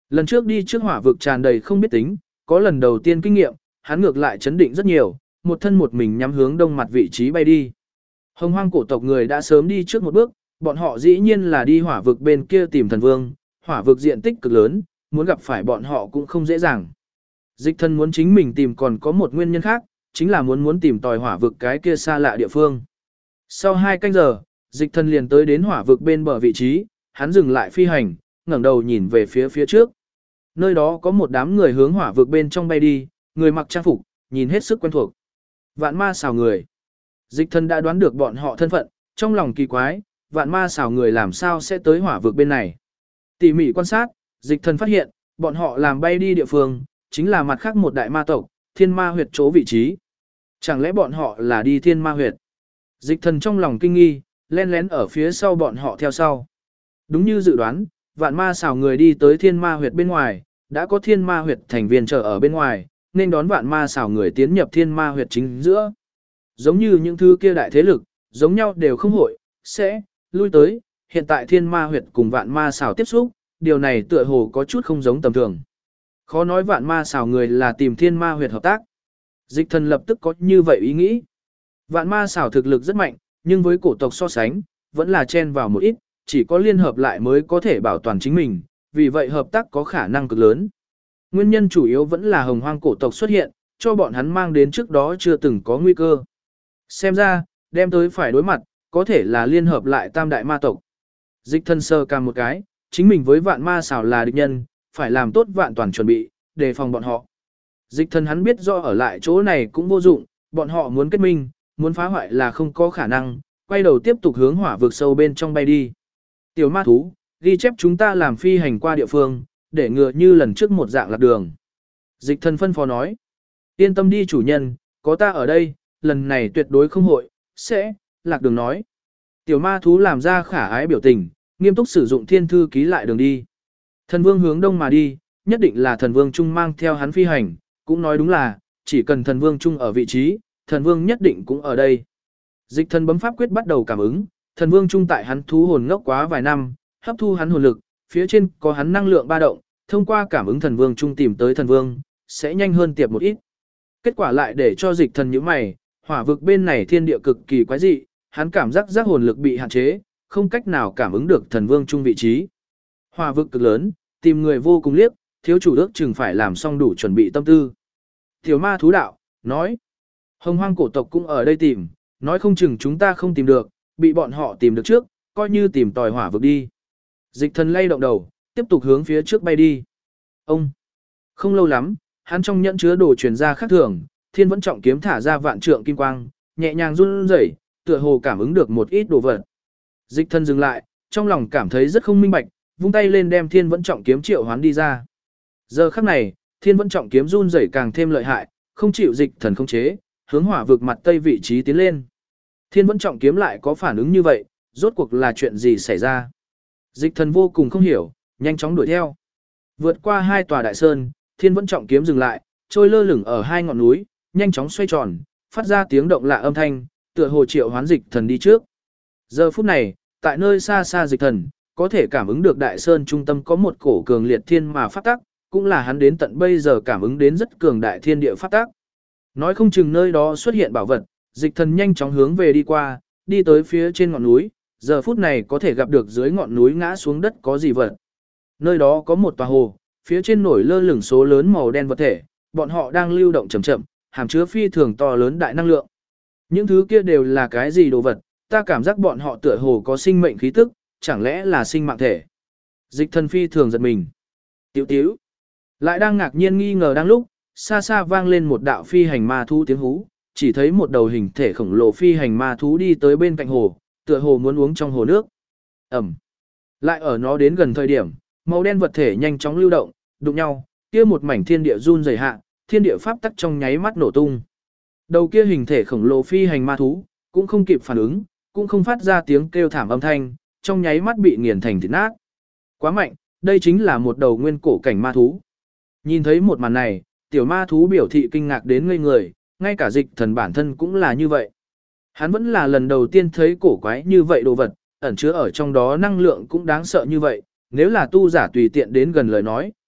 Lần trước đi trước hỏa vực tràn đầy không biết tính, có lần đầu tiên kinh nghiệm, hắn ngược lại chấn định rất nhiều, một thân một mình nhắm hướng đông mặt vị trí bay đi. Hồng hoang cổ tộc người đã sớm đi trước một bước, bọn họ dĩ nhiên là đi hỏa vực bên kia tìm thần vương, hỏa vực diện tích cực lớn, muốn gặp phải bọn họ cũng không dễ dàng. Dịch thần muốn chính mình tìm còn có một nguyên nhân khác, chính là muốn tìm tòi hỏa vực cái kia xa lạ địa phương. Sau 2 canh giờ, dịch thần liền tới đến hỏa vực bên bờ vị trí, hắn dừng lại phi hành, ngẩng đầu nhìn về phía trước. Nơi đó có một đám người hướng hỏa vực bên trong bay đi, người mặc trang phục, nhìn hết sức quen thuộc. Vạn ma xào người. Dịch thần đã đoán được bọn họ thân phận, trong lòng kỳ quái, vạn ma xào người làm sao sẽ tới hỏa vực bên này. Tỉ mỉ quan sát, dịch thần phát hiện, bọn họ làm bay đi địa phương, chính là mặt khác một đại ma tộc, thiên ma huyệt chỗ vị trí. Chẳng lẽ bọn họ là đi thiên ma huyệt? Dịch thần trong lòng kinh nghi, len lén ở phía sau bọn họ theo sau. Đúng như dự đoán, vạn ma xào người đi tới thiên ma huyệt bên ngoài, đã có thiên ma huyệt thành viên chờ ở bên ngoài, nên đón vạn ma xào người tiến nhập thiên ma huyệt chính giữa. Giống như những thứ kia đại thế lực, giống nhau đều không hội, sẽ, lui tới, hiện tại thiên ma huyệt cùng vạn ma xào tiếp xúc, điều này tựa hồ có chút không giống tầm thường. Khó nói vạn ma xào người là tìm thiên ma huyệt hợp tác. Dịch thần lập tức có như vậy ý nghĩ. Vạn ma xảo thực lực rất mạnh, nhưng với cổ tộc so sánh, vẫn là chen vào một ít, chỉ có liên hợp lại mới có thể bảo toàn chính mình, vì vậy hợp tác có khả năng cực lớn. Nguyên nhân chủ yếu vẫn là hồng hoang cổ tộc xuất hiện, cho bọn hắn mang đến trước đó chưa từng có nguy cơ. Xem ra, đem tới phải đối mặt, có thể là liên hợp lại tam đại ma tộc. Dịch thân sơ cam một cái, chính mình với vạn ma xảo là địch nhân, phải làm tốt vạn toàn chuẩn bị, đề phòng bọn họ. Dịch thân hắn biết do ở lại chỗ này cũng vô dụng, bọn họ muốn kết minh, muốn phá hoại là không có khả năng, quay đầu tiếp tục hướng hỏa vực sâu bên trong bay đi. Tiểu ma thú, ghi chép chúng ta làm phi hành qua địa phương, để ngừa như lần trước một dạng lạc đường. Dịch thân phân phó nói, yên tâm đi chủ nhân, có ta ở đây, lần này tuyệt đối không hội, sẽ, lạc đường nói. Tiểu ma thú làm ra khả ái biểu tình, nghiêm túc sử dụng thiên thư ký lại đường đi. Thần vương hướng đông mà đi, nhất định là thần vương trung mang theo hắn phi hành, cũng nói đúng là, chỉ cần thần vương trung ở vị trí, thần vương nhất định cũng ở đây. Dịch thần bấm pháp quyết bắt đầu cảm ứng, thần vương trung tại hắn thú hồn ngốc quá vài năm, hấp thu hắn hồn lực, phía trên có hắn năng lượng ba động, thông qua cảm ứng thần vương trung tìm tới thần vương, sẽ nhanh hơn tiệp một ít. Kết quả lại để cho dịch thần như mày, hỏa vực bên này thiên địa cực kỳ quái dị, hắn cảm giác giác hồn lực bị hạn chế, không cách nào cảm ứng được thần vương trung vị trí. Hỏa vực cực lớn, tìm người vô cùng liếc, thiếu chủ ước chừng phải làm xong đủ chuẩn bị tâm tư. Tiểu ma thú đạo, nói, hồng hoang cổ tộc cũng ở đây tìm, nói không chừng chúng ta không tìm được, bị bọn họ tìm được trước, coi như tìm tòi hỏa vực đi. Dịch thần lay động đầu, tiếp tục hướng phía trước bay đi. Ông, không lâu lắm, hắn trong nhẫn chứa đồ truyền ra khác thường, thiên vẫn trọng kiếm thả ra vạn trượng kim quang, nhẹ nhàng run rẩy, tựa hồ cảm ứng được một ít đồ vật. Dịch thần dừng lại, trong lòng cảm thấy rất không minh bạch, vung tay lên đem thiên vẫn trọng kiếm triệu hoán đi ra. Giờ khắc này, thiên vẫn trọng kiếm run rẩy càng thêm lợi hại, không chịu dịch thần khống chế, hướng hỏa vực mặt tây vị trí tiến lên. Thiên vẫn trọng kiếm lại có phản ứng như vậy, rốt cuộc là chuyện gì xảy ra? Dịch thần vô cùng không hiểu, nhanh chóng đuổi theo. Vượt qua 2 tòa đại sơn, thiên vẫn trọng kiếm dừng lại, trôi lơ lửng ở 2 ngọn núi, nhanh chóng xoay tròn, phát ra tiếng động lạ âm thanh, tựa hồ triệu hoán dịch thần đi trước. Giờ phút này, tại nơi xa xa dịch thần, có thể cảm ứng được đại sơn trung tâm có một cổ cường liệt thiên mà phát tác, cũng là hắn đến tận bây giờ cảm ứng đến rất cường đại thiên địa phát tác. Nói không chừng nơi đó xuất hiện bảo vật, dịch thần nhanh chóng hướng về đi qua, đi tới phía trên ngọn núi, giờ phút này có thể gặp được dưới ngọn núi ngã xuống đất có gì vật. Nơi đó có một tòa hồ, phía trên nổi lơ lửng số lớn màu đen vật thể, bọn họ đang lưu động chậm chậm, hàm chứa phi thường to lớn đại năng lượng. Những thứ kia đều là cái gì đồ vật, ta cảm giác bọn họ tựa hồ có sinh mệnh khí tức, chẳng lẽ là sinh mạng thể. Dịch thần phi thường giật mình. Tiểu tiểu. Lại đang ngạc nhiên nghi ngờ đang lúc, xa xa vang lên một đạo phi hành ma thú tiếng hú, chỉ thấy một đầu hình thể khổng lồ phi hành ma thú đi tới bên cạnh hồ, tựa hồ muốn uống trong hồ nước. Ẩm. Lại ở nó đến gần thời điểm, màu đen vật thể nhanh chóng lưu động, đụng nhau, kia một mảnh thiên địa run rẩy hạ, thiên địa pháp tắc trong nháy mắt nổ tung. Đầu kia hình thể khổng lồ phi hành ma thú, cũng không kịp phản ứng, cũng không phát ra tiếng kêu thảm âm thanh, trong nháy mắt bị nghiền thành thịt nát. Quá mạnh, đây chính là một đầu nguyên cổ cảnh ma thú. Nhìn thấy một màn này, tiểu ma thú biểu thị kinh ngạc đến ngây người, ngay cả dịch thần bản thân cũng là như vậy. Hắn vẫn là lần đầu tiên thấy cổ quái như vậy đồ vật, ẩn chứa ở trong đó năng lượng cũng đáng sợ như vậy, nếu là tu giả tùy tiện đến gần lời nói,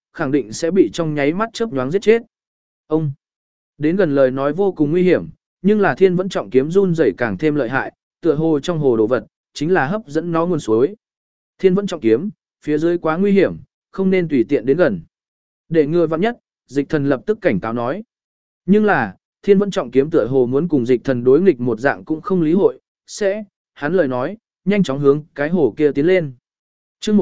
khẳng định sẽ bị trong nháy mắt chớp nhoáng giết chết. Ông đến gần lời nói vô cùng nguy hiểm, nhưng là Thiên Vẫn Trọng Kiếm run rẩy càng thêm lợi hại, tựa hồ trong hồ đồ vật chính là hấp dẫn nó nguồn suối. Thiên Vẫn Trọng Kiếm, phía dưới quá nguy hiểm, không nên tùy tiện đến gần. Để ngừa vạn nhất, Dịch Thần lập tức cảnh cáo nói. Nhưng là, Thiên Vẫn Trọng Kiếm tựa hồ muốn cùng Dịch Thần đối nghịch một dạng cũng không lý hội, hắn lời nói, nhanh chóng hướng cái hồ kia tiến lên. Chương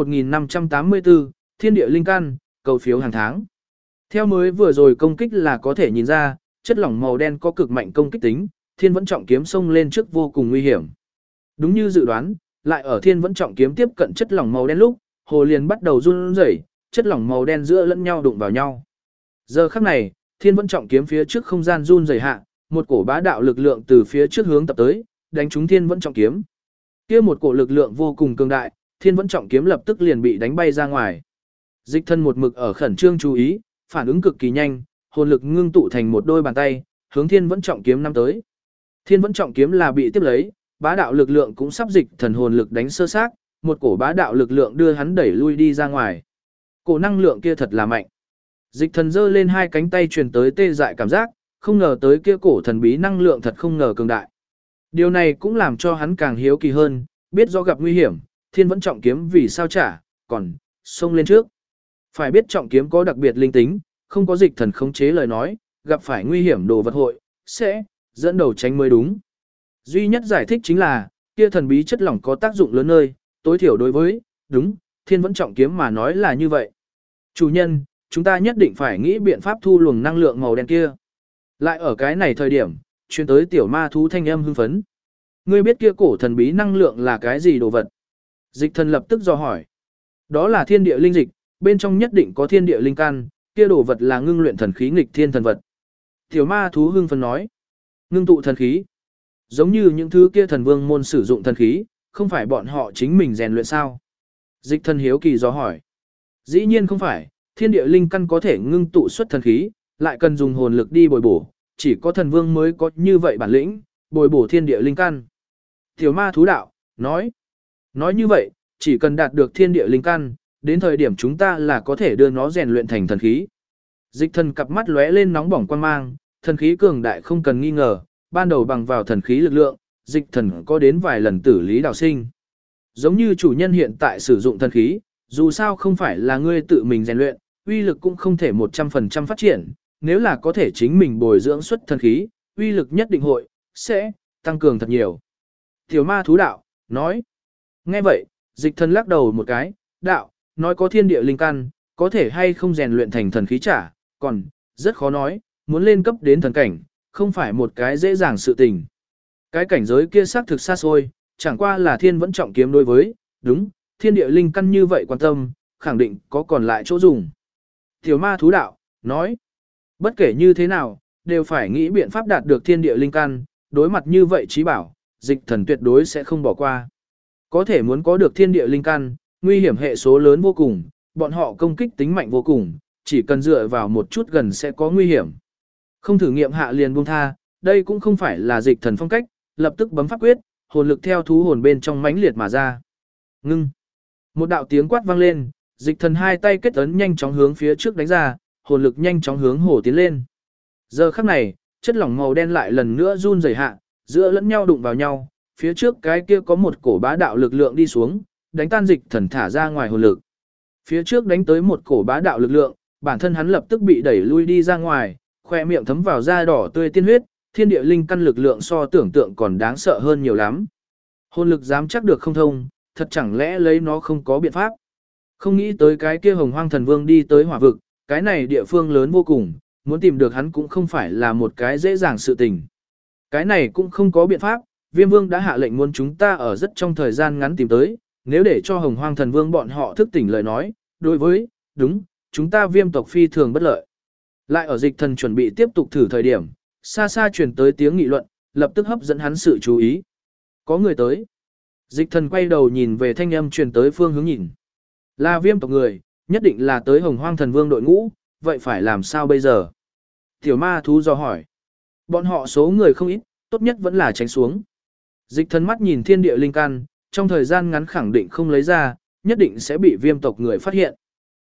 1584, Thiên Địa Linh Căn, cầu phiếu hàng tháng. Theo mới vừa rồi công kích là có thể nhìn ra, chất lỏng màu đen có cực mạnh công kích tính, Thiên Vẫn Trọng Kiếm xông lên trước vô cùng nguy hiểm. Đúng như dự đoán, lại ở Thiên Vẫn Trọng Kiếm tiếp cận chất lỏng màu đen lúc, hồ liền bắt đầu run rẩy, chất lỏng màu đen giữa lẫn nhau đụng vào nhau. Giờ khắc này, Thiên Vẫn Trọng Kiếm phía trước không gian run rẩy hạ, một cổ bá đạo lực lượng từ phía trước hướng tập tới, đánh trúng Thiên Vẫn Trọng Kiếm. Kia một cổ lực lượng vô cùng cường đại, Thiên Vẫn Trọng Kiếm lập tức liền bị đánh bay ra ngoài. Dịch Thân một mực ở khẩn trương chú ý, phản ứng cực kỳ nhanh, hồn lực ngưng tụ thành một đôi bàn tay, hướng Thiên Vẫn Trọng Kiếm năm tới. Thiên Vẫn Trọng Kiếm là bị tiếp lấy, bá đạo lực lượng cũng sắp Dịch Thần hồn lực đánh sơ xác, một cổ bá đạo lực lượng đưa hắn đẩy lui đi ra ngoài. Cổ năng lượng kia thật là mạnh. Dịch Thần giơ lên hai cánh tay truyền tới tê dại cảm giác, không ngờ tới kia cổ thần bí năng lượng thật không ngờ cường đại. Điều này cũng làm cho hắn càng hiếu kỳ hơn, biết do gặp nguy hiểm, Thiên Vẫn Trọng Kiếm vì sao trả, còn xông lên trước. Phải biết Trọng Kiếm có đặc biệt linh tính, không có Dịch Thần khống chế lời nói, gặp phải nguy hiểm đồ vật hội, sẽ dẫn đầu tránh mới đúng. Duy nhất giải thích chính là, kia thần bí chất lỏng có tác dụng lớn nơi, tối thiểu đối với, đúng, Thiên Vẫn Trọng Kiếm mà nói là như vậy. Chủ nhân, chúng ta nhất định phải nghĩ biện pháp thu luồng năng lượng màu đen kia. Lại ở cái này thời điểm, chuyên tới tiểu ma thú thanh âm hưng phấn. Ngươi biết kia cổ thần bí năng lượng là cái gì đồ vật? Dịch Thần lập tức dò hỏi. Đó là thiên địa linh dịch, bên trong nhất định có thiên địa linh căn, kia đồ vật là ngưng luyện thần khí nghịch thiên thần vật. Tiểu ma thú hưng phấn nói. Ngưng tụ thần khí. Giống như những thứ kia thần vương môn sử dụng thần khí, không phải bọn họ chính mình rèn luyện sao? Dịch Thần hiếu kỳ dò hỏi. Dĩ nhiên không phải, thiên địa linh căn có thể ngưng tụ xuất thần khí, lại cần dùng hồn lực đi bồi bổ, chỉ có thần vương mới có như vậy bản lĩnh, bồi bổ thiên địa linh căn. Tiểu ma thú đạo, nói như vậy, chỉ cần đạt được thiên địa linh căn, đến thời điểm chúng ta là có thể đưa nó rèn luyện thành thần khí. Dịch Thần cặp mắt lóe lên nóng bỏng quan mang, thần khí cường đại không cần nghi ngờ, ban đầu bằng vào thần khí lực lượng, Dịch Thần có đến vài lần tử lý đào sinh. Giống như chủ nhân hiện tại sử dụng thần khí, dù sao không phải là ngươi tự mình rèn luyện, uy lực cũng không thể 100% phát triển, nếu là có thể chính mình bồi dưỡng xuất thần khí, uy lực nhất định hội, sẽ tăng cường thật nhiều. Tiểu ma thú đạo, nói. Nghe vậy, Dịch Thần lắc đầu một cái, đạo, nói có thiên địa linh căn, có thể hay không rèn luyện thành thần khí trả, còn, rất khó nói, muốn lên cấp đến thần cảnh, không phải một cái dễ dàng sự tình. Cái cảnh giới kia xác thực xa xôi, chẳng qua là Thiên Vẫn Trọng Kiếm đối với, đúng, thiên địa linh căn như vậy quan tâm, khẳng định có còn lại chỗ dùng. Tiểu ma thú đạo, nói, bất kể như thế nào, đều phải nghĩ biện pháp đạt được thiên địa linh căn, đối mặt như vậy trí bảo, Dịch Thần tuyệt đối sẽ không bỏ qua. Có thể muốn có được thiên địa linh căn, nguy hiểm hệ số lớn vô cùng, bọn họ công kích tính mạnh vô cùng, chỉ cần dựa vào một chút gần sẽ có nguy hiểm. Không thử nghiệm hạ liền buông tha, đây cũng không phải là Dịch Thần phong cách, lập tức bấm pháp quyết, hồn lực theo thú hồn bên trong mãnh liệt mà ra. Ngưng. Một đạo tiếng quát vang lên, Dịch Thần hai tay kết ấn nhanh chóng hướng phía trước đánh ra, hồn lực nhanh chóng hướng hồ tiến lên. Giờ khắc này, chất lỏng màu đen lại lần nữa run rẩy hạ, giữa lẫn nhau đụng vào nhau, phía trước cái kia có một cổ bá đạo lực lượng đi xuống, đánh tan Dịch Thần thả ra ngoài hồn lực. Phía trước đánh tới một cổ bá đạo lực lượng, bản thân hắn lập tức bị đẩy lui đi ra ngoài, khoe miệng thấm vào da đỏ tươi tiên huyết, thiên địa linh căn lực lượng so tưởng tượng còn đáng sợ hơn nhiều lắm. Hồn lực dám chắc được không thông, thật chẳng lẽ lấy nó không có biện pháp. Không nghĩ tới cái kia Hồng Hoang Thần Vương đi tới hỏa vực, cái này địa phương lớn vô cùng, muốn tìm được hắn cũng không phải là một cái dễ dàng sự tình. Cái này cũng không có biện pháp, Viêm Vương đã hạ lệnh muốn chúng ta ở rất trong thời gian ngắn tìm tới, nếu để cho Hồng Hoang Thần Vương bọn họ thức tỉnh lời nói, đối với, đúng, chúng ta Viêm tộc phi thường bất lợi. Lại ở Dịch Thần chuẩn bị tiếp tục thử thời điểm, xa xa truyền tới tiếng nghị luận, lập tức hấp dẫn hắn sự chú ý. Có người tới. Dịch Thần quay đầu nhìn về thanh âm truyền tới phương hướng nhìn. Là Viêm tộc người, nhất định là tới Hồng Hoang Thần Vương đội ngũ, vậy phải làm sao bây giờ? Tiểu ma thú do hỏi. Bọn họ số người không ít, tốt nhất vẫn là tránh xuống. Dịch Thần mắt nhìn thiên địa linh căn, trong thời gian ngắn khẳng định không lấy ra, nhất định sẽ bị Viêm tộc người phát hiện.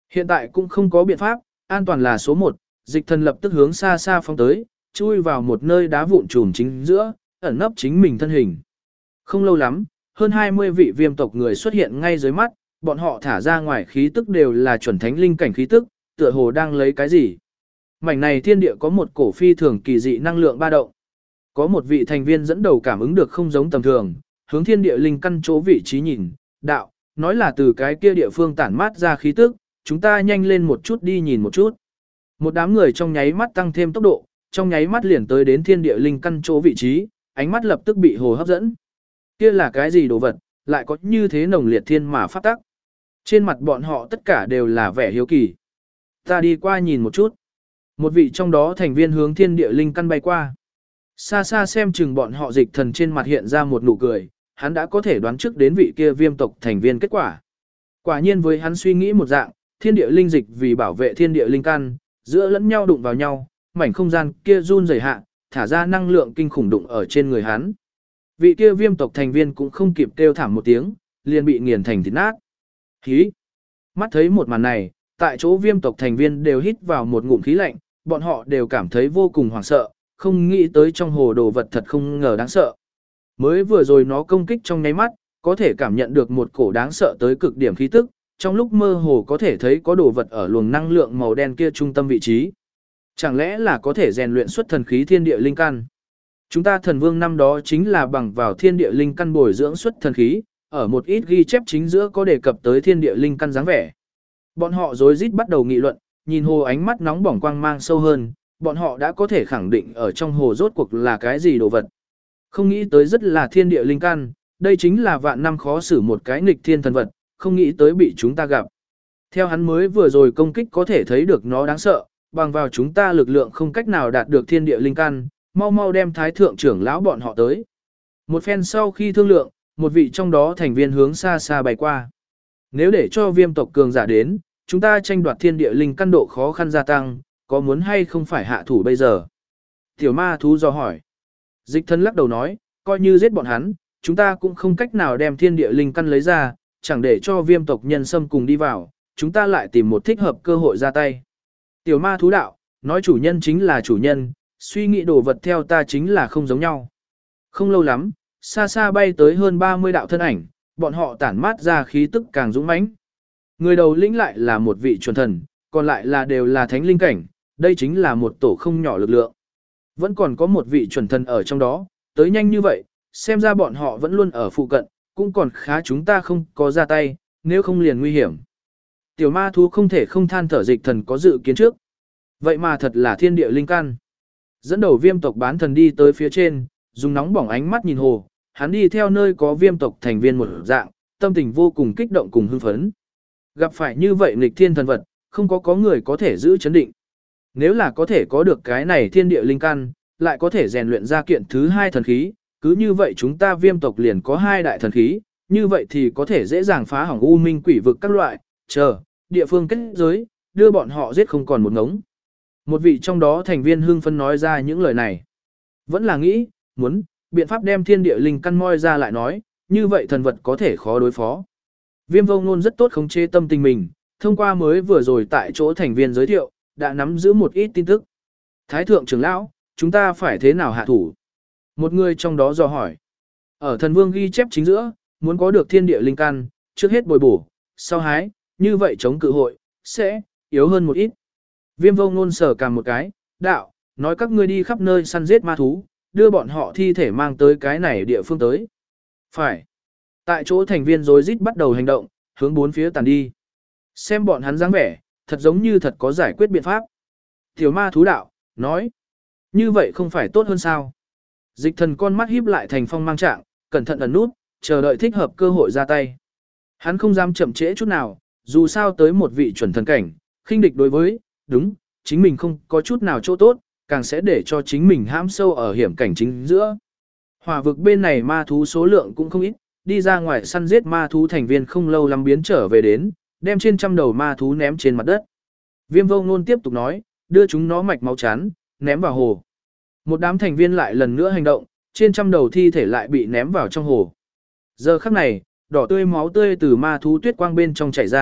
Hiện tại cũng không có biện pháp, an toàn là số 1, dịch thần lập tức hướng xa xa phóng tới, chui vào một nơi đá vụn trùm chính giữa, ẩn nấp chính mình thân hình. Không lâu lắm, hơn 20 vị viêm tộc người xuất hiện ngay dưới mắt, bọn họ thả ra ngoài khí tức đều là chuẩn thánh linh cảnh khí tức, tựa hồ đang lấy cái gì. Mảnh này thiên địa có một cổ phi thường kỳ dị năng lượng ba động. Có một vị thành viên dẫn đầu cảm ứng được không giống tầm thường, hướng thiên địa linh căn chỗ vị trí nhìn, đạo, nói là từ cái kia địa phương tản mát ra khí tức, chúng ta nhanh lên một chút đi nhìn một chút. Một đám người trong nháy mắt tăng thêm tốc độ, trong nháy mắt liền tới đến thiên địa linh căn chỗ vị trí, ánh mắt lập tức bị hồ hấp dẫn. Kia là cái gì đồ vật, lại có như thế nồng liệt thiên mà phát tắc. Trên mặt bọn họ tất cả đều là vẻ hiếu kỳ. Ta đi qua nhìn một chút. Một vị trong đó thành viên hướng thiên địa linh căn bay qua. Xa xa xem chừng bọn họ dịch thần trên mặt hiện ra một nụ cười, hắn đã có thể đoán trước đến vị kia viêm tộc thành viên kết quả. Quả nhiên với hắn suy nghĩ một dạng, thiên địa linh dịch vì bảo vệ thiên địa linh căn, giữa lẫn nhau đụng vào nhau, mảnh không gian kia run rẩy hạ, thả ra năng lượng kinh khủng đụng ở trên người hắn. Vị kia viêm tộc thành viên cũng không kịp kêu thảm một tiếng, liền bị nghiền thành thịt nát. Hí! Mắt thấy một màn này, tại chỗ viêm tộc thành viên đều hít vào một ngụm khí lạnh, bọn họ đều cảm thấy vô cùng hoảng sợ, không nghĩ tới trong hồ đồ vật thật không ngờ đáng sợ. Mới vừa rồi nó công kích trong nháy mắt, có thể cảm nhận được một cổ đáng sợ tới cực điểm khí tức, trong lúc mơ hồ có thể thấy có đồ vật ở luồng năng lượng màu đen kia trung tâm vị trí. Chẳng lẽ là có thể rèn luyện xuất thần khí thiên địa linh căn? Chúng ta thần vương năm đó chính là bằng vào thiên địa linh căn bồi dưỡng xuất thần khí, ở một ít ghi chép chính giữa có đề cập tới thiên địa linh căn dáng vẻ. Bọn họ rối rít bắt đầu nghị luận, nhìn hồ ánh mắt nóng bỏng quang mang sâu hơn, bọn họ đã có thể khẳng định ở trong hồ rốt cuộc là cái gì đồ vật. Không nghĩ tới rất là thiên địa linh căn, đây chính là vạn năm khó xử một cái nghịch thiên thần vật, không nghĩ tới bị chúng ta gặp. Theo hắn mới vừa rồi công kích có thể thấy được nó đáng sợ, bằng vào chúng ta lực lượng không cách nào đạt được thiên địa linh căn, mau mau đem thái thượng trưởng lão bọn họ tới. Một phen sau khi thương lượng, một vị trong đó thành viên hướng xa xa bay qua. Nếu để cho viêm tộc cường giả đến, chúng ta tranh đoạt thiên địa linh căn độ khó khăn gia tăng, có muốn hay không phải hạ thủ bây giờ? Tiểu ma thú do hỏi. Dịch thân lắc đầu nói, coi như giết bọn hắn, chúng ta cũng không cách nào đem thiên địa linh căn lấy ra, chẳng để cho viêm tộc nhân xâm cùng đi vào, chúng ta lại tìm một thích hợp cơ hội ra tay. Tiểu ma thú đạo, nói chủ nhân chính là chủ nhân, suy nghĩ đồ vật theo ta chính là không giống nhau. Không lâu lắm, xa xa bay tới hơn 30 đạo thân ảnh, bọn họ tản mát ra khí tức càng dũng mãnh. Người đầu lĩnh lại là một vị chuẩn thần, còn lại là đều là thánh linh cảnh, đây chính là một tổ không nhỏ lực lượng. Vẫn còn có một vị chuẩn thần ở trong đó, tới nhanh như vậy, xem ra bọn họ vẫn luôn ở phụ cận, cũng còn khá chúng ta không có ra tay, nếu không liền nguy hiểm. Tiểu ma thú không thể không than thở dịch thần có dự kiến trước. Vậy mà thật là thiên địa linh căn. Dẫn đầu viêm tộc bán thần đi tới phía trên, dùng nóng bỏng ánh mắt nhìn hồ, hắn đi theo nơi có viêm tộc thành viên một dạng, tâm tình vô cùng kích động cùng hưng phấn. Gặp phải như vậy nghịch thiên thần vật, không có người có thể giữ chấn định. Nếu là có thể có được cái này thiên địa linh căn, lại có thể rèn luyện ra kiện thứ hai thần khí, cứ như vậy chúng ta viêm tộc liền có hai đại thần khí, như vậy thì có thể dễ dàng phá hỏng u minh quỷ vực các loại, địa phương kết giới, đưa bọn họ giết không còn một ngống. Một vị trong đó thành viên hưng phấn nói ra những lời này. Vẫn là nghĩ, muốn, biện pháp đem thiên địa linh căn moi ra lại nói, như vậy thần vật có thể khó đối phó. Viêm vô ngôn rất tốt khống chế tâm tình mình, thông qua mới vừa rồi tại chỗ thành viên giới thiệu, đã nắm giữ một ít tin tức. Thái thượng trưởng lão, chúng ta phải thế nào hạ thủ? Một người trong đó dò hỏi. Ở thần vương ghi chép chính giữa, muốn có được thiên địa linh căn, trước hết bồi bổ, sau hái, như vậy chống cự hội, sẽ yếu hơn một ít. Viêm vô ngôn sở cả một cái, đạo, nói các ngươi đi khắp nơi săn giết ma thú, đưa bọn họ thi thể mang tới cái này địa phương tới. Phải. Tại chỗ thành viên rối rít bắt đầu hành động, hướng bốn phía tàn đi. Xem bọn hắn dáng vẻ, thật giống như thật có giải quyết biện pháp. Tiểu ma thú đạo, nói, như vậy không phải tốt hơn sao? Dịch thần con mắt híp lại thành phong mang trạng, cẩn thận ẩn nút, chờ đợi thích hợp cơ hội ra tay. Hắn không dám chậm trễ chút nào, dù sao tới một vị chuẩn thần cảnh, khinh địch đối với, đúng, chính mình không có chút nào chỗ tốt, càng sẽ để cho chính mình hãm sâu ở hiểm cảnh chính giữa. Hỏa vực bên này ma thú số lượng cũng không ít, đi ra ngoài săn giết ma thú thành viên không lâu lắm biến trở về đến, đem trên trăm đầu ma thú ném trên mặt đất. Viêm vô ngôn tiếp tục nói, đưa chúng nó mạch máu chán, ném vào hồ. Một đám thành viên lại lần nữa hành động, trên trăm đầu thi thể lại bị ném vào trong hồ. Giờ khắc này, đỏ tươi máu tươi từ ma thú tuyết quang bên trong chảy ra,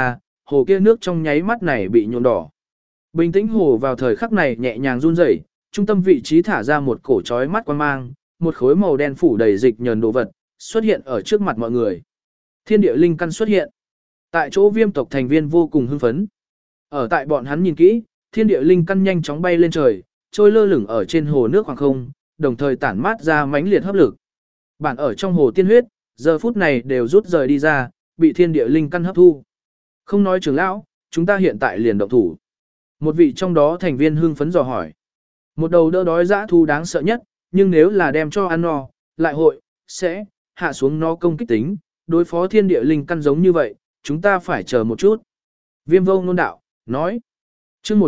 hồ kia nước trong nháy mắt này bị nhuộm đỏ. Bình tĩnh hồ vào thời khắc này nhẹ nhàng run rẩy, trung tâm vị trí thả ra một cổ chói mắt quang mang, một khối màu đen phủ đầy dịch nhờn đồ vật, xuất hiện ở trước mặt mọi người. Thiên địa linh căn xuất hiện. Tại chỗ Viêm tộc thành viên vô cùng hưng phấn. Ở tại bọn hắn nhìn kỹ, thiên địa linh căn nhanh chóng bay lên trời, trôi lơ lửng ở trên hồ nước khoảng không, đồng thời tản mát ra mãnh liệt hấp lực. Bản ở trong hồ tiên huyết, giờ phút này đều rút rời đi ra, bị thiên địa linh căn hấp thu. Không nói trưởng lão, chúng ta hiện tại liền động thủ. Một vị trong đó thành viên hưng phấn dò hỏi. Một đầu đỡ đói dã thú đáng sợ nhất, nhưng nếu là đem cho ăn no, lại sẽ hạ xuống nó công kích tính, đối phó thiên địa linh căn giống như vậy, chúng ta phải chờ một chút. Viêm Vô Ngôn đạo, nói. Chương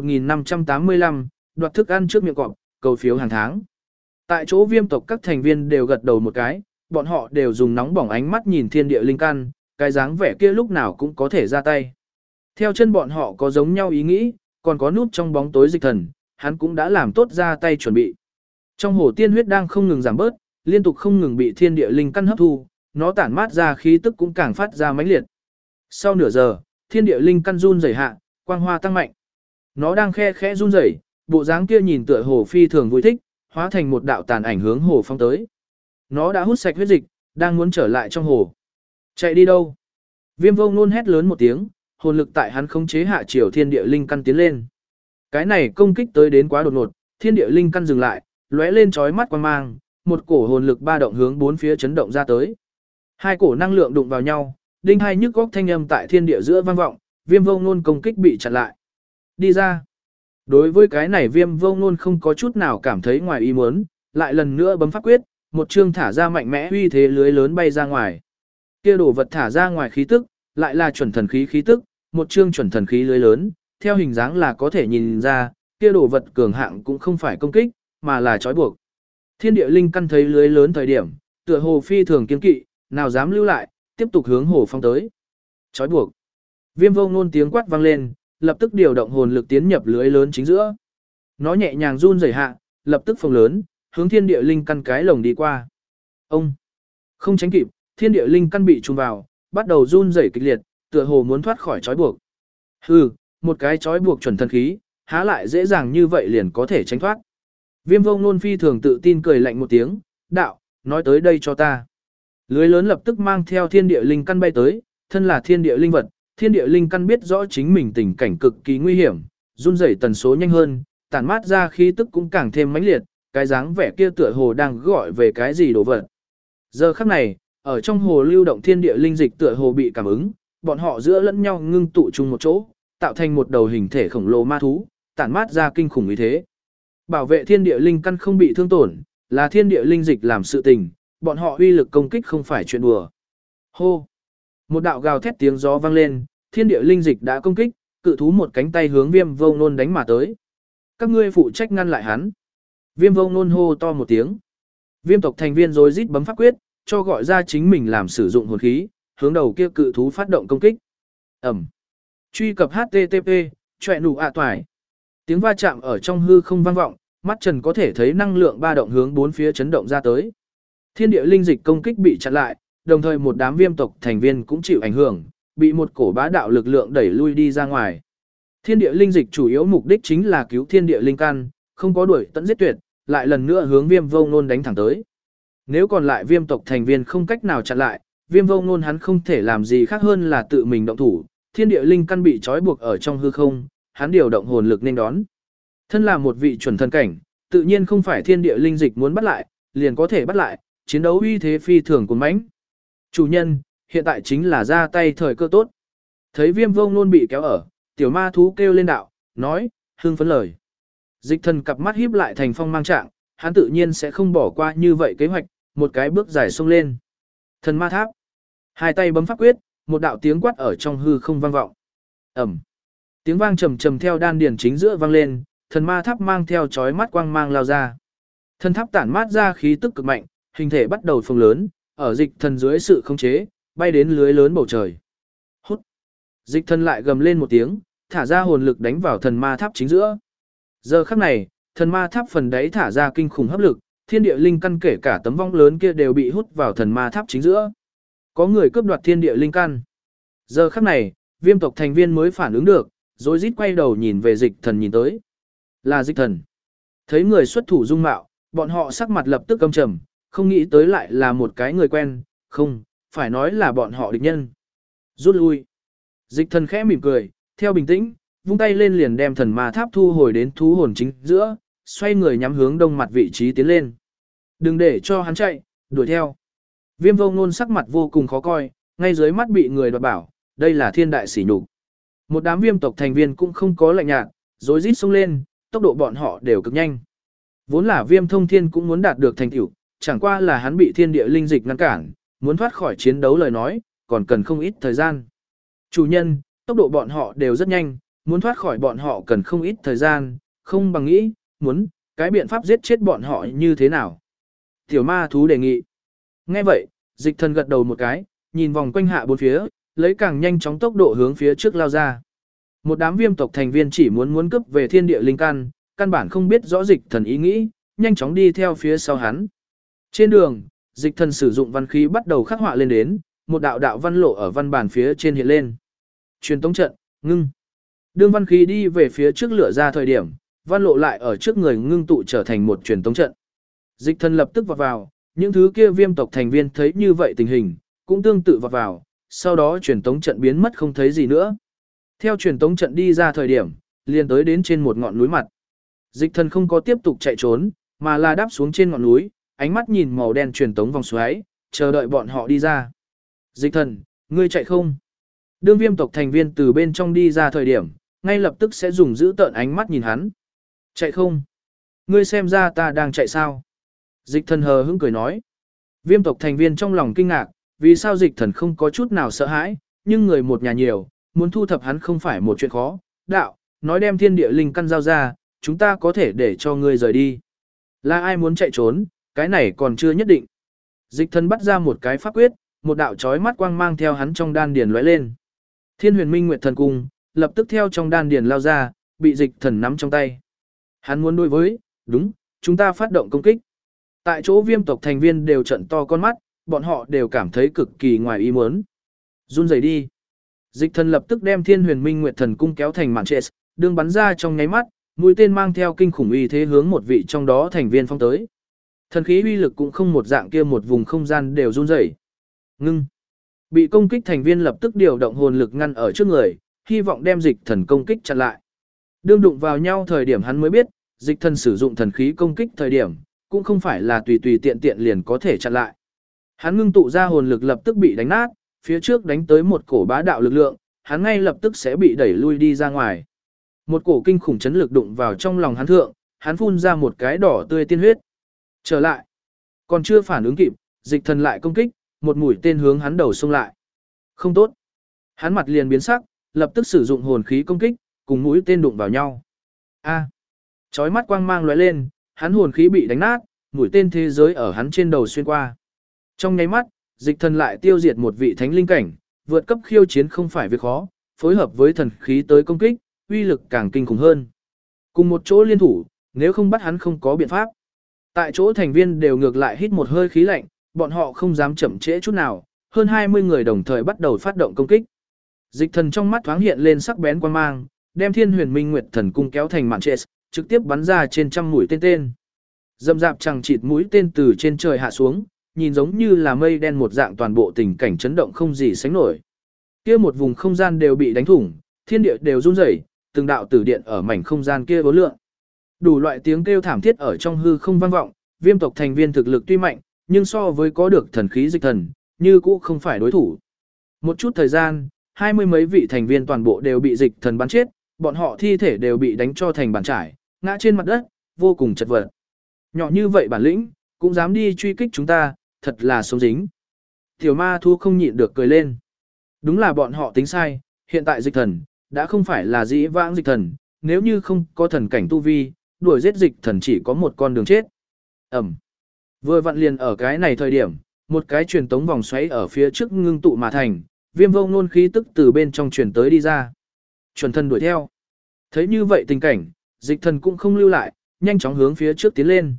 1585, đoạt thức ăn trước miệng cọp, cầu phiếu hàng tháng. Tại chỗ Viêm tộc các thành viên đều gật đầu một cái, bọn họ đều dùng nóng bỏng ánh mắt nhìn thiên địa linh căn, cái dáng vẻ kia lúc nào cũng có thể ra tay. Theo chân bọn họ có giống nhau ý nghĩ, còn có nút trong bóng tối Dịch Thần, hắn cũng đã làm tốt ra tay chuẩn bị. Trong hồ tiên huyết đang không ngừng giảm bớt, liên tục không ngừng bị thiên địa linh căn hấp thu, nó tản mát ra khí tức cũng càng phát ra mãnh liệt. Sau nửa giờ, thiên địa linh căn run rẩy hạ, quang hoa tăng mạnh. Nó đang khe khẽ run rẩy, bộ dáng kia nhìn tựa hồ phi thường vui thích, hóa thành một đạo tàn ảnh hướng hồ phong tới. Nó đã hút sạch huyết dịch, đang muốn trở lại trong hồ. Chạy đi đâu? Viêm Vô Ngôn hét lớn một tiếng, hồn lực tại hắn khống chế hạ chiều thiên địa linh căn tiến lên. Cái này công kích tới đến quá đột ngột, thiên địa linh căn dừng lại, lóe lên chói mắt quang mang, một cổ hồn lực ba động hướng bốn phía chấn động ra tới. Hai cổ năng lượng đụng vào nhau, đinh hai nhức góc thanh âm tại thiên địa giữa vang vọng, Viêm Vô Ngôn công kích bị chặn lại. Đi ra. Đối với cái này Viêm Vô Ngôn không có chút nào cảm thấy ngoài ý muốn, lại lần nữa bấm pháp quyết, một chương thả ra mạnh mẽ uy thế lưới lớn bay ra ngoài. Kia đồ vật thả ra ngoài khí tức, lại là chuẩn thần khí khí tức, một chương chuẩn thần khí lưới lớn, theo hình dáng là có thể nhìn ra, kia đồ vật cường hạng cũng không phải công kích, mà là trói buộc. Thiên địa linh căn thấy lưới lớn thời điểm, tựa hồ phi thường kiên kỵ, nào dám lưu lại, tiếp tục hướng hồ phong tới. Trói buộc. Viêm Vô Ngôn tiếng quát vang lên, lập tức điều động hồn lực tiến nhập lưới lớn chính giữa. Nó nhẹ nhàng run rẩy hạ, lập tức phồng lớn, hướng thiên địa linh căn cái lồng đi qua. Ông không tránh kịp, thiên địa linh căn bị trùng vào, bắt đầu run rẩy kịch liệt, tựa hồ muốn thoát khỏi trói buộc. Hừ, một cái trói buộc chuẩn thần khí, há lại dễ dàng như vậy liền có thể tránh thoát. Viêm Vô Ngôn phi thường tự tin cười lạnh một tiếng, đạo, nói tới đây cho ta. Lưới lớn lập tức mang theo thiên địa linh căn bay tới, thân là thiên địa linh vật, thiên địa linh căn biết rõ chính mình tình cảnh cực kỳ nguy hiểm, run rẩy tần số nhanh hơn, tản mát ra khí tức cũng càng thêm mãnh liệt, cái dáng vẻ kia tựa hồ đang gọi về cái gì đồ vật. Giờ khắc này, ở trong hồ lưu động thiên địa linh dịch tựa hồ bị cảm ứng, bọn họ giữa lẫn nhau ngưng tụ chung một chỗ, tạo thành một đầu hình thể khổng lồ ma thú, tản mát ra kinh khủng uy thế. Bảo vệ thiên địa linh căn không bị thương tổn, là thiên địa linh dịch làm sự tình, bọn họ uy lực công kích không phải chuyện đùa. Hô! Một đạo gào thét tiếng gió vang lên, thiên địa linh dịch đã công kích, cự thú một cánh tay hướng Viêm Vô Ngôn đánh mà tới. Các ngươi phụ trách ngăn lại hắn. Viêm Vô Ngôn hô to một tiếng. Viêm tộc thành viên rối rít bấm pháp quyết, cho gọi ra chính mình làm sử dụng hồn khí, hướng đầu kia cự thú phát động công kích. Ầm. Truy cập http choẹ nụ ạ toải. Tiếng va chạm ở trong hư không vang vọng, mắt Trần có thể thấy năng lượng ba động hướng bốn phía chấn động ra tới. Thiên địa linh dịch công kích bị chặn lại, đồng thời một đám viêm tộc thành viên cũng chịu ảnh hưởng, bị một cổ bá đạo lực lượng đẩy lui đi ra ngoài. Thiên địa linh dịch chủ yếu mục đích chính là cứu thiên địa linh căn, không có đuổi tận giết tuyệt, lại lần nữa hướng Viêm Vô Ngôn đánh thẳng tới. Nếu còn lại viêm tộc thành viên không cách nào chặn lại, Viêm Vô Ngôn hắn không thể làm gì khác hơn là tự mình động thủ, thiên địa linh căn bị trói buộc ở trong hư không, hắn điều động hồn lực nên đón. Thân là một vị chuẩn thần cảnh, tự nhiên không phải thiên địa linh dịch muốn bắt lại, liền có thể bắt lại, chiến đấu uy thế phi thường cuồng mãnh. Chủ nhân, hiện tại chính là ra tay thời cơ tốt. Thấy Viêm Vô Ngôn bị kéo ở, tiểu ma thú kêu lên đạo, nói, hưng phấn lời. Dịch Thần cặp mắt híp lại thành phong mang trạng, hắn tự nhiên sẽ không bỏ qua như vậy kế hoạch, một cái bước dài xông lên. Thần ma tháp. Hai tay bấm pháp quyết, một đạo tiếng quát ở trong hư không vang vọng. Ầm. Tiếng vang trầm trầm theo đan điền chính giữa vang lên, thần ma tháp mang theo chói mắt quang mang lao ra. Thần tháp tản mát ra khí tức cực mạnh, hình thể bắt đầu phồng lớn, ở Dịch Thần dưới sự khống chế, bay đến lưới lớn bầu trời. Hút. Dịch Thần lại gầm lên một tiếng, thả ra hồn lực đánh vào thần ma tháp chính giữa. Giờ khắc này, thần ma tháp phần đáy thả ra kinh khủng hấp lực, thiên địa linh căn kể cả tấm vong lớn kia đều bị hút vào thần ma tháp chính giữa. Có người cướp đoạt thiên địa linh căn. Giờ khắc này, viêm tộc thành viên mới phản ứng được, rồi rít quay đầu nhìn về dịch thần nhìn tới. Là dịch thần. Thấy người xuất thủ dung mạo, bọn họ sắc mặt lập tức căm trầm, không nghĩ tới lại là một cái người quen, không, phải nói là bọn họ địch nhân. Rút lui. Dịch thần khẽ mỉm cười, theo bình tĩnh, vung tay lên liền đem thần ma tháp thu hồi đến thú hồn chính giữa, xoay người nhắm hướng đông mặt vị trí tiến lên. Đừng để cho hắn chạy, đuổi theo. Viêm vô ngôn sắc mặt vô cùng khó coi, ngay dưới mắt bị người đoạt bảo, đây là thiên đại sỉ nhục. Một đám viêm tộc thành viên cũng không có lạnh nhạt, rối rít xông lên, tốc độ bọn họ đều cực nhanh. Vốn là viêm thông thiên cũng muốn đạt được thành tựu, chẳng qua là hắn bị thiên địa linh dịch ngăn cản, muốn thoát khỏi chiến đấu lời nói, còn cần không ít thời gian. Chủ nhân, tốc độ bọn họ đều rất nhanh, muốn thoát khỏi bọn họ cần không ít thời gian, không bằng nghĩ, muốn, cái biện pháp giết chết bọn họ như thế nào. Tiểu ma thú đề nghị. Nghe vậy, dịch thần gật đầu một cái, nhìn vòng quanh hạ bốn phía, lấy càng nhanh chóng tốc độ hướng phía trước lao ra. Một đám viêm tộc thành viên chỉ muốn cướp về thiên địa linh căn bản không biết rõ dịch thần ý nghĩ, nhanh chóng đi theo phía sau hắn. Trên đường, dịch thần sử dụng văn khí bắt đầu khắc họa lên đến, một đạo đạo văn lộ ở văn bản phía trên hiện lên. Truyền tống trận, ngưng. Đương văn khí đi về phía trước lửa ra thời điểm, văn lộ lại ở trước người ngưng tụ trở thành một truyền tống trận. Dịch thần lập tức vọt vào, những thứ kia viêm tộc thành viên thấy như vậy tình hình, cũng tương tự vọt vào, sau đó truyền tống trận biến mất không thấy gì nữa. Theo truyền tống trận đi ra thời điểm, liền tới đến trên một ngọn núi mặt. Dịch thần không có tiếp tục chạy trốn, mà là đáp xuống trên ngọn núi, ánh mắt nhìn màu đen truyền tống vòng xoáy, chờ đợi bọn họ đi ra. Dịch thần, ngươi chạy không? Đương viêm tộc thành viên từ bên trong đi ra thời điểm, ngay lập tức sẽ dùng giữ tợn ánh mắt nhìn hắn. Chạy không? Ngươi xem ra ta đang chạy sao? Dịch thần hờ hững cười nói. Viêm tộc thành viên trong lòng kinh ngạc, vì sao dịch thần không có chút nào sợ hãi, nhưng người một nhà nhiều, muốn thu thập hắn không phải một chuyện khó. Đạo, nói đem thiên địa linh căn giao ra, chúng ta có thể để cho ngươi rời đi. Là ai muốn chạy trốn, cái này còn chưa nhất định. Dịch thần bắt ra một cái pháp quyết, một đạo chói mắt quang mang theo hắn trong đan điền lóe lên. Thiên huyền minh nguyệt thần cung, lập tức theo trong đan điền lao ra, bị dịch thần nắm trong tay. Hắn muốn đối với, đúng, chúng ta phát động công kích. Tại chỗ viêm tộc thành viên đều trận to con mắt, bọn họ đều cảm thấy cực kỳ ngoài ý muốn. Run rẩy đi. Dịch thần lập tức đem thiên huyền minh nguyệt thần cung kéo thành màn trệ, đương bắn ra trong nháy mắt, mũi tên mang theo kinh khủng uy thế hướng một vị trong đó thành viên phong tới. Thần khí uy lực cũng không một dạng kia một vùng không gian đều run rẩy. Ngưng. Bị công kích thành viên lập tức điều động hồn lực ngăn ở trước người, hy vọng đem dịch thần công kích chặn lại. Đương đụng vào nhau thời điểm hắn mới biết, dịch thần sử dụng thần khí công kích thời điểm, cũng không phải là tùy tùy tiện tiện liền có thể chặn lại. Hắn ngưng tụ ra hồn lực lập tức bị đánh nát, phía trước đánh tới một cổ bá đạo lực lượng, hắn ngay lập tức sẽ bị đẩy lui đi ra ngoài. Một cổ kinh khủng chấn lực đụng vào trong lòng hắn thượng, hắn phun ra một cái đỏ tươi tiên huyết. Trở lại. Còn chưa phản ứng kịp, dịch thần lại công kích, một mũi tên hướng hắn đầu xông lại. Không tốt. Hắn mặt liền biến sắc, lập tức sử dụng hồn khí công kích, cùng mũi tên đụng vào nhau. A. Chói mắt quang mang lóe lên, hắn hồn khí bị đánh nát, mũi tên thế giới ở hắn trên đầu xuyên qua. Trong nháy mắt, dịch thần lại tiêu diệt một vị thánh linh cảnh, vượt cấp khiêu chiến không phải việc khó, phối hợp với thần khí tới công kích, uy lực càng kinh khủng hơn. Cùng một chỗ liên thủ, nếu không bắt hắn không có biện pháp. Tại chỗ thành viên đều ngược lại hít một hơi khí lạnh, bọn họ không dám chậm trễ chút nào, hơn 20 người đồng thời bắt đầu phát động công kích. Dịch thần trong mắt thoáng hiện lên sắc bén quan mang, đem thiên huyền minh nguyệt thần cung kéo thành màn trệ, trực tiếp bắn ra trên trăm mũi tên tên. Dầm dạp chẳng chịt mũi tên từ trên trời hạ xuống, nhìn giống như là mây đen một dạng toàn bộ tình cảnh chấn động không gì sánh nổi. Kia một vùng không gian đều bị đánh thủng, thiên địa đều run rẩy, từng đạo tử điện ở mảnh không gian kia vô lượng. Đủ loại tiếng kêu thảm thiết ở trong hư không vang vọng, viêm tộc thành viên thực lực tuy mạnh, nhưng so với có được thần khí dịch thần, như cũ không phải đối thủ. Một chút thời gian, 20 mấy vị thành viên toàn bộ đều bị dịch thần bắn chết, bọn họ thi thể đều bị đánh cho thành bàn trải, ngã trên mặt đất, vô cùng chật vật. Nhỏ như vậy bản lĩnh, cũng dám đi truy kích chúng ta, thật là sống dính. Tiểu ma thu không nhịn được cười lên. Đúng là bọn họ tính sai, hiện tại dịch thần, đã không phải là dĩ vãng dịch thần, nếu như không có thần cảnh tu vi, đuổi giết dịch thần chỉ có một con đường chết. Ẩm. Vừa vặn liền ở cái này thời điểm, một cái truyền tống vòng xoáy ở phía trước ngưng tụ mà thành, viêm vô ngôn khí tức từ bên trong truyền tới đi ra. Chuẩn thần đuổi theo. Thấy như vậy tình cảnh, dịch thần cũng không lưu lại, nhanh chóng hướng phía trước tiến lên.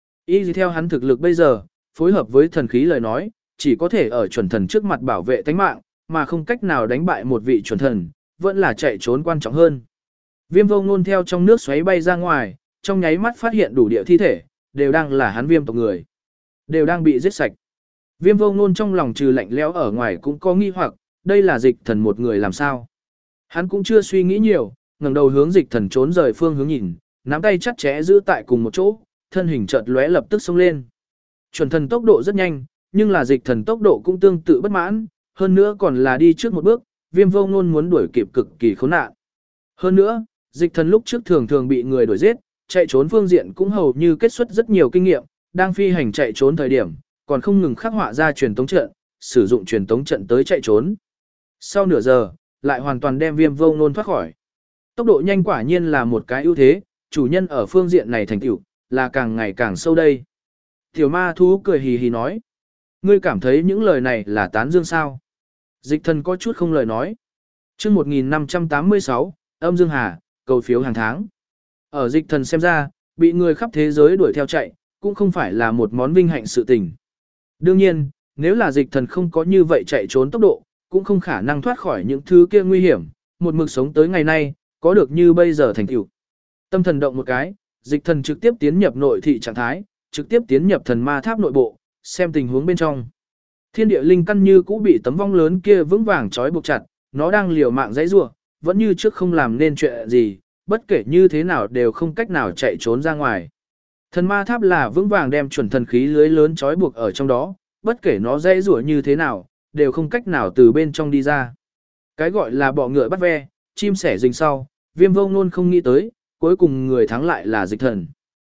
Y theo hắn thực lực bây giờ, phối hợp với thần khí lời nói, chỉ có thể ở chuẩn thần trước mặt bảo vệ tánh mạng, mà không cách nào đánh bại một vị chuẩn thần, vẫn là chạy trốn quan trọng hơn. Viêm Vô Ngôn theo trong nước xoáy bay ra ngoài, trong nháy mắt phát hiện đủ địa thi thể, đều đang là hắn Viêm tộc người, đều đang bị giết sạch. Viêm Vô Ngôn trong lòng trừ lạnh lẽo ở ngoài cũng có nghi hoặc, đây là Dịch Thần một người làm sao? Hắn cũng chưa suy nghĩ nhiều, ngẩng đầu hướng Dịch Thần trốn rời phương hướng nhìn, nắm tay chặt chẽ giữ tại cùng một chỗ, thân hình chợt lóe lập tức xông lên. Chuẩn thần tốc độ rất nhanh, nhưng là Dịch Thần tốc độ cũng tương tự bất mãn, hơn nữa còn là đi trước một bước, Viêm Vô Ngôn muốn đuổi kịp cực kỳ khốn nạn. Hơn nữa, Dịch Thần lúc trước thường thường bị người đuổi giết, chạy trốn phương diện cũng hầu như kết xuất rất nhiều kinh nghiệm, đang phi hành chạy trốn thời điểm, còn không ngừng khắc họa ra truyền tống trận, sử dụng truyền tống trận tới chạy trốn. Sau nửa giờ, lại hoàn toàn đem Viêm Vô Ngôn thoát khỏi. Tốc độ nhanh quả nhiên là một cái ưu thế, chủ nhân ở phương diện này thành tựu là càng ngày càng sâu đây. Tiểu ma thú cười hì hì nói, ngươi cảm thấy những lời này là tán dương sao? Dịch Thần có chút không lời nói. Chương 1586, Âm Dương Hà, cầu phiếu hàng tháng. Ở Dịch Thần xem ra, bị người khắp thế giới đuổi theo chạy, cũng không phải là một món vinh hạnh sự tình. Đương nhiên, nếu là Dịch Thần không có như vậy chạy trốn tốc độ, cũng không khả năng thoát khỏi những thứ kia nguy hiểm, một mực sống tới ngày nay, có được như bây giờ thành tựu. Tâm thần động một cái, Dịch Thần trực tiếp tiến nhập nội thị trạng thái, trực tiếp tiến nhập thần ma tháp nội bộ, xem tình huống bên trong. Thiên địa linh căn như cũ bị tấm vong lớn kia vững vàng trói buộc chặt, nó đang liều mạng giãy giụa, vẫn như trước không làm nên chuyện gì, bất kể như thế nào đều không cách nào chạy trốn ra ngoài. Thần ma tháp là vững vàng đem chuẩn thần khí lưới lớn trói buộc ở trong đó, bất kể nó giãy giụa như thế nào, đều không cách nào từ bên trong đi ra. Cái gọi là bọ ngựa bắt ve, chim sẻ rình sau, Viêm Vô Ngôn không nghĩ tới, cuối cùng người thắng lại là Dịch Thần.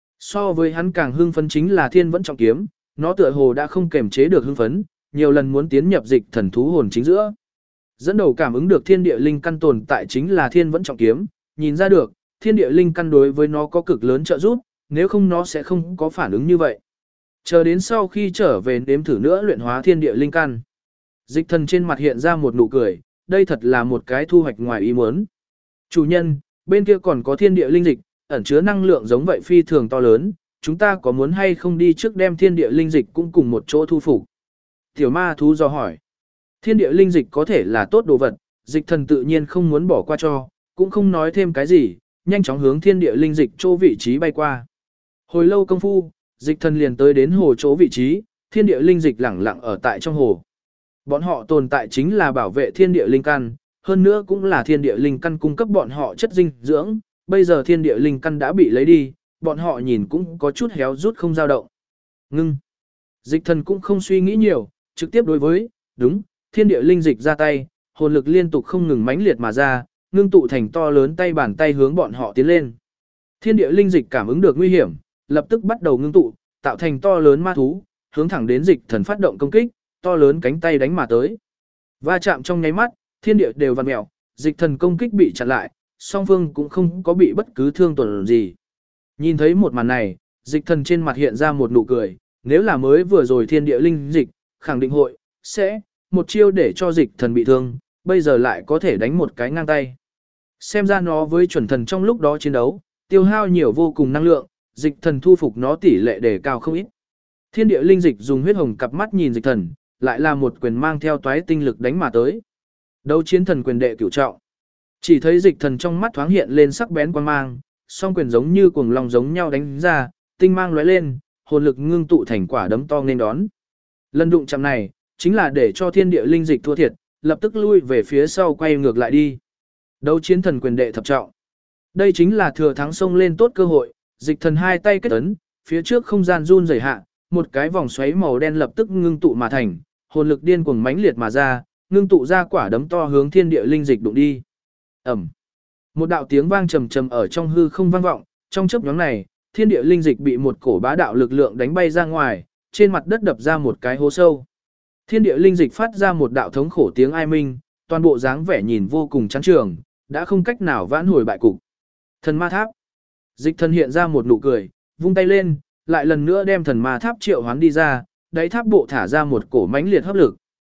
So với hắn càng hưng phấn chính là Thiên Vẫn Trọng Kiếm, nó tựa hồ đã không kềm chế được hưng phấn, nhiều lần muốn tiến nhập Dịch Thần thú hồn chính giữa. Dẫn đầu cảm ứng được thiên địa linh căn tồn tại chính là Thiên Vẫn Trọng Kiếm, nhìn ra được, thiên địa linh căn đối với nó có cực lớn trợ giúp, nếu không nó sẽ không có phản ứng như vậy. Chờ đến sau khi trở về nếm thử nữa luyện hóa thiên địa linh căn. Dịch Thần trên mặt hiện ra một nụ cười, đây thật là một cái thu hoạch ngoài ý muốn. Chủ nhân, bên kia còn có thiên địa linh dịch, ẩn chứa năng lượng giống vậy phi thường to lớn, chúng ta có muốn hay không đi trước đem thiên địa linh dịch cũng cùng một chỗ thu phục? Tiểu ma thú do hỏi. Thiên địa linh dịch có thể là tốt đồ vật, Dịch Thần tự nhiên không muốn bỏ qua cho, cũng không nói thêm cái gì, nhanh chóng hướng thiên địa linh dịch chỗ vị trí bay qua. Hồi lâu công phu, Dịch Thần liền tới đến hồ chỗ vị trí, thiên địa linh dịch lẳng lặng ở tại trong hồ. Bọn họ tồn tại chính là bảo vệ thiên địa linh căn, hơn nữa cũng là thiên địa linh căn cung cấp bọn họ chất dinh dưỡng, bây giờ thiên địa linh căn đã bị lấy đi, bọn họ nhìn cũng có chút héo rút không dao động. Ngưng. Dịch Thần cũng không suy nghĩ nhiều, trực tiếp đối với, đúng, thiên địa linh dịch ra tay, hồn lực liên tục không ngừng mãnh liệt mà ra, ngưng tụ thành to lớn tay bàn tay hướng bọn họ tiến lên. Thiên địa linh dịch cảm ứng được nguy hiểm, lập tức bắt đầu ngưng tụ, tạo thành to lớn ma thú, hướng thẳng đến Dịch Thần phát động công kích, to lớn cánh tay đánh mà tới. Va chạm trong nháy mắt, thiên địa đều vặn mèo, Dịch Thần công kích bị chặn lại, song phương cũng không có bị bất cứ thương tổn gì. Nhìn thấy một màn này, Dịch Thần trên mặt hiện ra một nụ cười, nếu là mới vừa rồi thiên địa linh dịch, khẳng định hội, sẽ, một chiêu để cho Dịch Thần bị thương, bây giờ lại có thể đánh một cái ngang tay. Xem ra nó với chuẩn thần trong lúc đó chiến đấu, tiêu hao nhiều vô cùng năng lượng, Dịch Thần thu phục nó tỷ lệ đề cao không ít. Thiên địa linh dịch dùng huyết hồng cặp mắt nhìn Dịch Thần, lại là một quyền mang theo toái tinh lực đánh mà tới. Đấu chiến thần quyền đệ cửu trọng. Chỉ thấy Dịch Thần trong mắt thoáng hiện lên sắc bén quan mang, song quyền giống như cuồng long giống nhau đánh ra, tinh mang lóe lên, hồn lực ngưng tụ thành quả đấm to nên đón. Lần đụng chạm này, chính là để cho thiên địa linh dịch thua thiệt, lập tức lui về phía sau quay ngược lại đi. Đấu chiến thần quyền đệ thập trọng. Đây chính là thừa thắng xông lên tốt cơ hội, Dịch Thần hai tay kết ấn, phía trước không gian run rẩy hạ, một cái vòng xoáy màu đen lập tức ngưng tụ mà thành, hồn lực điên cuồng mãnh liệt mà ra, ngưng tụ ra quả đấm to hướng thiên địa linh dịch đụng đi. Ầm. Một đạo tiếng vang trầm trầm ở trong hư không vang vọng, trong chớp nhoáng này, thiên địa linh dịch bị một cổ bá đạo lực lượng đánh bay ra ngoài, trên mặt đất đập ra một cái hố sâu. Thiên địa linh dịch phát ra một đạo thống khổ tiếng ai minh, toàn bộ dáng vẻ nhìn vô cùng chán trường, đã không cách nào vãn hồi bại cục. Thần ma tháp. Dịch Thần hiện ra một nụ cười, vung tay lên, lại lần nữa đem thần ma tháp triệu hoán đi ra, đáy tháp bộ thả ra một cổ mãnh liệt hấp lực.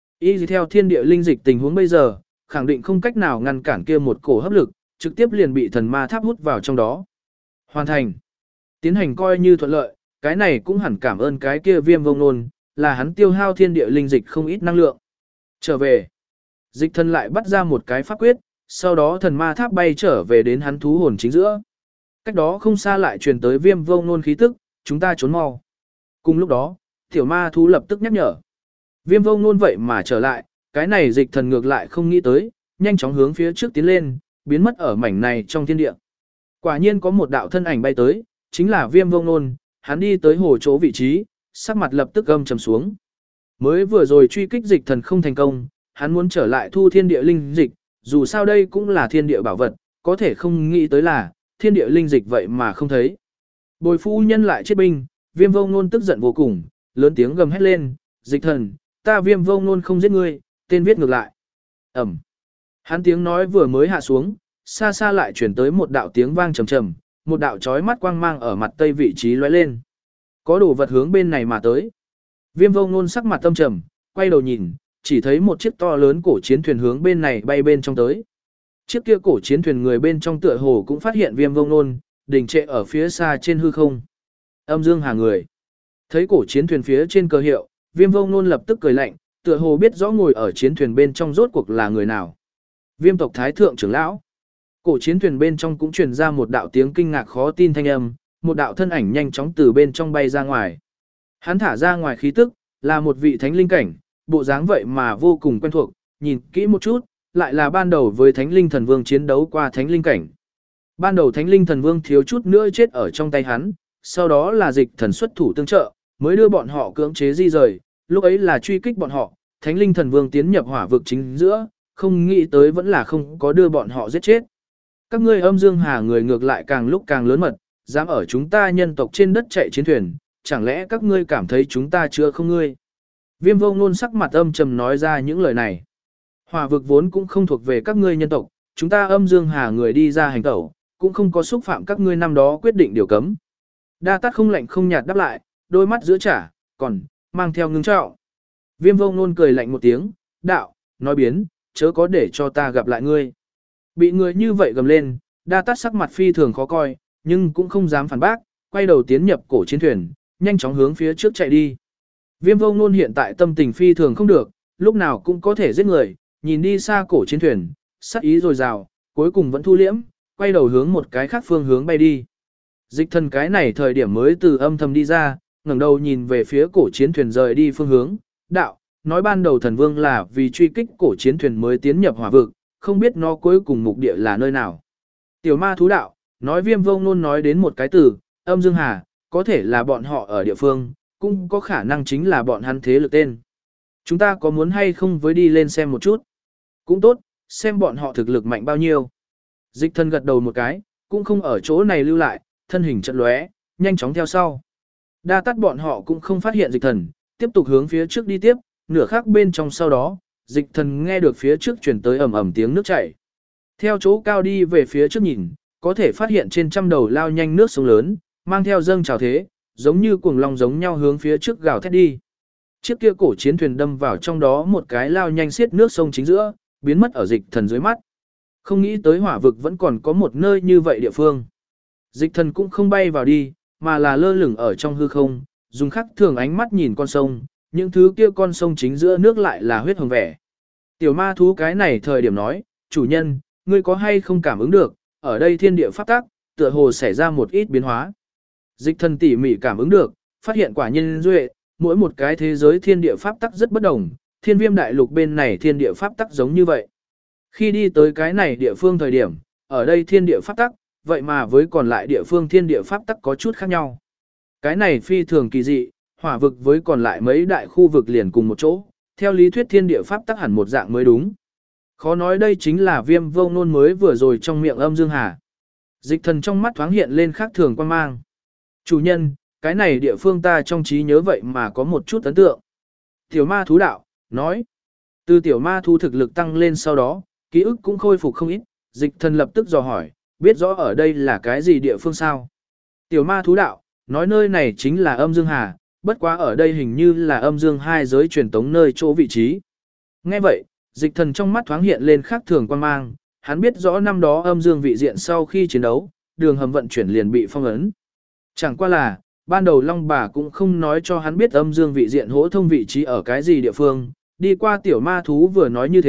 Y theo thiên địa linh dịch tình huống bây giờ, khẳng định không cách nào ngăn cản kia một cổ hấp lực, trực tiếp liền bị thần ma tháp hút vào trong đó. Hoàn thành. Tiến hành coi như thuận lợi, cái này cũng hẳn cảm ơn cái kia Viêm Vô Ngôn, là hắn tiêu hao thiên địa linh dịch không ít năng lượng. Trở về. Dịch thần lại bắt ra một cái pháp quyết, sau đó thần ma tháp bay trở về đến hắn thú hồn chính giữa. Cách đó không xa lại truyền tới Viêm Vô Ngôn khí tức, chúng ta trốn mau. Cùng lúc đó, tiểu ma thú lập tức nhắc nhở. Viêm Vô Ngôn vậy mà trở lại, cái này dịch thần ngược lại không nghĩ tới, nhanh chóng hướng phía trước tiến lên, biến mất ở mảnh này trong thiên địa. Quả nhiên có một đạo thân ảnh bay tới, chính là Viêm Vô Ngôn, hắn đi tới hồ chỗ vị trí, sắc mặt lập tức âm trầm xuống. Mới vừa rồi truy kích dịch thần không thành công, hắn muốn trở lại thu thiên địa linh dịch, dù sao đây cũng là thiên địa bảo vật, có thể không nghĩ tới là thiên địa linh dịch vậy mà không thấy. Bồi phu nhân lại chết binh, Viêm Vô Ngôn tức giận vô cùng, lớn tiếng gầm hét lên, dịch thần, ta Viêm Vô Ngôn không giết ngươi, tên viết ngược lại. Ẩm. Hắn tiếng nói vừa mới hạ xuống, xa xa lại chuyển tới một đạo tiếng vang trầm trầm, một đạo chói mắt quang mang ở mặt tây vị trí lóe lên. Có đồ vật hướng bên này mà tới. Viêm Vô Ngôn sắc mặt âm trầm, quay đầu nhìn, chỉ thấy một chiếc to lớn cổ chiến thuyền hướng bên này bay bên trong tới. Chiếc kia cổ chiến thuyền người bên trong tựa hồ cũng phát hiện Viêm Vô Ngôn, đình trệ ở phía xa trên hư không. Âm Dương Hà người. Thấy cổ chiến thuyền phía trên cờ hiệu, Viêm Vô Ngôn lập tức cười lạnh, tựa hồ biết rõ ngồi ở chiến thuyền bên trong rốt cuộc là người nào. Viêm tộc thái thượng trưởng lão. Cổ chiến thuyền bên trong cũng truyền ra một đạo tiếng kinh ngạc khó tin thanh âm, một đạo thân ảnh nhanh chóng từ bên trong bay ra ngoài. Hắn thả ra ngoài khí tức, là một vị thánh linh cảnh, bộ dáng vậy mà vô cùng quen thuộc, nhìn kỹ một chút, lại là ban đầu với Thánh Linh Thần Vương chiến đấu qua thánh linh cảnh. Ban đầu Thánh Linh Thần Vương thiếu chút nữa chết ở trong tay hắn, sau đó là dịch thần xuất thủ tương trợ, mới đưa bọn họ cưỡng chế di rời, lúc ấy là truy kích bọn họ, Thánh Linh Thần Vương tiến nhập hỏa vực chính giữa, không nghĩ tới vẫn là không có đưa bọn họ giết chết. Các ngươi Âm Dương Hà người ngược lại càng lúc càng lớn mật, dám ở chúng ta nhân tộc trên đất chạy chiến thuyền, chẳng lẽ các ngươi cảm thấy chúng ta chưa không ngươi? Viêm Vô Ngôn sắc mặt âm trầm nói ra những lời này. Hỏa vực vốn cũng không thuộc về các ngươi nhân tộc, chúng ta Âm Dương Hà người đi ra hành tẩu, cũng không có xúc phạm các ngươi năm đó quyết định điều cấm. Đa Tát không lạnh không nhạt đáp lại, đôi mắt giữa trả, còn mang theo ngưng trọng. Viêm Vô Ngôn cười lạnh một tiếng, đạo, nói biến, chớ có để cho ta gặp lại ngươi. Bị người như vậy gầm lên, Đa Tát sắc mặt phi thường khó coi, nhưng cũng không dám phản bác, quay đầu tiến nhập cổ chiến thuyền, nhanh chóng hướng phía trước chạy đi. Viêm Vô Ngôn hiện tại tâm tình phi thường không được, lúc nào cũng có thể giết người, nhìn đi xa cổ chiến thuyền, sắc ý dồi dào, cuối cùng vẫn thu liễm, quay đầu hướng một cái khác phương hướng bay đi. Dịch thần cái này thời điểm mới từ âm thầm đi ra, ngẩng đầu nhìn về phía cổ chiến thuyền rời đi phương hướng, đạo, nói ban đầu thần vương là vì truy kích cổ chiến thuyền mới tiến nhập hỏa vực, không biết nó cuối cùng mục địa là nơi nào. Tiểu ma thú đạo, nói Viêm Vô Ngôn nói đến một cái từ, Âm Dương Hà, có thể là bọn họ ở địa phương, cũng có khả năng chính là bọn hắn thế lực tên. Chúng ta có muốn hay không với đi lên xem một chút? Cũng tốt, xem bọn họ thực lực mạnh bao nhiêu. Dịch thần gật đầu một cái, cũng không ở chỗ này lưu lại, thân hình chợt lóe, nhanh chóng theo sau. Đa Tát bọn họ cũng không phát hiện dịch thần, tiếp tục hướng phía trước đi tiếp, nửa khắc bên trong sau đó, dịch thần nghe được phía trước truyền tới ầm ầm tiếng nước chảy. Theo chỗ cao đi về phía trước nhìn, có thể phát hiện trên trăm đầu lao nhanh nước sông lớn, mang theo dâng trào thế, giống như cuồng long giống nhau hướng phía trước gào thét đi. Chiếc kia cổ chiến thuyền đâm vào trong đó một cái lao nhanh xiết nước sông chính giữa, biến mất ở dịch thần dưới mắt. Không nghĩ tới hỏa vực vẫn còn có một nơi như vậy địa phương. Dịch thần cũng không bay vào đi, mà là lơ lửng ở trong hư không, dùng khắc thường ánh mắt nhìn con sông, những thứ kia con sông chính giữa nước lại là huyết hồng vẻ. Tiểu ma thú cái này thời điểm nói, chủ nhân, ngươi có hay không cảm ứng được, ở đây thiên địa pháp tắc, tựa hồ xảy ra một ít biến hóa. Dịch thần tỉ mỉ cảm ứng được, phát hiện quả nhân duệ, mỗi một cái thế giới thiên địa pháp tắc rất bất đồng, thiên viêm đại lục bên này thiên địa pháp tắc giống như vậy. Khi đi tới cái này địa phương thời điểm, ở đây thiên địa pháp tắc, vậy mà với còn lại địa phương thiên địa pháp tắc có chút khác nhau. Cái này phi thường kỳ dị, hỏa vực với còn lại mấy đại khu vực liền cùng một chỗ, theo lý thuyết thiên địa pháp tắc hẳn một dạng mới đúng. Khó nói đây chính là Viêm Vô Ngôn mới vừa rồi trong miệng Âm Dương Hà. Dịch thần trong mắt thoáng hiện lên khác thường quan mang. Chủ nhân, cái này địa phương ta trong trí nhớ vậy mà có một chút ấn tượng. Tiểu ma thú đạo, nói. Từ tiểu ma thú thực lực tăng lên sau đó, ký ức cũng khôi phục không ít, dịch thần lập tức dò hỏi, biết rõ ở đây là cái gì địa phương sao. Tiểu ma thú đạo, nói nơi này chính là Âm Dương Hà, bất quá ở đây hình như là âm dương hai giới truyền tống nơi chỗ vị trí. Nghe vậy, dịch thần trong mắt thoáng hiện lên khác thường quan mang, hắn biết rõ năm đó âm dương vị diện sau khi chiến đấu, đường hầm vận chuyển liền bị phong ấn. Chẳng qua là, ban đầu Long bà cũng không nói cho hắn biết âm dương vị diện hỗ thông vị trí ở cái gì địa phương, đi qua tiểu ma thú vừa nói như thế,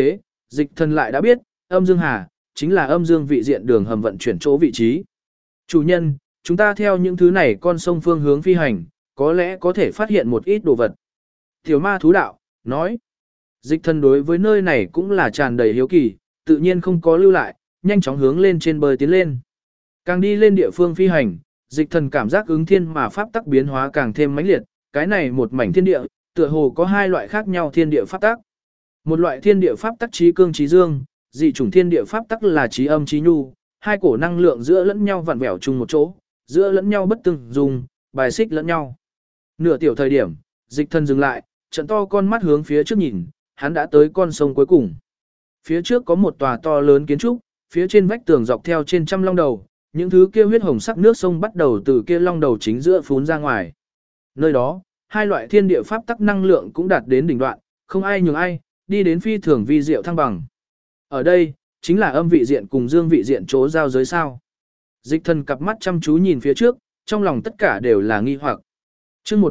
Dịch thần lại đã biết, âm dương hà, chính là âm dương vị diện đường hầm vận chuyển chỗ vị trí. Chủ nhân, chúng ta theo những thứ này con sông phương hướng phi hành, có lẽ có thể phát hiện một ít đồ vật. Tiểu ma thú đạo, nói. Dịch thần đối với nơi này cũng là tràn đầy hiếu kỳ, tự nhiên không có lưu lại, nhanh chóng hướng lên trên bơi tiến lên. Càng đi lên địa phương phi hành, dịch thần cảm giác ứng thiên mà pháp tắc biến hóa càng thêm mãnh liệt, cái này một mảnh thiên địa, tựa hồ có hai loại khác nhau thiên địa pháp tắc. Một loại thiên địa pháp tắc trí cương trí dương, dị chủng thiên địa pháp tắc là trí âm trí nhu, hai cổ năng lượng giữa lẫn nhau vặn vẹo chung một chỗ, giữa lẫn nhau bất tương dung, bài xích lẫn nhau. Nửa tiểu thời điểm, dịch thần dừng lại, trận to con mắt hướng phía trước nhìn, hắn đã tới con sông cuối cùng. Phía trước có một tòa to lớn kiến trúc, phía trên vách tường dọc theo trên trăm long đầu, những thứ kia huyết hồng sắc nước sông bắt đầu từ kia long đầu chính giữa phún ra ngoài. Nơi đó, hai loại thiên địa pháp tắc năng lượng cũng đạt đến đỉnh đoạn, không ai nhường ai, đi đến phi thường vi diệu thăng bằng. Ở đây, chính là âm vị diện cùng dương vị diện chỗ giao giới sao. Dịch thần cặp mắt chăm chú nhìn phía trước, trong lòng tất cả đều là nghi hoặc. Chương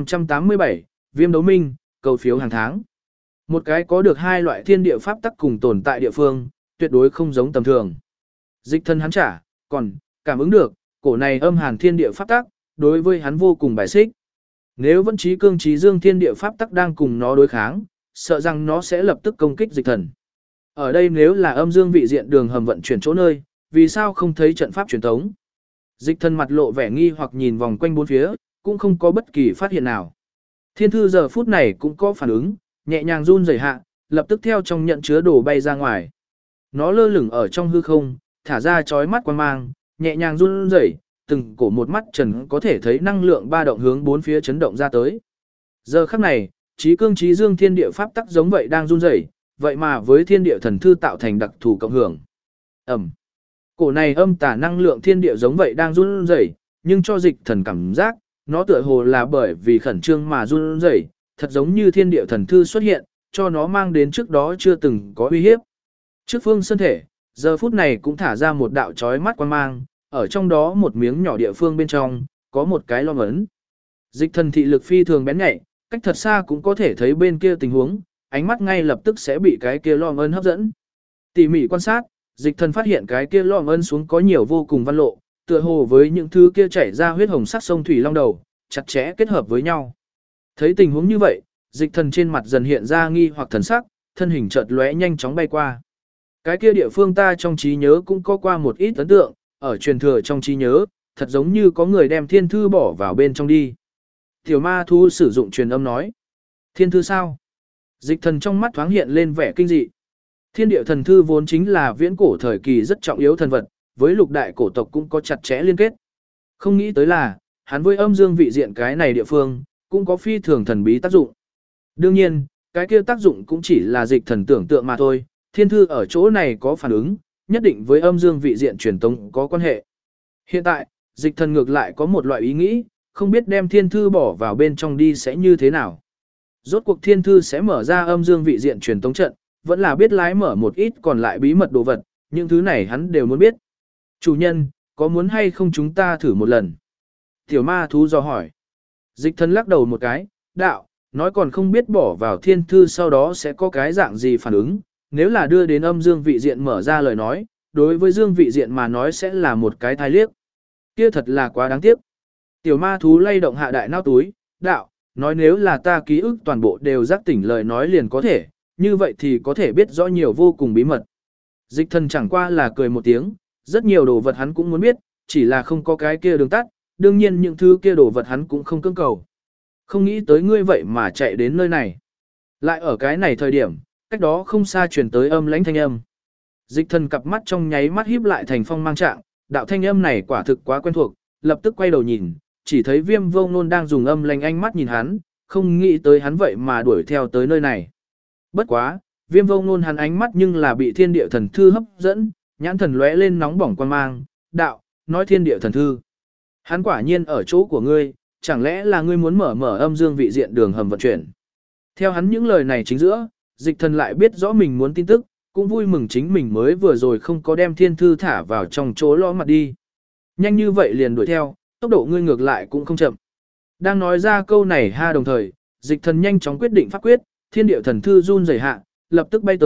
1587, Viêm đấu minh, cầu phiếu hàng tháng. Một cái có được hai loại thiên địa pháp tắc cùng tồn tại địa phương, tuyệt đối không giống tầm thường. Dịch thần hắn trả, còn cảm ứng được, cổ này âm hàn thiên địa pháp tắc, đối với hắn vô cùng bài xích. Nếu vẫn trí cương trí dương thiên địa pháp tắc đang cùng nó đối kháng, sợ rằng nó sẽ lập tức công kích dịch thần. Ở đây nếu là âm dương vị diện đường hầm vận chuyển chỗ nơi, vì sao không thấy trận pháp truyền thống? Dịch thần mặt lộ vẻ nghi hoặc nhìn vòng quanh bốn phía, cũng không có bất kỳ phát hiện nào. Thiên thư giờ phút này cũng có phản ứng, nhẹ nhàng run rẩy hạ, lập tức theo trong nhận chứa đồ bay ra ngoài. Nó lơ lửng ở trong hư không, thả ra chói mắt quang mang, nhẹ nhàng run rẩy, từng cổ một mắt trần có thể thấy năng lượng ba động hướng bốn phía chấn động ra tới. Giờ khắc này, trí cương trí dương thiên địa pháp tắc giống vậy đang run rẩy, vậy mà với thiên địa thần thư tạo thành đặc thù cộng hưởng. Ẩm. Cổ này âm tà năng lượng thiên địa giống vậy đang run rẩy, nhưng cho dịch thần cảm giác, nó tựa hồ là bởi vì khẩn trương mà run rẩy, thật giống như thiên địa thần thư xuất hiện, cho nó mang đến trước đó chưa từng có uy hiếp. Trước phương thân thể, giờ phút này cũng thả ra một đạo chói mắt quang mang, ở trong đó một miếng nhỏ địa phương bên trong, có một cái lõm ấn. Dịch thần thị lực phi thường bén nhạy, cách thật xa cũng có thể thấy bên kia tình huống, ánh mắt ngay lập tức sẽ bị cái kia lõm ấn hấp dẫn. Tỉ mỉ quan sát, dịch thần phát hiện cái kia lõm ấn xuống có nhiều vô cùng văn lộ, tựa hồ với những thứ kia chảy ra huyết hồng sắc sông thủy long đầu, chặt chẽ kết hợp với nhau. Thấy tình huống như vậy, dịch thần trên mặt dần hiện ra nghi hoặc thần sắc, thân hình chợt lóe nhanh chóng bay qua. Cái kia địa phương ta trong trí nhớ cũng có qua một ít ấn tượng, ở truyền thừa trong trí nhớ, thật giống như có người đem thiên thư bỏ vào bên trong đi. Tiểu ma thú sử dụng truyền âm nói. Thiên thư sao? Dịch thần trong mắt thoáng hiện lên vẻ kinh dị. Thiên địa thần thư vốn chính là viễn cổ thời kỳ rất trọng yếu thần vật, với lục đại cổ tộc cũng có chặt chẽ liên kết. Không nghĩ tới là, hắn với âm dương vị diện cái này địa phương, cũng có phi thường thần bí tác dụng. Đương nhiên, cái kia tác dụng cũng chỉ là dịch thần tưởng tượng mà thôi, thiên thư ở chỗ này có phản ứng, nhất định với âm dương vị diện truyền tống có quan hệ. Hiện tại, dịch thần ngược lại có một loại ý nghĩ, không biết đem thiên thư bỏ vào bên trong đi sẽ như thế nào. Rốt cuộc thiên thư sẽ mở ra âm dương vị diện truyền tống trận, vẫn là biết lái mở một ít còn lại bí mật đồ vật, những thứ này hắn đều muốn biết. Chủ nhân, có muốn hay không chúng ta thử một lần? Tiểu ma thú do hỏi. Dịch thần lắc đầu một cái, đạo, nói còn không biết bỏ vào thiên thư sau đó sẽ có cái dạng gì phản ứng, nếu là đưa đến âm dương vị diện mở ra lời nói, đối với dương vị diện mà nói sẽ là một cái thai liếc. Kia thật là quá đáng tiếc. Tiểu ma thú lay động hạ đại nao túi, đạo, nói nếu là ta ký ức toàn bộ đều giác tỉnh lời nói liền có thể, như vậy thì có thể biết rõ nhiều vô cùng bí mật. Dịch thần chẳng qua là cười một tiếng, rất nhiều đồ vật hắn cũng muốn biết, chỉ là không có cái kia đường tắt, đương nhiên những thứ kia đồ vật hắn cũng không cưỡng cầu. Không nghĩ tới ngươi vậy mà chạy đến nơi này. Lại ở cái này thời điểm, cách đó không xa truyền tới âm lãnh thanh âm. Dịch thần cặp mắt trong nháy mắt híp lại thành phong mang trạng, đạo thanh âm này quả thực quá quen thuộc, lập tức quay đầu nhìn, chỉ thấy Viêm Vô Ngôn đang dùng âm lãnh ánh mắt nhìn hắn, không nghĩ tới hắn vậy mà đuổi theo tới nơi này. Bất quá, Viêm Vô Ngôn hắn ánh mắt nhưng là bị thiên địa thần thư hấp dẫn, nhãn thần lóe lên nóng bỏng quan mang, đạo, nói thiên địa thần thư. Hắn quả nhiên ở chỗ của ngươi, chẳng lẽ là ngươi muốn mở âm dương vị diện đường hầm vận chuyển. Theo hắn những lời này chính giữa, dịch thần lại biết rõ mình muốn tin tức, cũng vui mừng chính mình mới vừa rồi không có đem thiên thư thả vào trong chỗ lõ mặt đi. Nhanh như vậy liền đuổi theo, tốc độ ngươi ngược lại cũng không chậm. Đang nói ra câu này ha đồng thời, dịch thần nhanh chóng quyết định pháp quyết, thiên địa thần thư run rẩy hạ, lập tức bay tới,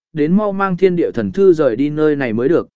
đến mau mang thiên địa thần thư rời đi nơi này mới được.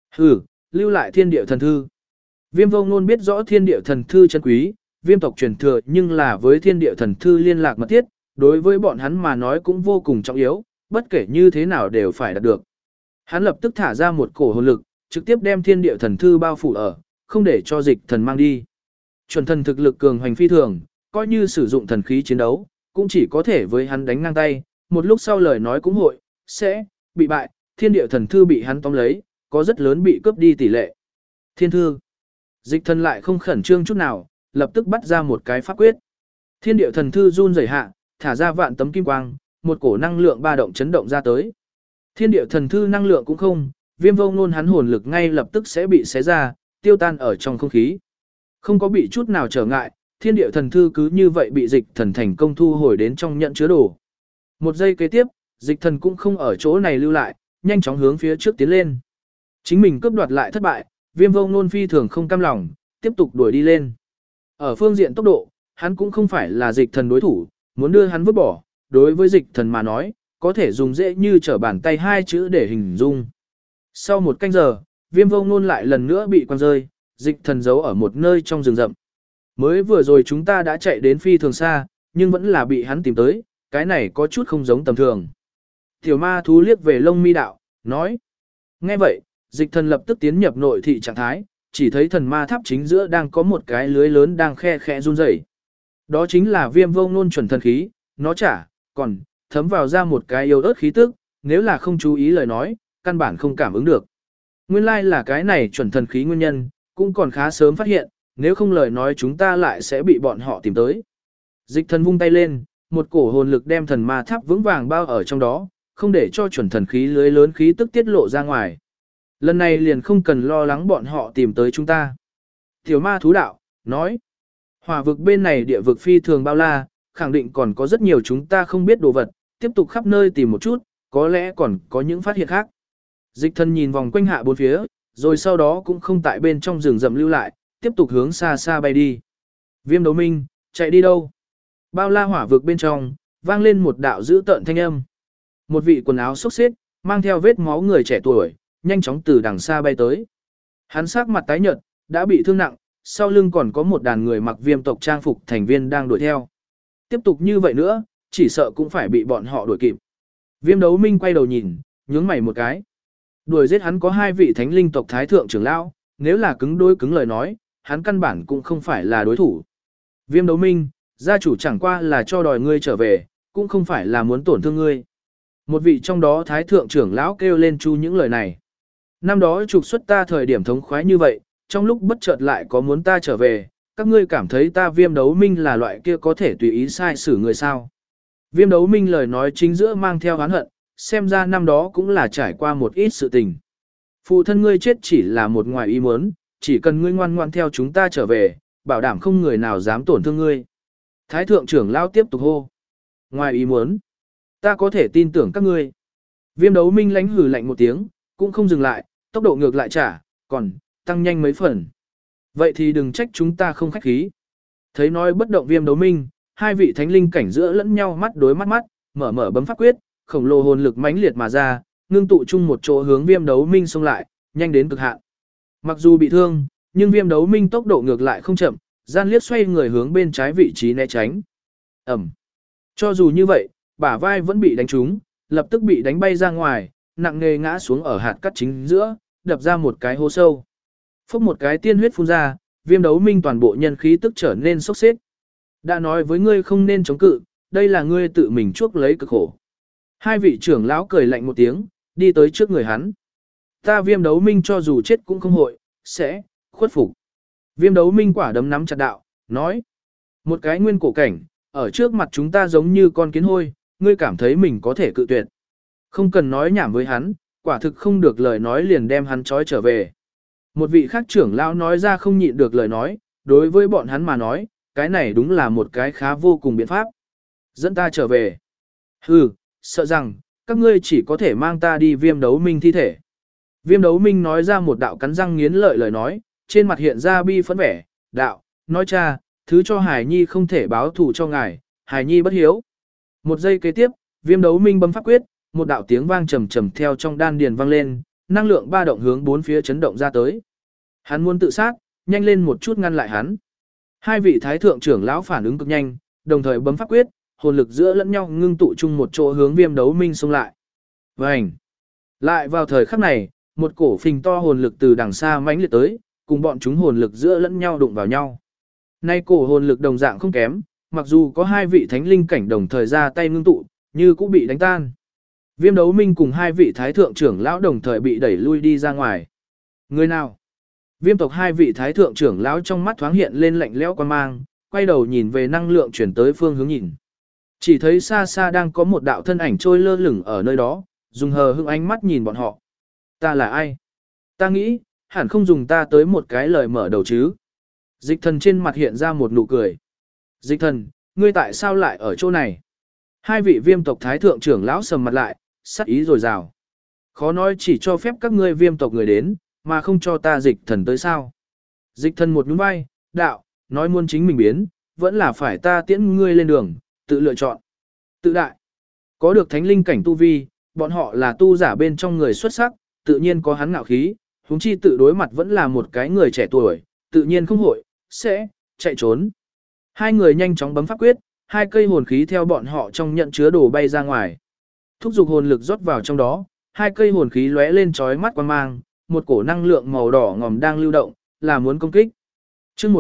Lưu lại thiên địa thần thư. Viêm Vô Ngôn biết rõ thiên địa thần thư chân quý, viêm tộc truyền thừa nhưng là với thiên địa thần thư liên lạc mật thiết, đối với bọn hắn mà nói cũng vô cùng trọng yếu, bất kể như thế nào đều phải đạt được. Hắn lập tức thả ra một cổ hồn lực, trực tiếp đem thiên địa thần thư bao phủ ở, không để cho dịch thần mang đi. Chuẩn thần thực lực cường hoành phi thường, coi như sử dụng thần khí chiến đấu, cũng chỉ có thể với hắn đánh ngang tay, một lúc sau lời nói cũng sẽ bị bại, thiên địa thần thư bị hắn tóm lấy, có rất lớn bị cướp đi tỷ lệ. Thiên thư. Dịch thần lại không khẩn trương chút nào, lập tức bắt ra một cái pháp quyết. Thiên địa thần thư run rẩy hạ, thả ra vạn tấm kim quang, một cổ năng lượng ba động chấn động ra tới. Thiên địa thần thư năng lượng cũng không, Viêm Vô Ngôn hắn hồn lực ngay lập tức sẽ bị xé ra, tiêu tan ở trong không khí. Không có bị chút nào trở ngại, thiên địa thần thư cứ như vậy bị dịch thần thành công thu hồi đến trong nhận chứa đồ. Một giây kế tiếp, dịch thần cũng không ở chỗ này lưu lại, nhanh chóng hướng phía trước tiến lên. Chính mình cướp đoạt lại thất bại, Viêm Vô Ngôn phi thường không cam lòng, tiếp tục đuổi đi lên. Ở phương diện tốc độ, hắn cũng không phải là dịch thần đối thủ, muốn đưa hắn vứt bỏ, đối với dịch thần mà nói, có thể dùng dễ như trở bàn tay hai chữ để hình dung. Sau một canh giờ, Viêm Vô Ngôn lại lần nữa bị quăng rơi, dịch thần giấu ở một nơi trong rừng rậm. Mới vừa rồi chúng ta đã chạy đến phi thường xa, nhưng vẫn là bị hắn tìm tới, cái này có chút không giống tầm thường. Tiểu ma thú liếc về Lông Mi đạo, nói. Nghe vậy, dịch thần lập tức tiến nhập nội thị trạng thái, chỉ thấy thần ma tháp chính giữa đang có một cái lưới lớn đang khe khẽ run rẩy. Đó chính là Viêm Vô Ngôn chuẩn thần khí, nó còn thấm vào ra một cái yếu ớt khí tức, nếu là không chú ý lời nói, căn bản không cảm ứng được. Nguyên lai là cái này chuẩn thần khí nguyên nhân, cũng còn khá sớm phát hiện, nếu không lời nói chúng ta lại sẽ bị bọn họ tìm tới. Dịch thần vung tay lên, một cổ hồn lực đem thần ma tháp vững vàng bao ở trong đó, không để cho chuẩn thần khí lưới lớn khí tức tiết lộ ra ngoài. Lần này liền không cần lo lắng bọn họ tìm tới chúng ta. Tiểu ma thú đạo, nói. Hỏa vực bên này địa vực phi thường bao la, khẳng định còn có rất nhiều chúng ta không biết đồ vật, tiếp tục khắp nơi tìm một chút, có lẽ còn có những phát hiện khác. Dịch thần nhìn vòng quanh hạ bốn phía, rồi sau đó cũng không tại bên trong rừng rậm lưu lại, tiếp tục hướng xa xa bay đi. Viêm Đấu Minh, chạy đi đâu? Bao la hỏa vực bên trong, vang lên một đạo dữ tợn thanh âm. Một vị quần áo xốc xếch, mang theo vết máu người trẻ tuổi, nhanh chóng từ đằng xa bay tới. Hắn sắc mặt tái nhợt, đã bị thương nặng, sau lưng còn có một đàn người mặc viêm tộc trang phục thành viên đang đuổi theo. Tiếp tục như vậy nữa, chỉ sợ cũng phải bị bọn họ đuổi kịp. Viêm Đấu Minh quay đầu nhìn, nhướng mày một cái. Đuổi giết hắn có hai vị thánh linh tộc thái thượng trưởng lão, nếu là cứng đối cứng lời nói, hắn căn bản cũng không phải là đối thủ. Viêm Đấu Minh, gia chủ chẳng qua là cho đòi ngươi trở về, cũng không phải là muốn tổn thương ngươi. Một vị trong đó thái thượng trưởng lão kêu lên chu những lời này. Năm đó trục xuất ta thời điểm thống khoái như vậy, trong lúc bất chợt lại có muốn ta trở về, các ngươi cảm thấy ta Viêm Đấu Minh là loại kia có thể tùy ý sai xử người sao. Viêm Đấu Minh lời nói chính giữa mang theo oán hận, xem ra năm đó cũng là trải qua một ít sự tình. Phụ thân ngươi chết chỉ là một ngoài ý muốn, chỉ cần ngươi ngoan ngoan theo chúng ta trở về, bảo đảm không người nào dám tổn thương ngươi. Thái thượng trưởng lão tiếp tục hô. Ngoài ý muốn, ta có thể tin tưởng các ngươi. Viêm Đấu Minh lánh hừ lạnh một tiếng, cũng không dừng lại, tốc độ ngược lại còn tăng nhanh mấy phần. Vậy thì đừng trách chúng ta không khách khí. Thấy nói bất động Viêm Đấu Minh, hai vị thánh linh cảnh giữa lẫn nhau mắt đối mắt, mở bấm pháp quyết, khổng lồ hồn lực mãnh liệt mà ra, ngưng tụ chung một chỗ hướng Viêm Đấu Minh xông lại, nhanh đến cực hạn. Mặc dù bị thương, nhưng Viêm Đấu Minh tốc độ ngược lại không chậm, gian liếc xoay người hướng bên trái vị trí né tránh. Ẩm. Cho dù như vậy, bả vai vẫn bị đánh trúng, lập tức bị đánh bay ra ngoài, nặng nề ngã xuống ở hạt cắt chính giữa, đập ra một cái hố sâu. Phốc một cái tiên huyết phun ra, Viêm Đấu Minh toàn bộ nhân khí tức trở nên sốc xếp. Đã nói với ngươi không nên chống cự, đây là ngươi tự mình chuốc lấy cực khổ. Hai vị trưởng lão cười lạnh một tiếng, đi tới trước người hắn. Ta Viêm Đấu Minh cho dù chết cũng không hội, sẽ khuất phục. Viêm Đấu Minh quả đấm nắm chặt đạo, nói. Một cái nguyên cổ cảnh, ở trước mặt chúng ta giống như con kiến hôi, ngươi cảm thấy mình có thể cự tuyệt. Không cần nói nhảm với hắn, quả thực không được lời nói liền đem hắn trói trở về. Một vị khác trưởng lão nói ra không nhịn được lời nói, đối với bọn hắn mà nói, cái này đúng là một cái khá vô cùng biện pháp. Dẫn ta trở về. Hừ, sợ rằng, các ngươi chỉ có thể mang ta đi Viêm Đấu Minh thi thể. Viêm Đấu Minh nói ra một đạo cắn răng nghiến lợi lời nói, trên mặt hiện ra bi phẫn vẻ, đạo, nói cha, thứ cho Hải Nhi không thể báo thù cho ngài, Hải Nhi bất hiếu. Một giây kế tiếp, Viêm Đấu Minh bấm pháp quyết, một đạo tiếng vang trầm trầm theo trong đan điền vang lên, năng lượng ba động hướng bốn phía chấn động ra tới. Hắn muốn tự sát, nhanh lên một chút ngăn lại hắn. Hai vị thái thượng trưởng lão phản ứng cực nhanh, đồng thời bấm pháp quyết, hồn lực giữa lẫn nhau ngưng tụ chung một chỗ hướng Viêm Đấu Minh xông lại. Vành. Lại vào thời khắc này, một cổ phình to hồn lực từ đằng xa mãnh liệt tới, cùng bọn chúng hồn lực giữa lẫn nhau đụng vào nhau. Nay cổ hồn lực đồng dạng không kém, mặc dù có hai vị thánh linh cảnh đồng thời ra tay ngưng tụ, như cũng bị đánh tan. Viêm Đấu Minh cùng hai vị thái thượng trưởng lão đồng thời bị đẩy lui đi ra ngoài. Người nào? Viêm tộc hai vị thái thượng trưởng lão trong mắt thoáng hiện lên lạnh lẽo quan mang, quay đầu nhìn về năng lượng chuyển tới phương hướng nhìn. Chỉ thấy xa xa đang có một đạo thân ảnh trôi lơ lửng ở nơi đó, dùng hờ hững ánh mắt nhìn bọn họ. Ta là ai? Ta nghĩ, hẳn không dùng ta tới một cái lời mở đầu chứ. Dịch thần trên mặt hiện ra một nụ cười. Dịch thần, ngươi tại sao lại ở chỗ này? Hai vị viêm tộc thái thượng trưởng lão sầm mặt lại, sắc ý rồi rào. Khó nói chỉ cho phép các ngươi viêm tộc người đến, mà không cho ta dịch thần tới sao. Dịch thần một nhún vai, đạo, nói muốn chính mình biến, vẫn là phải ta tiễn ngươi lên đường, tự lựa chọn. Tự đại. Có được thánh linh cảnh tu vi, bọn họ là tu giả bên trong người xuất sắc, tự nhiên có hắn ngạo khí, huống chi tự đối mặt vẫn là một cái người trẻ tuổi, tự nhiên không hội, sẽ, chạy trốn. Hai người nhanh chóng bấm pháp quyết, hai cây hồn khí theo bọn họ trong nhận chứa đồ bay ra ngoài. Thúc giục hồn lực rót vào trong đó, hai cây hồn khí lóe lên chói mắt quang mang, một cổ năng lượng màu đỏ ngòm đang lưu động, là muốn công kích. Chương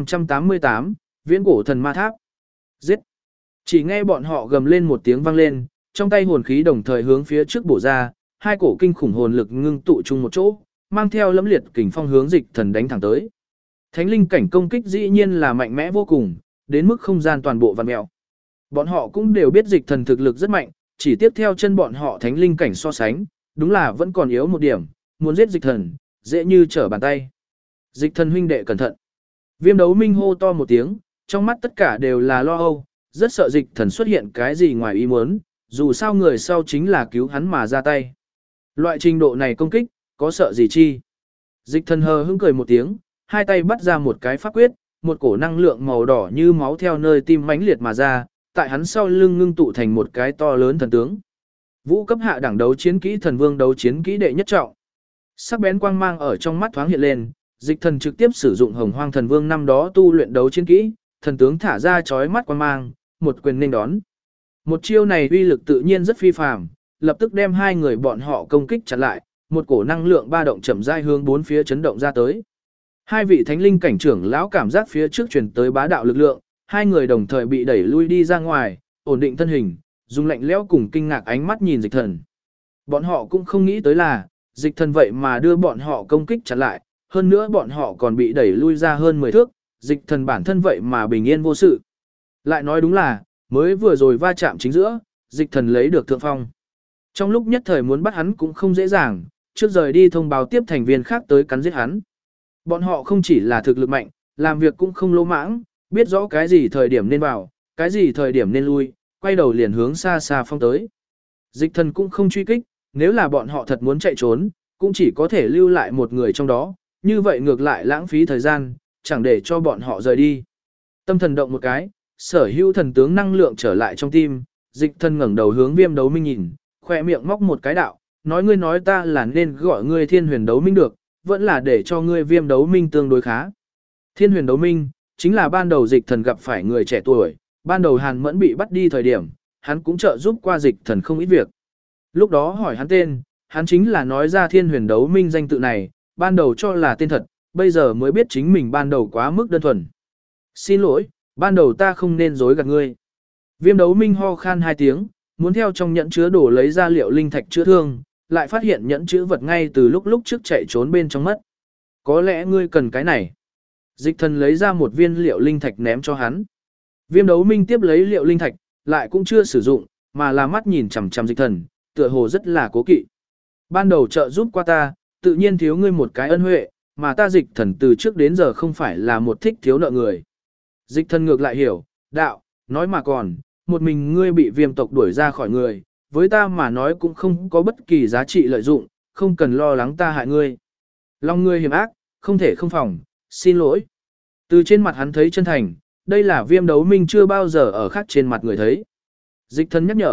1588, Viễn cổ thần ma tháp. Giết. Chỉ nghe bọn họ gầm lên một tiếng vang lên, trong tay hồn khí đồng thời hướng phía trước bổ ra, hai cổ kinh khủng hồn lực ngưng tụ chung một chỗ, mang theo lẫm liệt kình phong hướng dịch thần đánh thẳng tới. Thánh linh cảnh công kích dĩ nhiên là mạnh mẽ vô cùng, đến mức không gian toàn bộ vặn mèo. Bọn họ cũng đều biết dịch thần thực lực rất mạnh, chỉ tiếp theo chân bọn họ thánh linh cảnh so sánh, đúng là vẫn còn yếu một điểm, muốn giết dịch thần, dễ như trở bàn tay. Dịch thần huynh đệ cẩn thận. Viêm Đấu Minh hô to một tiếng, trong mắt tất cả đều là lo âu, rất sợ dịch thần xuất hiện cái gì ngoài ý muốn, dù sao người sau chính là cứu hắn mà ra tay. Loại trình độ này công kích, có sợ gì chi? Dịch thần hờ hững cười một tiếng, hai tay bắt ra một cái pháp quyết, một cổ năng lượng màu đỏ như máu theo nơi tim mãnh liệt mà ra, tại hắn sau lưng ngưng tụ thành một cái to lớn thần tướng. Vũ cấp hạ đẳng đấu chiến kỹ thần vương đấu chiến kỹ đệ nhất trọng. Sắc bén quang mang ở trong mắt thoáng hiện lên, dịch thần trực tiếp sử dụng hồng hoang thần vương năm đó tu luyện đấu chiến kỹ, thần tướng thả ra chói mắt quang mang, một quyền nên đón. Một chiêu này uy lực tự nhiên rất phi phàm, lập tức đem hai người bọn họ công kích chặn lại, một cổ năng lượng ba động chậm rãi hướng bốn phía chấn động ra tới. Hai vị thánh linh cảnh trưởng lão cảm giác phía trước truyền tới bá đạo lực lượng, hai người đồng thời bị đẩy lui đi ra ngoài, ổn định thân hình, dùng lạnh lẽo cùng kinh ngạc ánh mắt nhìn dịch thần. Bọn họ cũng không nghĩ tới là, dịch thần vậy mà đưa bọn họ công kích chặn lại, hơn nữa bọn họ còn bị đẩy lui ra hơn 10 thước, dịch thần bản thân vậy mà bình yên vô sự. Lại nói đúng là, mới vừa rồi va chạm chính giữa, dịch thần lấy được thượng phong. Trong lúc nhất thời muốn bắt hắn cũng không dễ dàng, trước rời đi thông báo tiếp thành viên khác tới cắn giết hắn. Bọn họ không chỉ là thực lực mạnh, làm việc cũng không lỗ mãng, biết rõ cái gì thời điểm nên vào, cái gì thời điểm nên lui, quay đầu liền hướng xa xa phong tới. Dịch thần cũng không truy kích, nếu là bọn họ thật muốn chạy trốn, cũng chỉ có thể lưu lại một người trong đó, như vậy ngược lại lãng phí thời gian, chẳng để cho bọn họ rời đi. Tâm thần động một cái, sở hữu thần tướng năng lượng trở lại trong tim, dịch thần ngẩng đầu hướng Viêm Đấu Minh nhìn, khoe miệng móc một cái đạo, nói ngươi nói ta là nên gọi ngươi Thiên Huyền Đấu Minh được, vẫn là để cho ngươi Viêm Đấu Minh tương đối khá. Thiên Huyền Đấu Minh, chính là ban đầu dịch thần gặp phải người trẻ tuổi, ban đầu Hàn Mẫn bị bắt đi thời điểm, hắn cũng trợ giúp qua dịch thần không ít việc. Lúc đó hỏi hắn tên, hắn chính là nói ra Thiên Huyền Đấu Minh danh tự này, ban đầu cho là tên thật, bây giờ mới biết chính mình ban đầu quá mức đơn thuần. Xin lỗi, ban đầu ta không nên dối gạt ngươi. Viêm Đấu Minh ho khan hai tiếng, muốn theo trong nhẫn chứa đồ lấy ra liệu linh thạch chữa thương, lại phát hiện nhẫn chứa vật ngay từ lúc trước chạy trốn bên trong mất. Có lẽ ngươi cần cái này. Dịch thần lấy ra một viên liệu linh thạch ném cho hắn. Viêm Đấu Minh tiếp lấy liệu linh thạch, lại cũng chưa sử dụng, mà là mắt nhìn chằm chằm dịch thần, tựa hồ rất là cố kỵ. Ban đầu trợ giúp qua ta, tự nhiên thiếu ngươi một cái ân huệ, mà ta dịch thần từ trước đến giờ không phải là một thích thiếu nợ người. Dịch thần ngược lại hiểu, đạo, nói mà còn, một mình ngươi bị viêm tộc đuổi ra khỏi người, với ta mà nói cũng không có bất kỳ giá trị lợi dụng, không cần lo lắng ta hại ngươi. Lòng ngươi hiểm ác, không thể không phòng, xin lỗi. Từ trên mặt hắn thấy chân thành, đây là Viêm Đấu Minh chưa bao giờ ở khác trên mặt người thấy. Dịch thần nhắc nhở,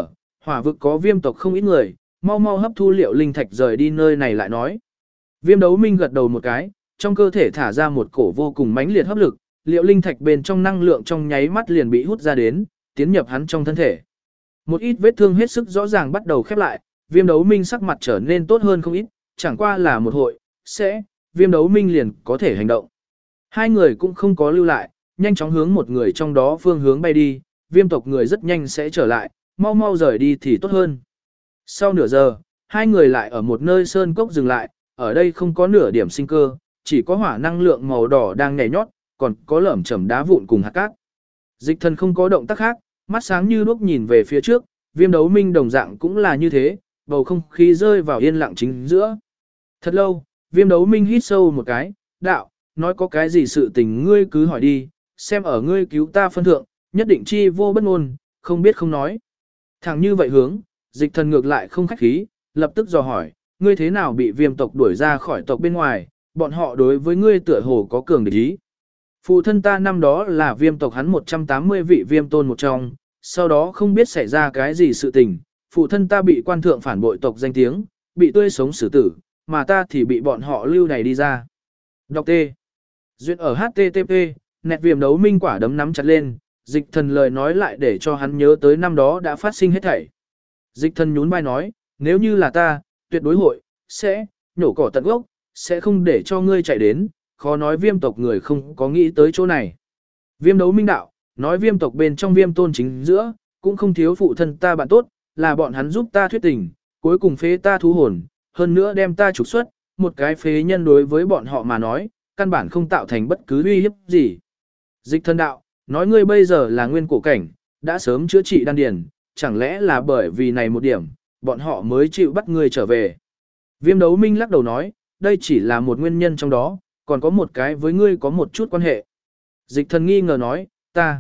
Hỏa vực có viêm tộc không ít người, mau mau hấp thu liệu linh thạch rời đi nơi này lại nói. Viêm đấu minh gật đầu một cái, trong cơ thể thả ra một cổ vô cùng mãnh liệt hấp lực, liệu linh thạch bên trong năng lượng trong nháy mắt liền bị hút ra đến, tiến nhập hắn trong thân thể. Một ít vết thương hết sức rõ ràng bắt đầu khép lại, viêm đấu minh sắc mặt trở nên tốt hơn không ít, chẳng qua là một hội, viêm đấu minh liền có thể hành động. Hai người cũng không có lưu lại, nhanh chóng hướng một người trong đó phương hướng bay đi, viêm tộc người rất nhanh sẽ trở lại, mau mau rời đi thì tốt hơn. Sau nửa giờ, hai người lại ở một nơi sơn cốc dừng lại, ở đây không có nửa điểm sinh cơ, chỉ có hỏa năng lượng màu đỏ đang nhảy nhót, còn có lởm chởm đá vụn cùng hạt cát. Dịch thần không có động tác khác, mắt sáng như đuốc nhìn về phía trước, viêm đấu minh đồng dạng cũng là như thế, bầu không khí rơi vào yên lặng chính giữa. Thật lâu, viêm đấu minh hít sâu một cái, đạo, nói có cái gì sự tình ngươi cứ hỏi đi, xem ở ngươi cứu ta phân thượng, nhất định chi vô bất ngôn, không biết không nói. Thẳng như vậy hướng, dịch thần ngược lại không khách khí, lập tức dò hỏi, ngươi thế nào bị viêm tộc đuổi ra khỏi tộc bên ngoài, bọn họ đối với ngươi tựa hồ có cường địch ý. Phụ thân ta năm đó là viêm tộc hắn 180 vị viêm tôn một trong, sau đó không biết xảy ra cái gì sự tình, phụ thân ta bị quan thượng phản bội tộc danh tiếng, bị tươi sống xử tử, mà ta thì bị bọn họ lưu này đi ra. Đọc T. Duyệt ở HTTP, nẹt viêm đấu minh quả đấm nắm chặt lên, dịch thần lời nói lại để cho hắn nhớ tới năm đó đã phát sinh hết thảy. Dịch thần nhún vai nói, nếu như là ta, tuyệt đối hội, nhổ cỏ tận gốc, sẽ không để cho ngươi chạy đến, khó nói viêm tộc người không có nghĩ tới chỗ này. Viêm đấu minh đạo, nói viêm tộc bên trong viêm tôn chính giữa, cũng không thiếu phụ thân ta bạn tốt, là bọn hắn giúp ta thuyết tình, cuối cùng phế ta thú hồn, hơn nữa đem ta trục xuất, một cái phế nhân đối với bọn họ mà nói, căn bản không tạo thành bất cứ uy hiếp gì. Dịch thần đạo, nói ngươi bây giờ là nguyên cổ cảnh, đã sớm chữa trị đan điền, chẳng lẽ là bởi vì này một điểm, bọn họ mới chịu bắt ngươi trở về. Viêm đấu minh lắc đầu nói, đây chỉ là một nguyên nhân trong đó, còn có một cái với ngươi có một chút quan hệ. Dịch thần nghi ngờ nói, ta,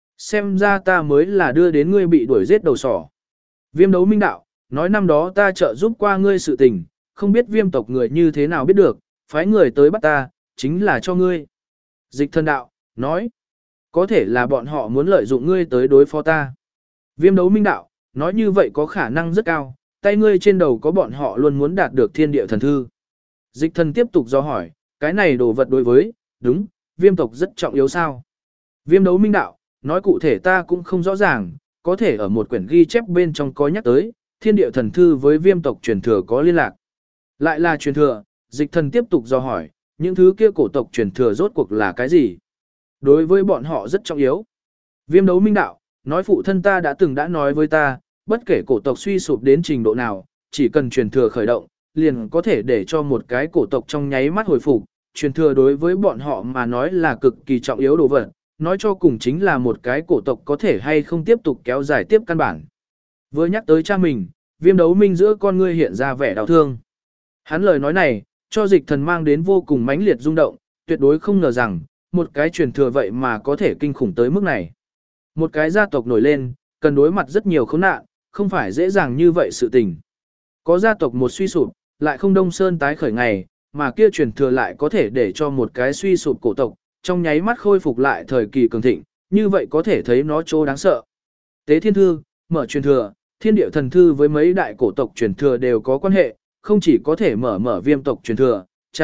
xem ra ta mới là đưa đến ngươi bị đuổi giết đầu sỏ. Viêm đấu minh đạo, nói năm đó ta trợ giúp qua ngươi sự tình, không biết viêm tộc người như thế nào biết được, phái người tới bắt ta, chính là cho ngươi. Dịch thần đạo, nói, có thể là bọn họ muốn lợi dụng ngươi tới đối phó ta. Viêm đấu minh đạo, nói như vậy có khả năng rất cao, tay ngươi trên đầu có bọn họ luôn muốn đạt được thiên địa thần thư. Dịch thần tiếp tục do hỏi, cái này đồ vật đối với, đúng, viêm tộc rất trọng yếu sao? Viêm đấu minh đạo, nói cụ thể ta cũng không rõ ràng, có thể ở một quyển ghi chép bên trong có nhắc tới, thiên địa thần thư với viêm tộc truyền thừa có liên lạc. Lại là truyền thừa, dịch thần tiếp tục do hỏi, những thứ kia cổ tộc truyền thừa rốt cuộc là cái gì? Đối với bọn họ rất trọng yếu. Viêm đấu minh đạo, nói phụ thân ta đã nói với ta, bất kể cổ tộc suy sụp đến trình độ nào, chỉ cần truyền thừa khởi động, liền có thể để cho một cái cổ tộc trong nháy mắt hồi phục. Truyền thừa đối với bọn họ mà nói là cực kỳ trọng yếu đồ vật, nói cho cùng chính là một cái cổ tộc có thể hay không tiếp tục kéo dài tiếp căn bản. Vừa nhắc tới cha mình, viêm đấu minh giữa con ngươi hiện ra vẻ đau thương. Hắn lời nói này, cho dịch thần mang đến vô cùng mãnh liệt rung động, tuyệt đối không ngờ rằng, một cái truyền thừa vậy mà có thể kinh khủng tới mức này. Một cái gia tộc nổi lên, cần đối mặt rất nhiều khốn nạn, không phải dễ dàng như vậy sự tình. Có gia tộc một suy sụp, lại không đông sơn tái khởi ngày, mà kia truyền thừa lại có thể để cho một cái suy sụp cổ tộc, trong nháy mắt khôi phục lại thời kỳ cường thịnh, như vậy có thể thấy nó chỗ đáng sợ. Tế thiên thư, mở truyền thừa, thiên địa thần thư với mấy đại cổ tộc truyền thừa đều có quan hệ, không chỉ có thể mở viêm tộc truyền thừa,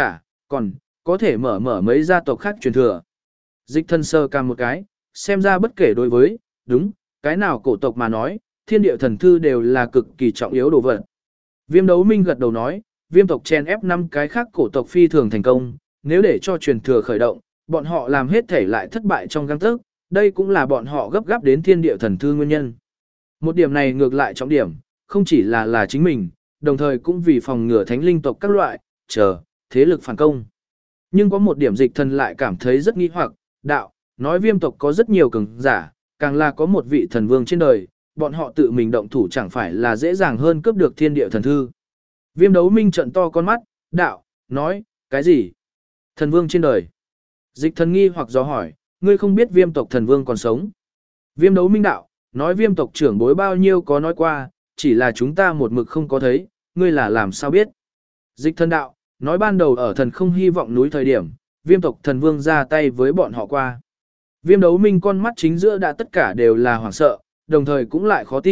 còn có thể mở mấy gia tộc khác truyền thừa. Dịch thân sơ cam một cái, xem ra bất kể đối với, đúng, cái nào cổ tộc mà nói, thiên địa thần thư đều là cực kỳ trọng yếu đồ vật. Viêm đấu minh gật đầu nói, viêm tộc chen ép 5 cái khác cổ tộc phi thường thành công, nếu để cho truyền thừa khởi động, bọn họ làm hết thể lại thất bại trong gang tấc, đây cũng là bọn họ gấp gáp đến thiên địa thần thư nguyên nhân. Một điểm này ngược lại trọng điểm, không chỉ là chính mình, đồng thời cũng vì phòng ngừa thánh linh tộc các loại, thế lực phản công. Nhưng có một điểm dịch thần lại cảm thấy rất nghi hoặc, đạo, nói viêm tộc có rất nhiều cường giả, càng là có một vị thần vương trên đời, bọn họ tự mình động thủ chẳng phải là dễ dàng hơn cướp được thiên địa thần thư. Viêm đấu minh trận to con mắt, đạo, nói, cái gì? Thần vương trên đời. Dịch thần nghi hoặc do hỏi, ngươi không biết viêm tộc thần vương còn sống. Viêm đấu minh đạo, nói viêm tộc trưởng bối bao nhiêu có nói qua, chỉ là chúng ta một mực không có thấy, ngươi là làm sao biết. Dịch thần đạo, nói ban đầu ở thần không hy vọng núi thời điểm, viêm tộc thần vương ra tay với bọn họ qua. Viêm đấu minh con mắt chính giữa đã tất cả đều là hoảng sợ, đồng thời cũng lại khó tin,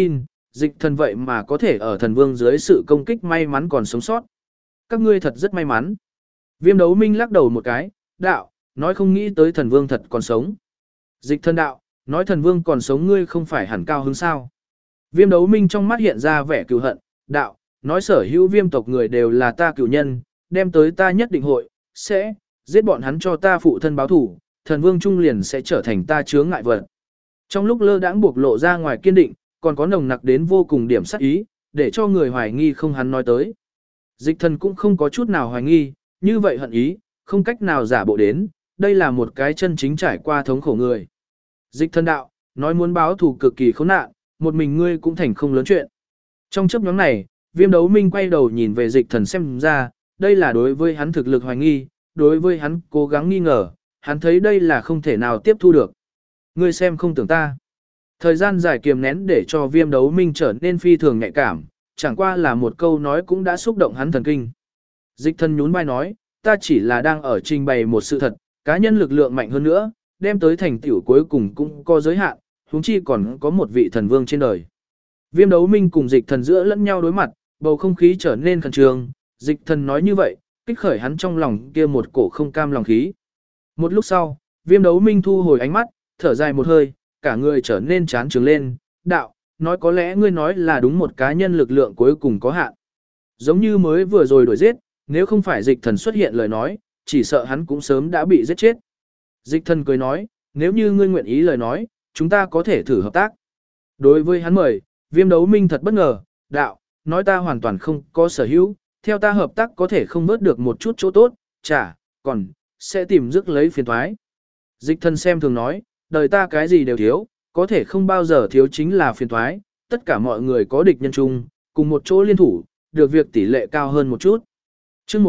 Dịch thần vậy mà có thể ở thần vương dưới sự công kích may mắn còn sống sót. Các ngươi thật rất may mắn. Viêm đấu minh lắc đầu một cái, đạo, nói không nghĩ tới thần vương thật còn sống. Dịch thần đạo, nói thần vương còn sống ngươi không phải hẳn cao hứng sao. Viêm đấu minh trong mắt hiện ra vẻ cừu hận, đạo, nói sở hữu viêm tộc người đều là ta cửu nhân, đem tới ta nhất định hội, sẽ, giết bọn hắn cho ta phụ thân báo thủ, thần vương trung liền sẽ trở thành ta chướng ngại vật. Trong lúc lơ đãng buộc lộ ra ngoài kiên định, còn có nồng nặc đến vô cùng điểm sát ý, để cho người hoài nghi không hắn nói tới. Dịch thần cũng không có chút nào hoài nghi, như vậy hận ý, không cách nào giả bộ đến, đây là một cái chân chính trải qua thống khổ người. Dịch thần đạo, nói muốn báo thù cực kỳ khốn nạn, một mình ngươi cũng thành không lớn chuyện. Trong chấp nhóm này, viêm đấu minh quay đầu nhìn về dịch thần xem ra, đây là đối với hắn thực lực hoài nghi, đối với hắn cố gắng nghi ngờ, hắn thấy đây là không thể nào tiếp thu được. Ngươi xem không tưởng ta. Thời gian dài kiềm nén để cho viêm đấu minh trở nên phi thường nhạy cảm, chẳng qua là một câu nói cũng đã xúc động hắn thần kinh. Dịch thần nhún vai nói, ta chỉ là đang ở trình bày một sự thật, cá nhân lực lượng mạnh hơn nữa, đem tới thành tựu cuối cùng cũng có giới hạn, huống chi còn có một vị thần vương trên đời. Viêm đấu minh cùng dịch thần giữa lẫn nhau đối mặt, bầu không khí trở nên khẩn trương, dịch thần nói như vậy, kích khởi hắn trong lòng kia một cổ không cam lòng khí. Một lúc sau, viêm đấu minh thu hồi ánh mắt, thở dài một hơi, cả người trở nên chán trường lên, đạo, nói có lẽ ngươi nói là đúng một cá nhân lực lượng cuối cùng có hạn. Giống như mới vừa rồi đuổi giết, nếu không phải dịch thần xuất hiện lời nói, chỉ sợ hắn cũng sớm đã bị giết chết. Dịch thần cười nói, nếu như ngươi nguyện ý lời nói, chúng ta có thể thử hợp tác. Đối với hắn mời, viêm đấu minh thật bất ngờ, đạo, nói ta hoàn toàn không có sở hữu, theo ta hợp tác có thể không vớt được một chút chỗ tốt, chả, còn, sẽ tìm rước lấy phiền thoái. Dịch thần xem thường nói, đời ta cái gì đều thiếu, có thể không bao giờ thiếu chính là phiền thoái, tất cả mọi người có địch nhân chung, cùng một chỗ liên thủ, được việc tỷ lệ cao hơn một chút. Chương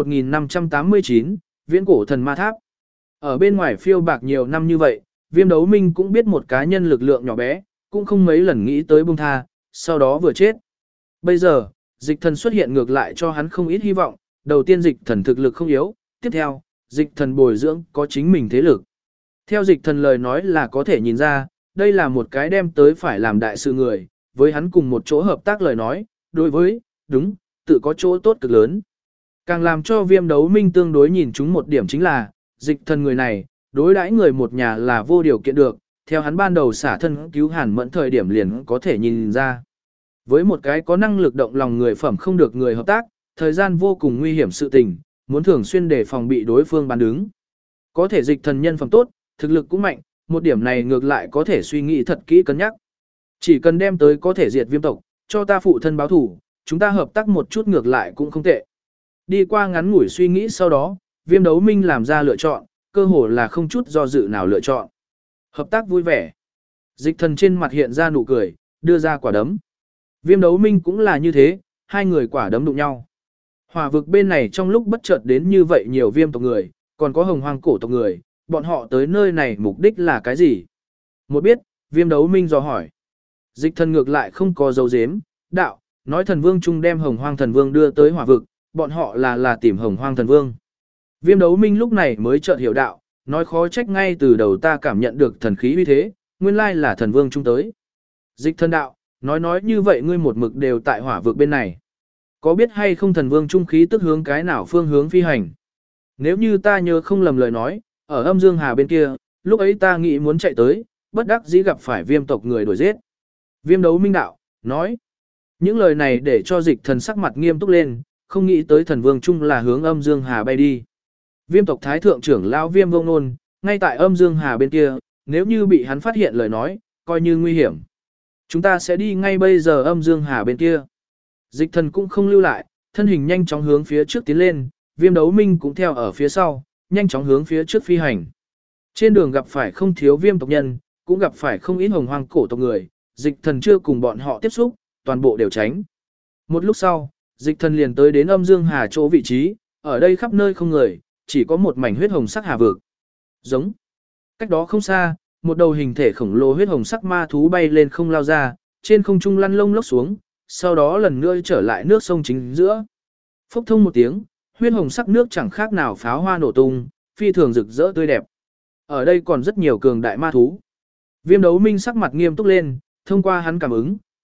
1589, Viễn cổ thần ma tháp. Ở bên ngoài phiêu bạc nhiều năm như vậy, viêm đấu minh cũng biết một cá nhân lực lượng nhỏ bé, cũng không mấy lần nghĩ tới buông tha, sau đó vừa chết. Bây giờ, dịch thần xuất hiện ngược lại cho hắn không ít hy vọng, đầu tiên dịch thần thực lực không yếu, tiếp theo, dịch thần bồi dưỡng có chính mình thế lực. Theo dịch thần lời nói là có thể nhìn ra, đây là một cái đem tới phải làm đại sự người, với hắn cùng một chỗ hợp tác lời nói, đối với, đúng, tự có chỗ tốt cực lớn. Càng làm cho viêm đấu minh tương đối nhìn chúng một điểm chính là, dịch thần người này, đối đãi người một nhà là vô điều kiện được, theo hắn ban đầu xả thân cứu Hàn Mẫn thời điểm liền có thể nhìn ra. Với một cái có năng lực động lòng người phẩm không được người hợp tác, thời gian vô cùng nguy hiểm sự tình, muốn thường xuyên đề phòng bị đối phương bán đứng. Có thể dịch thần nhân phẩm tốt, thực lực cũng mạnh, một điểm này ngược lại có thể suy nghĩ thật kỹ cân nhắc. Chỉ cần đem tới có thể diệt viêm tộc, cho ta phụ thân báo thủ, chúng ta hợp tác một chút ngược lại cũng không tệ. Đi qua ngắn ngủi suy nghĩ sau đó, viêm đấu minh làm ra lựa chọn, cơ hồ là không chút do dự nào lựa chọn. Hợp tác vui vẻ. Dịch thần trên mặt hiện ra nụ cười, đưa ra quả đấm. Viêm đấu minh cũng là như thế, hai người quả đấm đụng nhau. Hỏa vực bên này trong lúc bất chợt đến như vậy nhiều viêm tộc người, còn có hồng hoang cổ tộc người, bọn họ tới nơi này mục đích là cái gì? Một biết, viêm đấu minh dò hỏi. Dịch thần ngược lại không có dấu dếm, đạo, nói thần vương trung đem hồng hoang thần vương đưa tới hỏa vực, bọn họ là tìm hồng hoang thần vương. Viêm đấu minh lúc này mới chợt hiểu đạo, nói khó trách ngay từ đầu ta cảm nhận được thần khí uy thế, nguyên lai là thần vương trung tới. Dịch thần đạo, nói như vậy ngươi một mực đều tại hỏa vực bên này. Có biết hay không thần vương trung khí tức hướng cái nào phương hướng phi hành? Nếu như ta nhớ không lầm lời nói, ở âm dương hà bên kia, lúc ấy ta nghĩ muốn chạy tới, bất đắc dĩ gặp phải viêm tộc người đuổi giết. Viêm đấu minh đạo, nói. Những lời này để cho dịch thần sắc mặt nghiêm túc lên, không nghĩ tới thần vương trung là hướng âm dương hà bay đi. Viêm tộc thái thượng trưởng lão viêm vô ngôn, ngay tại âm dương hà bên kia, nếu như bị hắn phát hiện lời nói, coi như nguy hiểm. Chúng ta sẽ đi ngay bây giờ âm dương hà bên kia. Dịch thần cũng không lưu lại, thân hình nhanh chóng hướng phía trước tiến lên, viêm đấu minh cũng theo ở phía sau, nhanh chóng hướng phía trước phi hành. Trên đường gặp phải không thiếu viêm tộc nhân, cũng gặp phải không ít hồng hoang cổ tộc người, dịch thần chưa cùng bọn họ tiếp xúc, toàn bộ đều tránh. Một lúc sau, dịch thần liền tới đến âm dương hà chỗ vị trí, ở đây khắp nơi không người, chỉ có một mảnh huyết hồng sắc hà vực. Giống. Cách đó không xa, một đầu hình thể khổng lồ huyết hồng sắc ma thú bay lên không lao ra, trên không trung lăn lông lốc xuống, sau đó lần nữa trở lại nước sông chính giữa. Phốc thông một tiếng, huyết hồng sắc nước chẳng khác nào pháo hoa nổ tung, phi thường rực rỡ tươi đẹp. Ở đây còn rất nhiều cường đại ma thú. Viêm đấu minh sắc mặt nghiêm túc lên, thông qua hắn cảm ứng,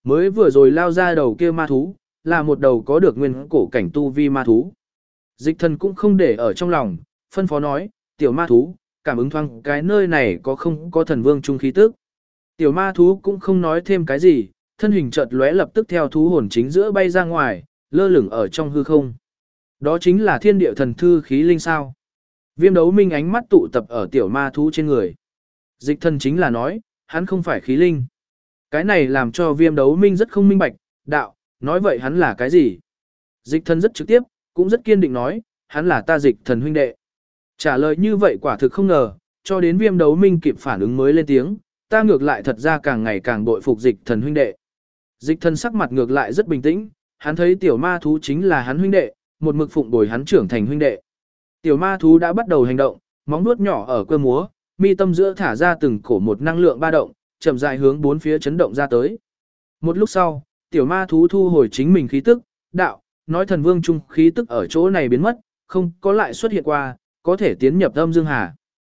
Mới vừa rồi lao ra đầu kia ma thú, là một đầu có được nguyên cổ cảnh tu vi ma thú. Dịch thần cũng không để ở trong lòng, phân phó nói, tiểu ma thú, cảm ứng thoáng cái nơi này có không có thần vương trung khí tức. Tiểu ma thú cũng không nói thêm cái gì, thân hình chợt lóe lập tức theo thú hồn chính giữa bay ra ngoài, lơ lửng ở trong hư không. Đó chính là thiên địa thần thư khí linh sao. Viêm đấu minh ánh mắt tụ tập ở tiểu ma thú trên người. Dịch thần chính là nói, hắn không phải khí linh. Cái này làm cho viêm đấu minh rất không minh bạch, đạo, nói vậy hắn là cái gì? Dịch thần rất trực tiếp, cũng rất kiên định nói, hắn là ta dịch thần huynh đệ. Trả lời như vậy quả thực không ngờ, cho đến viêm đấu minh kịp phản ứng mới lên tiếng, ta ngược lại thật ra càng ngày càng bội phục dịch thần huynh đệ. Dịch thần sắc mặt ngược lại rất bình tĩnh, hắn thấy tiểu ma thú chính là hắn huynh đệ, một mực phụng bồi hắn trưởng thành huynh đệ. Tiểu ma thú đã bắt đầu hành động, móng vuốt nhỏ ở cơ múa, mi tâm giữa thả ra từng cổ một năng lượng ba động, chậm rãi hướng bốn phía chấn động ra tới. Một lúc sau, tiểu ma thú thu hồi chính mình khí tức, đạo, nói thần vương trung khí tức ở chỗ này biến mất, không có lại xuất hiện qua, có thể tiến nhập âm dương hà.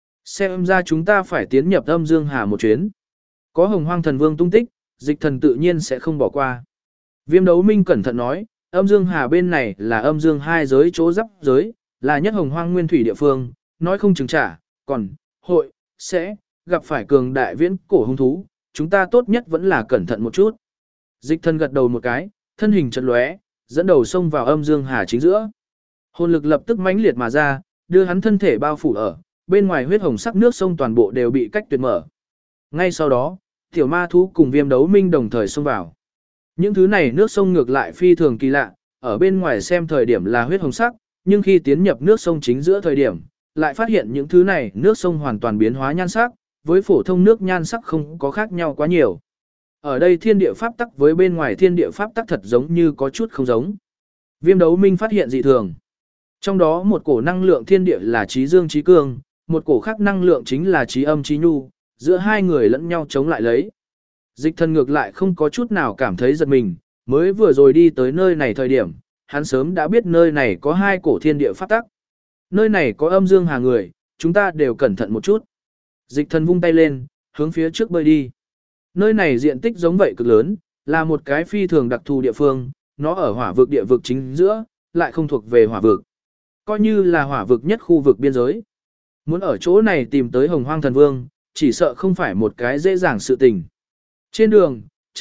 Xem ra chúng ta phải tiến nhập âm dương hà một chuyến. Có hồng hoang thần vương tung tích, dịch thần tự nhiên sẽ không bỏ qua. Viêm đấu minh cẩn thận nói, âm dương hà bên này là âm dương hai giới chỗ giáp giới, là nhất hồng hoang nguyên thủy địa phương, nói không chừng trả, còn, hội, sẽ, gặp phải cường đại viễn cổ hung thú, chúng ta tốt nhất vẫn là cẩn thận một chút. Dịch thần gật đầu một cái, thân hình chật lóe, dẫn đầu xông vào âm dương hà chính giữa. Hồn lực lập tức mãnh liệt mà ra, đưa hắn thân thể bao phủ ở, bên ngoài huyết hồng sắc nước sông toàn bộ đều bị cách tuyệt mở. Ngay sau đó, tiểu ma thú cùng viêm đấu minh đồng thời xông vào. Những thứ này nước sông ngược lại phi thường kỳ lạ, ở bên ngoài xem thời điểm là huyết hồng sắc, nhưng khi tiến nhập nước sông chính giữa thời điểm, lại phát hiện những thứ này nước sông hoàn toàn biến hóa nhan sắc, với phổ thông nước nhan sắc không có khác nhau quá nhiều. Ở đây thiên địa pháp tắc với bên ngoài thiên địa pháp tắc thật giống như có chút không giống. Viêm đấu minh phát hiện dị thường. Trong đó một cổ năng lượng thiên địa là trí dương trí cương, một cổ khác năng lượng chính là trí âm trí nhu, giữa hai người lẫn nhau chống lại lấy. Dịch thần ngược lại không có chút nào cảm thấy giật mình, mới vừa rồi đi tới nơi này thời điểm, hắn sớm đã biết nơi này có hai cổ thiên địa pháp tắc. Nơi này có âm dương hà người, chúng ta đều cẩn thận một chút. Dịch thần vung tay lên, hướng phía trước bơi đi. Nơi này diện tích giống vậy cực lớn, là một cái phi thường đặc thù địa phương, nó ở hỏa vực địa vực chính giữa, lại không thuộc về hỏa vực. Coi như là hỏa vực nhất khu vực biên giới. Muốn ở chỗ này tìm tới hồng hoang thần vương, chỉ sợ không phải một cái dễ dàng sự tình. Trên đường,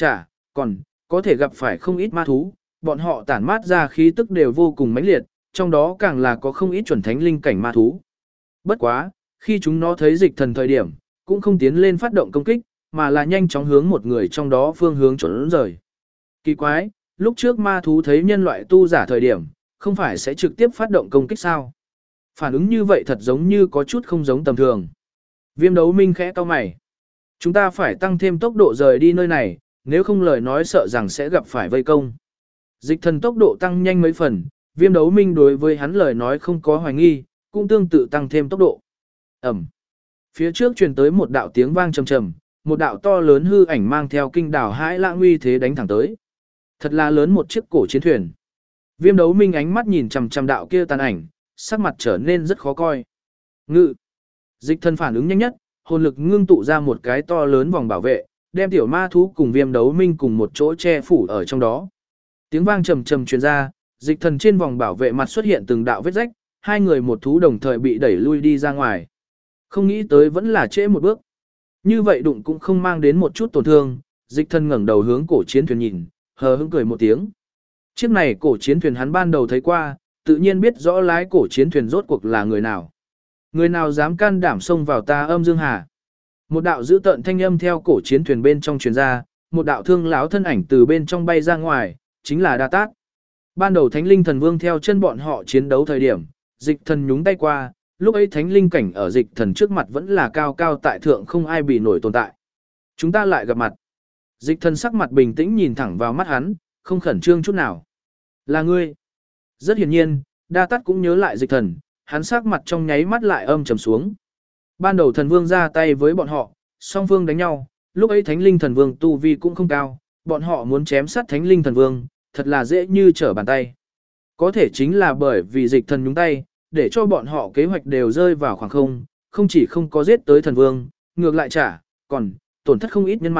còn có thể gặp phải không ít ma thú, bọn họ tản mát ra khí tức đều vô cùng mãnh liệt, trong đó càng là có không ít chuẩn thánh linh cảnh ma thú. Bất quá, khi chúng nó thấy dịch thần thời điểm, cũng không tiến lên phát động công kích, mà là nhanh chóng hướng một người trong đó phương hướng trốn rời. Kỳ quái, lúc trước ma thú thấy nhân loại tu giả thời điểm, không phải sẽ trực tiếp phát động công kích sao? Phản ứng như vậy thật giống như có chút không giống tầm thường. Viêm đấu minh khẽ cau mày. Chúng ta phải tăng thêm tốc độ rời đi nơi này, nếu không lời nói sợ rằng sẽ gặp phải vây công. Dịch thần tốc độ tăng nhanh mấy phần, viêm đấu minh đối với hắn lời nói không có hoài nghi, cũng tương tự tăng thêm tốc độ. Ẩm. Phía trước truyền tới một đạo tiếng vang trầm trầm, một đạo to lớn hư ảnh mang theo kinh đảo hãi lãng uy thế đánh thẳng tới. Thật là lớn một chiếc cổ chiến thuyền. Viêm đấu minh ánh mắt nhìn chằm chằm đạo kia tàn ảnh, sắc mặt trở nên rất khó coi. Ngự. Dịch thần phản ứng nhanh nhất, hồn lực ngưng tụ ra một cái to lớn vòng bảo vệ, đem tiểu ma thú cùng viêm đấu minh cùng một chỗ che phủ ở trong đó. Tiếng vang trầm trầm truyền ra, dịch thần trên vòng bảo vệ mặt xuất hiện từng đạo vết rách, hai người một thú đồng thời bị đẩy lui đi ra ngoài. Không nghĩ tới vẫn là trễ một bước. Như vậy đụng cũng không mang đến một chút tổn thương, dịch thần ngẩng đầu hướng cổ chiến thuyền nhìn, hờ hững cười một tiếng. Chiếc này cổ chiến thuyền hắn ban đầu thấy qua, tự nhiên biết rõ lái cổ chiến thuyền rốt cuộc là người nào. Người nào dám can đảm xông vào ta âm dương hà. Một đạo dữ tợn thanh âm theo cổ chiến thuyền bên trong truyền ra, một đạo thương lão thân ảnh từ bên trong bay ra ngoài, chính là Đa Tát. Ban đầu Thánh Linh Thần Vương theo chân bọn họ chiến đấu thời điểm, dịch thần nhúng tay qua, lúc ấy Thánh Linh cảnh ở dịch thần trước mặt vẫn là cao cao tại thượng không ai bị nổi tồn tại. Chúng ta lại gặp mặt. Dịch thần sắc mặt bình tĩnh nhìn thẳng vào mắt hắn, không khẩn trương chút nào. Là ngươi. Rất hiển nhiên, Đa Tát cũng nhớ lại dịch thần, hắn sắc mặt trong nháy mắt lại âm trầm xuống. Ban đầu thần vương ra tay với bọn họ, song phương đánh nhau, lúc ấy Thánh Linh Thần Vương tu vi cũng không cao, bọn họ muốn chém sát Thánh Linh Thần Vương, thật là dễ như trở bàn tay. Có thể chính là bởi vì dịch thần nhúng tay, để cho bọn họ kế hoạch đều rơi vào khoảng không, không chỉ không có giết tới thần vương, ngược lại còn tổn thất không ít nhân mã,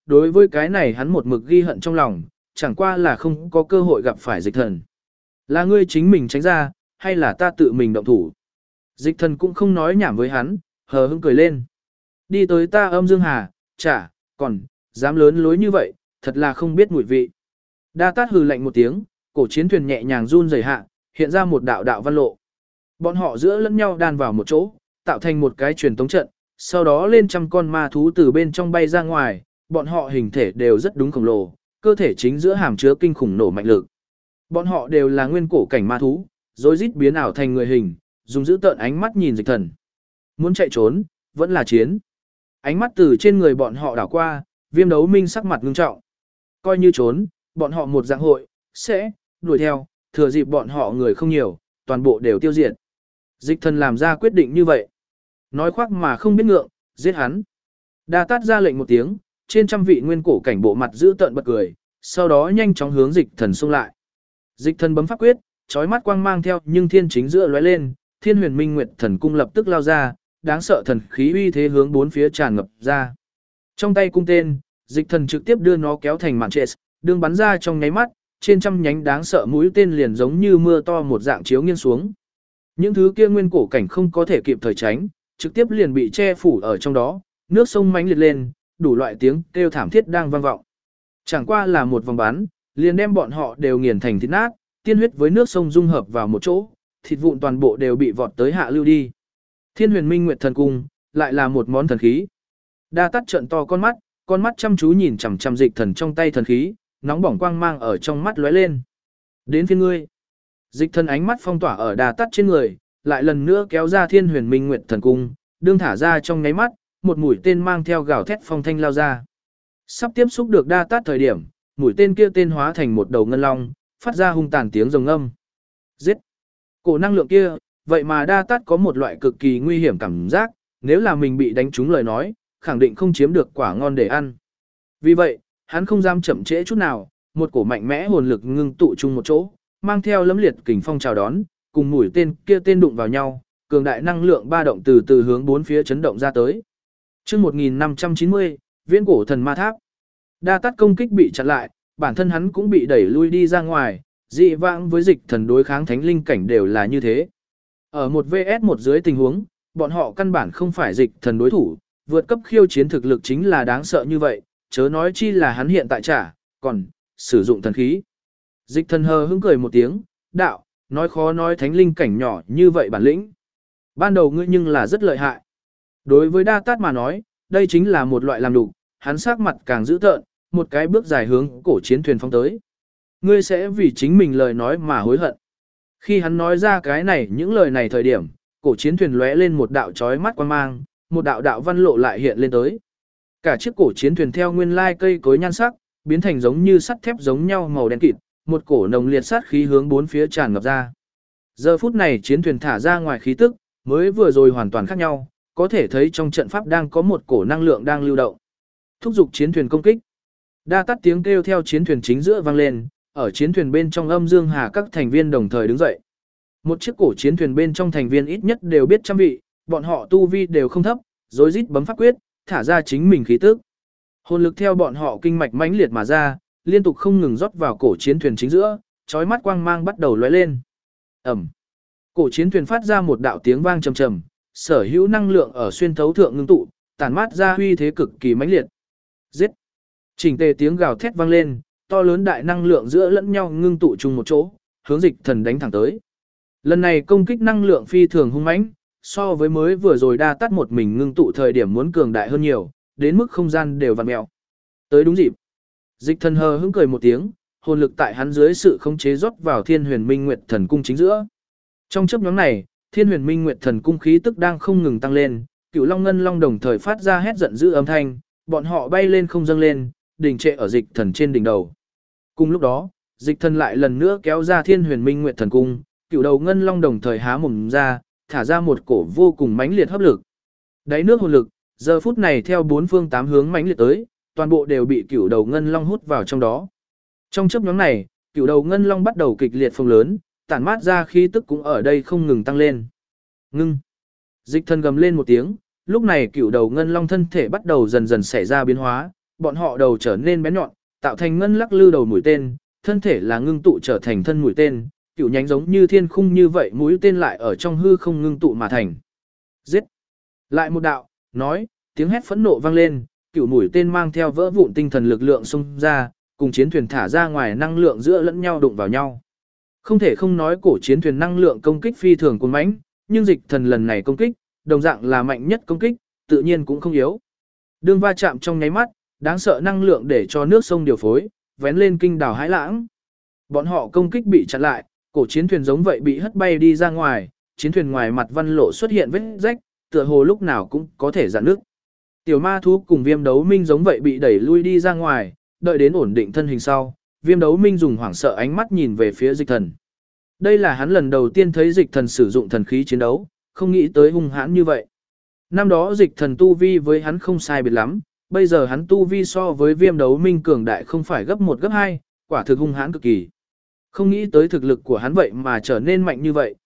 đối với cái này hắn một mực ghi hận trong lòng, chẳng qua là không có cơ hội gặp phải dịch thần. Là ngươi chính mình tránh ra, hay là ta tự mình động thủ? Dịch thần cũng không nói nhảm với hắn, hờ hững cười lên. Đi tới ta âm dương hà, còn, dám lớn lối như vậy, thật là không biết mùi vị. Đa Tát hừ lạnh một tiếng, cổ chiến thuyền nhẹ nhàng run rẩy hạ, hiện ra một đạo đạo văn lộ. Bọn họ giữa lẫn nhau đan vào một chỗ, tạo thành một cái truyền tống trận, sau đó lên trăm con ma thú từ bên trong bay ra ngoài, bọn họ hình thể đều rất đúng khổng lồ, cơ thể chính giữa hàm chứa kinh khủng nổ mạnh lực. Bọn họ đều là nguyên cổ cảnh ma thú, rối rít biến ảo thành người hình, dùng dữ tợn ánh mắt nhìn dịch thần. Muốn chạy trốn, vẫn là chiến. Ánh mắt từ trên người bọn họ đảo qua, Viêm Đấu Minh sắc mặt ngưng trọng. Coi như trốn, bọn họ một dạng hội, sẽ, đuổi theo, thừa dịp bọn họ người không nhiều, toàn bộ đều tiêu diệt. Dịch thần làm ra quyết định như vậy. Nói khoác mà không biết ngượng, giết hắn. Đa Tát ra lệnh một tiếng, trên trăm vị nguyên cổ cảnh bộ mặt giữ tợn bật cười, sau đó nhanh chóng hướng dịch thần xông lại. Dịch thần bấm pháp quyết, chói mắt quang mang theo nhưng thiên chính giữa lóe lên, Thiên Huyền Minh Nguyệt Thần cung lập tức lao ra, đáng sợ thần khí uy thế hướng bốn phía tràn ngập ra. Trong tay cung tên, dịch thần trực tiếp đưa nó kéo thành mạn trệ, đường bắn ra trong nháy mắt, trên trăm nhánh đáng sợ mũi tên liền giống như mưa to một dạng chiếu nghiêng xuống. Những thứ kia nguyên cổ cảnh không có thể kịp thời tránh, trực tiếp liền bị che phủ ở trong đó, nước sông mãnh liệt lên, đủ loại tiếng kêu thảm thiết đang vang vọng. Chẳng qua là một vòng bắn, liền đem bọn họ đều nghiền thành thịt nát, tiên huyết với nước sông dung hợp vào một chỗ, thịt vụn toàn bộ đều bị vọt tới hạ lưu đi. Thiên Huyền Minh Nguyệt Thần cung lại là một món thần khí. Đa Tát trợn to con mắt chăm chú nhìn chằm chằm dịch thần trong tay thần khí, nóng bỏng quang mang ở trong mắt lóe lên. Đến phiên ngươi. Dịch thần ánh mắt phong tỏa ở Đa Tát trên người, lại lần nữa kéo ra Thiên Huyền Minh Nguyệt Thần cung, đương thả ra trong nháy mắt, một mũi tên mang theo gào thét phong thanh lao ra. Sắp tiếp xúc được Đa Tát thời điểm, mũi tên kia tên hóa thành một đầu ngân long, phát ra hung tàn tiếng rồng âm. Giết! Cổ năng lượng kia, vậy mà Đa Tát có một loại cực kỳ nguy hiểm cảm giác, nếu là mình bị đánh trúng lời nói, khẳng định không chiếm được quả ngon để ăn. Vì vậy, hắn không dám chậm trễ chút nào, một cổ mạnh mẽ hồn lực ngưng tụ chung một chỗ, mang theo lấm liệt kình phong chào đón, cùng mũi tên kia tên đụng vào nhau, cường đại năng lượng ba động từ từ hướng bốn phía chấn động ra tới. Chương 1590, Viễn cổ thần ma tháp. Đa Tát công kích bị chặn lại, bản thân hắn cũng bị đẩy lui đi ra ngoài, dị vãng với dịch thần đối kháng thánh linh cảnh đều là như thế. Ở một VS một dưới tình huống, bọn họ căn bản không phải dịch thần đối thủ, vượt cấp khiêu chiến thực lực chính là đáng sợ như vậy, chớ nói chi là hắn hiện tại còn sử dụng thần khí. Dịch thần hờ hững cười một tiếng, đạo, nói khó nói thánh linh cảnh nhỏ như vậy bản lĩnh. Ban đầu ngươi nhưng là rất lợi hại. Đối với Đa Tát mà nói, đây chính là một loại làm đủ, hắn sắc mặt càng dữ tợn, một cái bước dài hướng cổ chiến thuyền phóng tới. Ngươi sẽ vì chính mình lời nói mà hối hận. Khi hắn nói ra cái này những lời này thời điểm, cổ chiến thuyền lóe lên một đạo chói mắt quang mang, một đạo đạo văn lộ lại hiện lên tới. Cả chiếc cổ chiến thuyền theo nguyên lai cây cối nhan sắc, biến thành giống như sắt thép giống nhau màu đen kịt, một cổ nồng liệt sát khí hướng bốn phía tràn ngập ra. Giờ phút này chiến thuyền thả ra ngoài khí tức, mới vừa rồi hoàn toàn khác nhau, có thể thấy trong trận pháp đang có một cổ năng lượng đang lưu động. Thúc giục chiến thuyền công kích. Đa Tát tiếng kêu theo chiến thuyền chính giữa vang lên, ở chiến thuyền bên trong âm dương hà các thành viên đồng thời đứng dậy. Một chiếc cổ chiến thuyền bên trong thành viên ít nhất đều biết trăm vị, bọn họ tu vi đều không thấp, rối rít bấm pháp quyết, thả ra chính mình khí tức. Hồn lực theo bọn họ kinh mạch mãnh liệt mà ra, liên tục không ngừng rót vào cổ chiến thuyền chính giữa, chói mắt quang mang bắt đầu lóe lên. Ầm. Cổ chiến thuyền phát ra một đạo tiếng vang trầm trầm, sở hữu năng lượng ở xuyên thấu thượng ngưng tụ, tản mát ra uy thế cực kỳ mãnh liệt. Giết. Chỉnh tề tiếng gào thét vang lên, to lớn đại năng lượng giữa lẫn nhau ngưng tụ chung một chỗ, hướng dịch thần đánh thẳng tới. Lần này công kích năng lượng phi thường hung mãnh, so với mới vừa rồi Đa Tát một mình ngưng tụ thời điểm muốn cường đại hơn nhiều, đến mức không gian đều vặn mèo. Tới đúng dịp. Dịch thần hờ hững cười một tiếng, hồn lực tại hắn dưới sự khống chế rót vào Thiên Huyền Minh Nguyệt Thần cung chính giữa. Trong chớp nhoáng này, Thiên Huyền Minh Nguyệt Thần cung khí tức đang không ngừng tăng lên, Cửu Long Ngân Long đồng thời phát ra hét giận dữ âm thanh, bọn họ bay lên không dâng lên, đình trệ ở dịch thần trên đỉnh đầu. Cùng lúc đó, dịch thần lại lần nữa kéo ra Thiên Huyền Minh Nguyệt Thần cung, Cửu đầu Ngân Long đồng thời há mồm ra, thả ra một cổ vô cùng mãnh liệt hấp lực. Đáy nước hồn lực, giờ phút này theo bốn phương tám hướng mãnh liệt tới, toàn bộ đều bị Cửu đầu Ngân Long hút vào trong đó. Trong chớp nhoáng này, Cửu đầu Ngân Long bắt đầu kịch liệt phồng lớn, tản mát ra khí tức cũng ở đây không ngừng tăng lên. Ngưng. Dịch thần gầm lên một tiếng, lúc này Cửu đầu Ngân Long thân thể bắt đầu dần dần xảy ra biến hóa, bọn họ đầu trở nên bén nhọn, tạo thành ngân lắc lư đầu mũi tên, thân thể là ngưng tụ trở thành thân mũi tên, cựu nhánh giống như thiên khung như vậy mũi tên lại ở trong hư không ngưng tụ mà thành. Giết! Lại một đạo, nói, tiếng hét phẫn nộ vang lên, cựu mũi tên mang theo vỡ vụn tinh thần lực lượng xông ra, cùng chiến thuyền thả ra ngoài năng lượng giữa lẫn nhau đụng vào nhau. Không thể không nói cổ chiến thuyền năng lượng công kích phi thường cuồng mãnh, nhưng dịch thần lần này công kích, đồng dạng là mạnh nhất công kích, tự nhiên cũng không yếu. Đương va chạm trong nháy mắt, đáng sợ năng lượng để cho nước sông điều phối, vén lên kinh đảo hãi lãng. Bọn họ công kích bị chặn lại, cổ chiến thuyền giống vậy bị hất bay đi ra ngoài, chiến thuyền ngoài mặt văn lộ xuất hiện vết rách, tựa hồ lúc nào cũng có thể rạn nước. Tiểu ma thú cùng Viêm Đấu Minh giống vậy bị đẩy lui đi ra ngoài, đợi đến ổn định thân hình sau, Viêm Đấu Minh dùng hoảng sợ ánh mắt nhìn về phía dịch thần. Đây là hắn lần đầu tiên thấy dịch thần sử dụng thần khí chiến đấu, không nghĩ tới hung hãn như vậy. Năm đó dịch thần tu vi với hắn không sai biệt lắm, bây giờ hắn tu vi so với Viêm Đấu Minh cường đại không phải gấp 1 gấp 2, quả thực hung hãn cực kỳ. Không nghĩ tới thực lực của hắn vậy mà trở nên mạnh như vậy,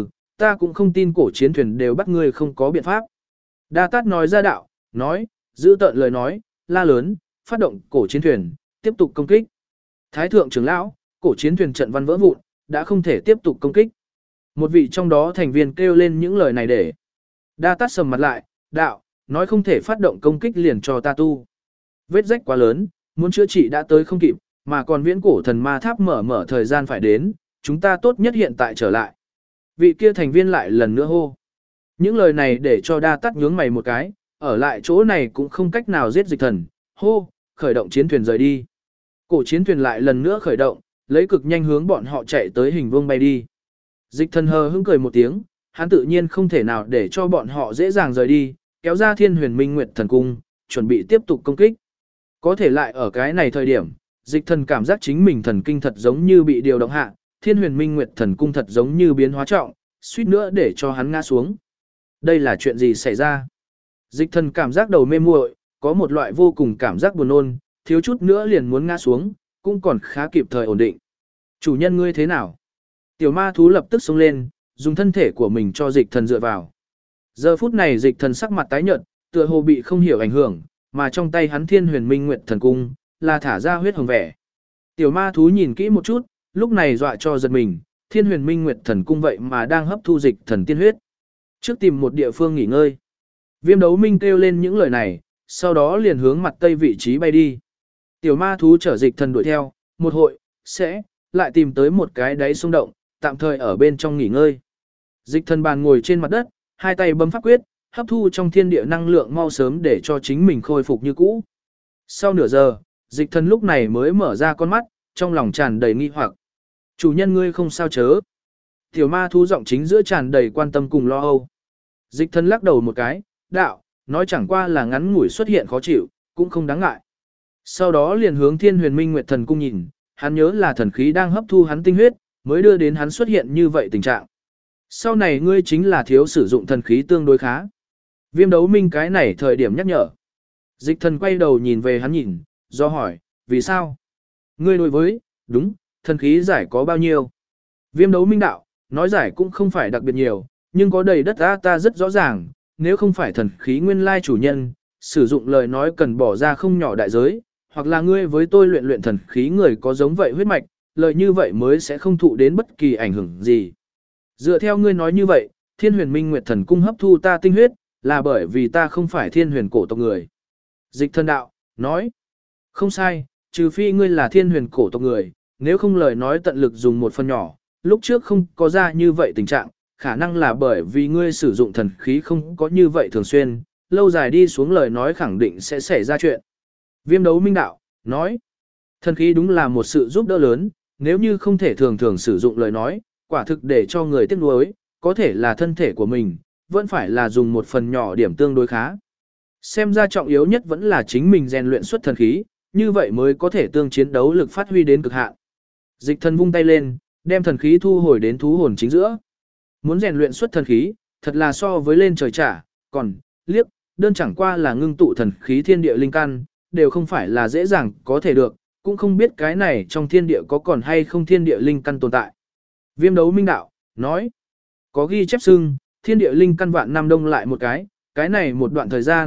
ta cũng không tin cổ chiến thuyền đều bắt ngươi không có biện pháp. Đa Tát nói ra đạo, nói, giữ tợn lời nói, la lớn, phát động cổ chiến thuyền, tiếp tục công kích. Thái thượng trưởng lão, cổ chiến thuyền trận văn vỡ vụn, đã không thể tiếp tục công kích. Một vị trong đó thành viên kêu lên những lời này để. Đa Tát sầm mặt lại, đạo, nói không thể phát động công kích liền cho ta tu. Vết rách quá lớn, muốn chữa trị đã tới không kịp, mà còn viễn cổ thần ma tháp mở thời gian phải đến, chúng ta tốt nhất hiện tại trở lại. Vị kia thành viên lại lần nữa hô. Những lời này để cho Đa Tát nhướng mày một cái, ở lại chỗ này cũng không cách nào giết dịch thần, hô, khởi động chiến thuyền rời đi. Cổ chiến thuyền lại lần nữa khởi động, lấy cực nhanh hướng bọn họ chạy tới hình vuông bay đi. Dịch thần hờ hững cười một tiếng, hắn tự nhiên không thể nào để cho bọn họ dễ dàng rời đi, kéo ra Thiên Huyền Minh Nguyệt Thần Cung, chuẩn bị tiếp tục công kích. Có thể lại ở cái này thời điểm, dịch thần cảm giác chính mình thần kinh thật giống như bị điều động hạ, Thiên Huyền Minh Nguyệt Thần Cung thật giống như biến hóa trọng, suýt nữa để cho hắn ngã xuống. Đây là chuyện gì xảy ra? Dịch thần cảm giác đầu mê muội, có một loại vô cùng cảm giác buồn nôn, thiếu chút nữa liền muốn ngã xuống, cũng còn khá kịp thời ổn định. Chủ nhân ngươi thế nào? Tiểu ma thú lập tức xông lên, dùng thân thể của mình cho dịch thần dựa vào. Giờ phút này dịch thần sắc mặt tái nhợt, tựa hồ bị không hiểu ảnh hưởng, mà trong tay hắn Thiên Huyền Minh Nguyệt Thần Cung là thả ra huyết hồng vẻ. Tiểu ma thú nhìn kỹ một chút, lúc này dọa cho giật mình, Thiên Huyền Minh Nguyệt Thần Cung vậy mà đang hấp thu dịch thần tiên huyết. Trước tìm một địa phương nghỉ ngơi. Viêm Đấu Minh kêu lên những lời này, sau đó liền hướng mặt tây vị trí bay đi. Tiểu ma thú chở dịch thần đuổi theo, một hội, sẽ lại tìm tới một cái đáy sông động, tạm thời ở bên trong nghỉ ngơi. Dịch thần bàn ngồi trên mặt đất, hai tay bấm pháp quyết, hấp thu trong thiên địa năng lượng mau sớm để cho chính mình khôi phục như cũ. Sau nửa giờ, dịch thần lúc này mới mở ra con mắt, trong lòng tràn đầy nghi hoặc. Chủ nhân ngươi không sao chớ. Tiểu ma thú giọng chính giữa tràn đầy quan tâm cùng lo âu. Dịch thần lắc đầu một cái, đạo, nói chẳng qua là ngắn ngủi xuất hiện khó chịu, cũng không đáng ngại. Sau đó liền hướng Thiên Huyền Minh Nguyệt Thần Cung nhìn, hắn nhớ là thần khí đang hấp thu hắn tinh huyết, mới đưa đến hắn xuất hiện như vậy tình trạng. Sau này ngươi chính là thiếu sử dụng thần khí tương đối khá. Viêm Đấu Minh cái này thời điểm nhắc nhở. Dịch thần quay đầu nhìn về hắn nhìn, do hỏi, vì sao? Ngươi đối với, đúng, thần khí giải có bao nhiêu? Viêm Đấu Minh đạo, nói giải cũng không phải đặc biệt nhiều, nhưng có đầy đất ta rất rõ ràng, nếu không phải thần khí nguyên lai chủ nhân, sử dụng lời nói cần bỏ ra không nhỏ đại giới, hoặc là ngươi với tôi luyện thần khí người có giống vậy huyết mạch, lời như vậy mới sẽ không thụ đến bất kỳ ảnh hưởng gì. Dựa theo ngươi nói như vậy, Thiên Huyền Minh Nguyệt Thần Cung hấp thu ta tinh huyết, là bởi vì ta không phải Thiên Huyền cổ tộc người. Dịch thần đạo, nói, không sai, trừ phi ngươi là Thiên Huyền cổ tộc người, nếu không lời nói tận lực dùng một phần nhỏ, lúc trước không có ra như vậy tình trạng, khả năng là bởi vì ngươi sử dụng thần khí không có như vậy thường xuyên, lâu dài đi xuống lời nói khẳng định sẽ xảy ra chuyện. Viêm Đấu Minh đạo, nói, thần khí đúng là một sự giúp đỡ lớn, nếu như không thể thường thường sử dụng lời nói, quả thực để cho người tiếc nuối, có thể là thân thể của mình, vẫn phải là dùng một phần nhỏ điểm tương đối khá. Xem ra trọng yếu nhất vẫn là chính mình rèn luyện xuất thần khí, như vậy mới có thể tương chiến đấu lực phát huy đến cực hạn. Dịch thần vung tay lên, đem thần khí thu hồi đến thú hồn chính giữa. Muốn rèn luyện xuất thần khí, thật là so với lên trời trả, còn, liếc, đơn chẳng qua là ngưng tụ thần khí thiên địa linh căn, đều không phải là dễ dàng có thể được, cũng không biết cái này trong thiên địa có còn hay không thiên địa linh căn tồn tại. Viêm Đấu Minh đạo, nói, có ghi chép xưng, thiên địa linh căn vạn năm đông lại một cái này một đoạn thời gian,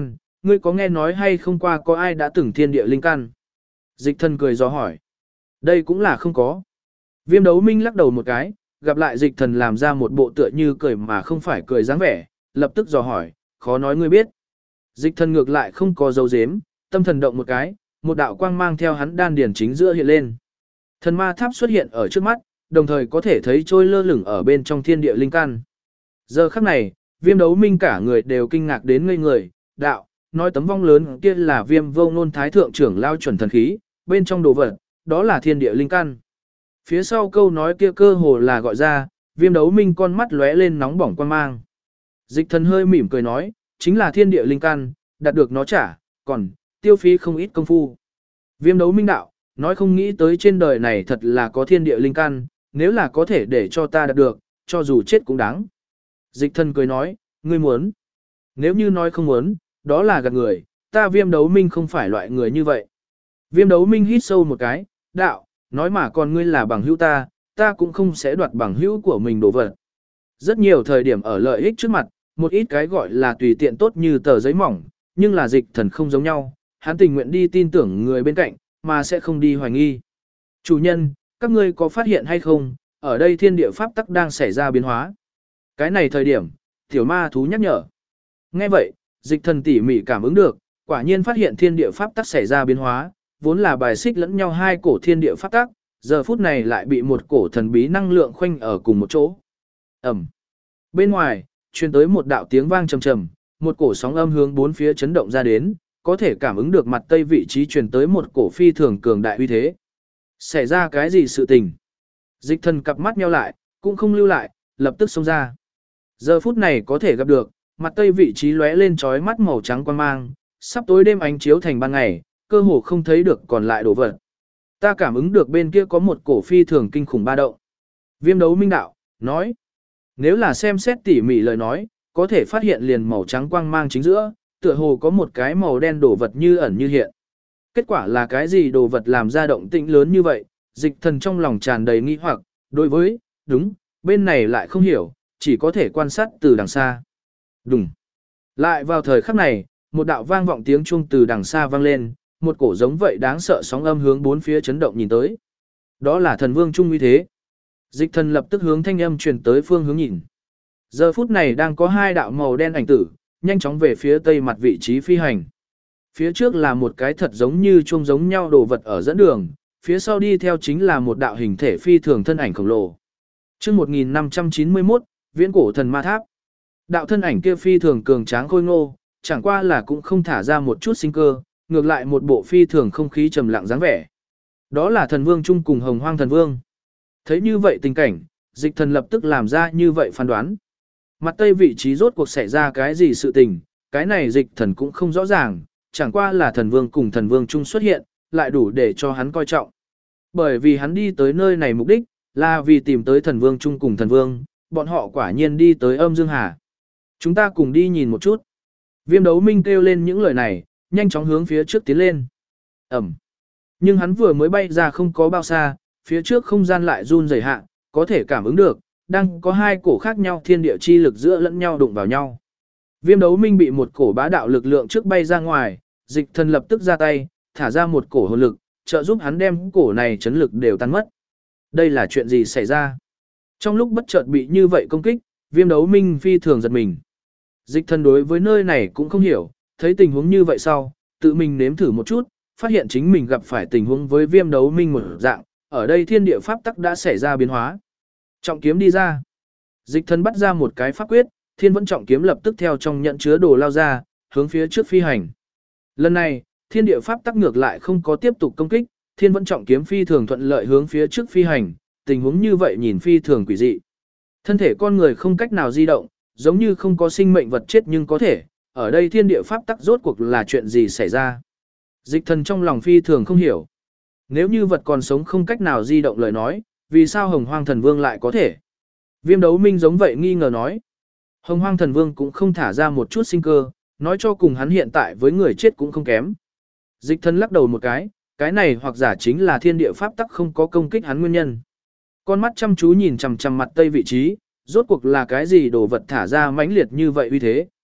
ngươi có nghe nói hay không qua có ai đã từng thiên địa linh căn? Dịch thần cười dò hỏi. Đây cũng là không có. Viêm đấu minh lắc đầu một cái, gặp lại dịch thần làm ra một bộ tựa như cười mà không phải cười dáng vẻ, lập tức dò hỏi, khó nói ngươi biết. Dịch thần ngược lại không có dấu dếm, tâm thần động một cái, một đạo quang mang theo hắn đan điển chính giữa hiện lên. Thần ma tháp xuất hiện ở trước mắt, đồng thời có thể thấy trôi lơ lửng ở bên trong thiên địa linh căn. Giờ khắc này, viêm đấu minh cả người đều kinh ngạc đến ngây người, đạo, nói tấm vong lớn kia là viêm vô ngôn thái thượng trưởng lao chuẩn thần khí, bên trong đồ vật, đó là thiên địa linh căn. Phía sau câu nói kia cơ hồ là gọi ra, viêm đấu minh con mắt lóe lên nóng bỏng quan mang. Dịch thần hơi mỉm cười nói, chính là thiên địa linh căn, đạt được nó trả, còn, tiêu phí không ít công phu. Viêm đấu minh đạo, nói không nghĩ tới trên đời này thật là có thiên địa linh căn, nếu là có thể để cho ta đạt được, cho dù chết cũng đáng. Dịch thần cười nói, ngươi muốn. Nếu như nói không muốn, đó là gạt người, ta viêm đấu minh không phải loại người như vậy. Viêm đấu minh hít sâu một cái, đạo, nói mà còn ngươi là bằng hữu ta cũng không sẽ đoạt bằng hữu của mình đồ vật. Rất nhiều thời điểm ở lợi ích trước mặt, một ít cái gọi là tùy tiện tốt như tờ giấy mỏng, nhưng là dịch thần không giống nhau, hắn tình nguyện đi tin tưởng người bên cạnh, mà sẽ không đi hoài nghi. Chủ nhân, các ngươi có phát hiện hay không, ở đây thiên địa pháp tắc đang xảy ra biến hóa. Cái này thời điểm, tiểu ma thú nhắc nhở. Nghe vậy, dịch thần tỉ mỉ cảm ứng được, quả nhiên phát hiện thiên địa pháp tắc xảy ra biến hóa, vốn là bài xích lẫn nhau hai cổ thiên địa pháp tắc, giờ phút này lại bị một cổ thần bí năng lượng khoanh ở cùng một chỗ. Ẩm. Bên ngoài, truyền tới một đạo tiếng vang trầm trầm, một cổ sóng âm hướng bốn phía chấn động ra đến, có thể cảm ứng được mặt tây vị trí truyền tới một cổ phi thường cường đại uy thế. Xảy ra cái gì sự tình? Dịch thần cặp mắt nheo lại, cũng không lưu lại, lập tức xông ra. Giờ phút này có thể gặp được, mặt tây vị trí lóe lên chói mắt màu trắng quang mang, sắp tối đêm ánh chiếu thành ban ngày, cơ hồ không thấy được còn lại đồ vật. Ta cảm ứng được bên kia có một cổ phi thường kinh khủng ba động. Viêm đấu minh đạo, nói. Nếu là xem xét tỉ mỉ lời nói, có thể phát hiện liền màu trắng quang mang chính giữa, tựa hồ có một cái màu đen đồ vật như ẩn như hiện. Kết quả là cái gì đồ vật làm ra động tĩnh lớn như vậy, dịch thần trong lòng tràn đầy nghi hoặc, đối với, đúng, bên này lại không hiểu, chỉ có thể quan sát từ đằng xa. Đúng. Lại vào thời khắc này, một đạo vang vọng tiếng chuông từ đằng xa vang lên, một cổ giống vậy đáng sợ sóng âm hướng bốn phía chấn động nhìn tới. Đó là thần vương trung uy thế. Dịch thần lập tức hướng thanh âm truyền tới phương hướng nhìn. Giờ phút này đang có hai đạo màu đen ảnh tử, nhanh chóng về phía tây mặt vị trí phi hành. Phía trước là một cái thật giống như chuông giống nhau đồ vật ở dẫn đường, phía sau đi theo chính là một đạo hình thể phi thường thân ảnh khổng lồ. Chương 1591, Viễn cổ thần ma tháp. Đạo thân ảnh kia phi thường cường tráng khôi ngô, chẳng qua là cũng không thả ra một chút sinh cơ, ngược lại một bộ phi thường không khí trầm lặng dáng vẻ. Đó là thần vương chung cùng Hồng Hoang thần vương. Thấy như vậy tình cảnh, dịch thần lập tức làm ra như vậy phán đoán. Mặt tây vị trí rốt cuộc xảy ra cái gì sự tình, cái này dịch thần cũng không rõ ràng, chẳng qua là thần vương cùng thần vương chung xuất hiện, lại đủ để cho hắn coi trọng. Bởi vì hắn đi tới nơi này mục đích, là vì tìm tới thần vương chung cùng thần vương, bọn họ quả nhiên đi tới âm dương hà. Chúng ta cùng đi nhìn một chút. Viêm đấu minh kêu lên những lời này, nhanh chóng hướng phía trước tiến lên. Ẩm. Nhưng hắn vừa mới bay ra không có bao xa, phía trước không gian lại run rẩy hạ, có thể cảm ứng được, đang có hai cổ khác nhau thiên địa chi lực giữa lẫn nhau đụng vào nhau. Viêm đấu minh bị một cổ bá đạo lực lượng trước bay ra ngoài, dịch thần lập tức ra tay, thả ra một cổ hồn lực, trợ giúp hắn đem cổ này chấn lực đều tan mất. Đây là chuyện gì xảy ra? Trong lúc bất chợt bị như vậy công kích, viêm đấu minh phi thường giật mình. Dịch thần đối với nơi này cũng không hiểu, thấy tình huống như vậy sau, tự mình nếm thử một chút, phát hiện chính mình gặp phải tình huống với viêm đấu minh một dạng, ở đây thiên địa pháp tắc đã xảy ra biến hóa. Trọng kiếm đi ra. Dịch thần bắt ra một cái pháp quyết, thiên vẫn trọng kiếm lập tức theo trong nhận chứa đồ lao ra, hướng phía trước phi hành. Lần này, thiên địa pháp tắc ngược lại không có tiếp tục công kích, thiên vẫn trọng kiếm phi thường thuận lợi hướng phía trước phi hành, tình huống như vậy nhìn phi thường quỷ dị. Thân thể con người không cách nào di động, giống như không có sinh mệnh vật chết nhưng có thể, ở đây thiên địa pháp tắc rốt cuộc là chuyện gì xảy ra. Dịch thần trong lòng phi thường không hiểu. Nếu như vật còn sống không cách nào di động lời nói, vì sao Hồng Hoang thần vương lại có thể? Viêm đấu minh giống vậy nghi ngờ nói. Hồng Hoang thần vương cũng không thả ra một chút sinh cơ, nói cho cùng hắn hiện tại với người chết cũng không kém. Dịch thần lắc đầu một cái này hoặc giả chính là thiên địa pháp tắc không có công kích hắn nguyên nhân. Con mắt chăm chú nhìn chằm chằm mặt tây vị trí, rốt cuộc là cái gì đồ vật thả ra mãnh liệt như vậy uy thế.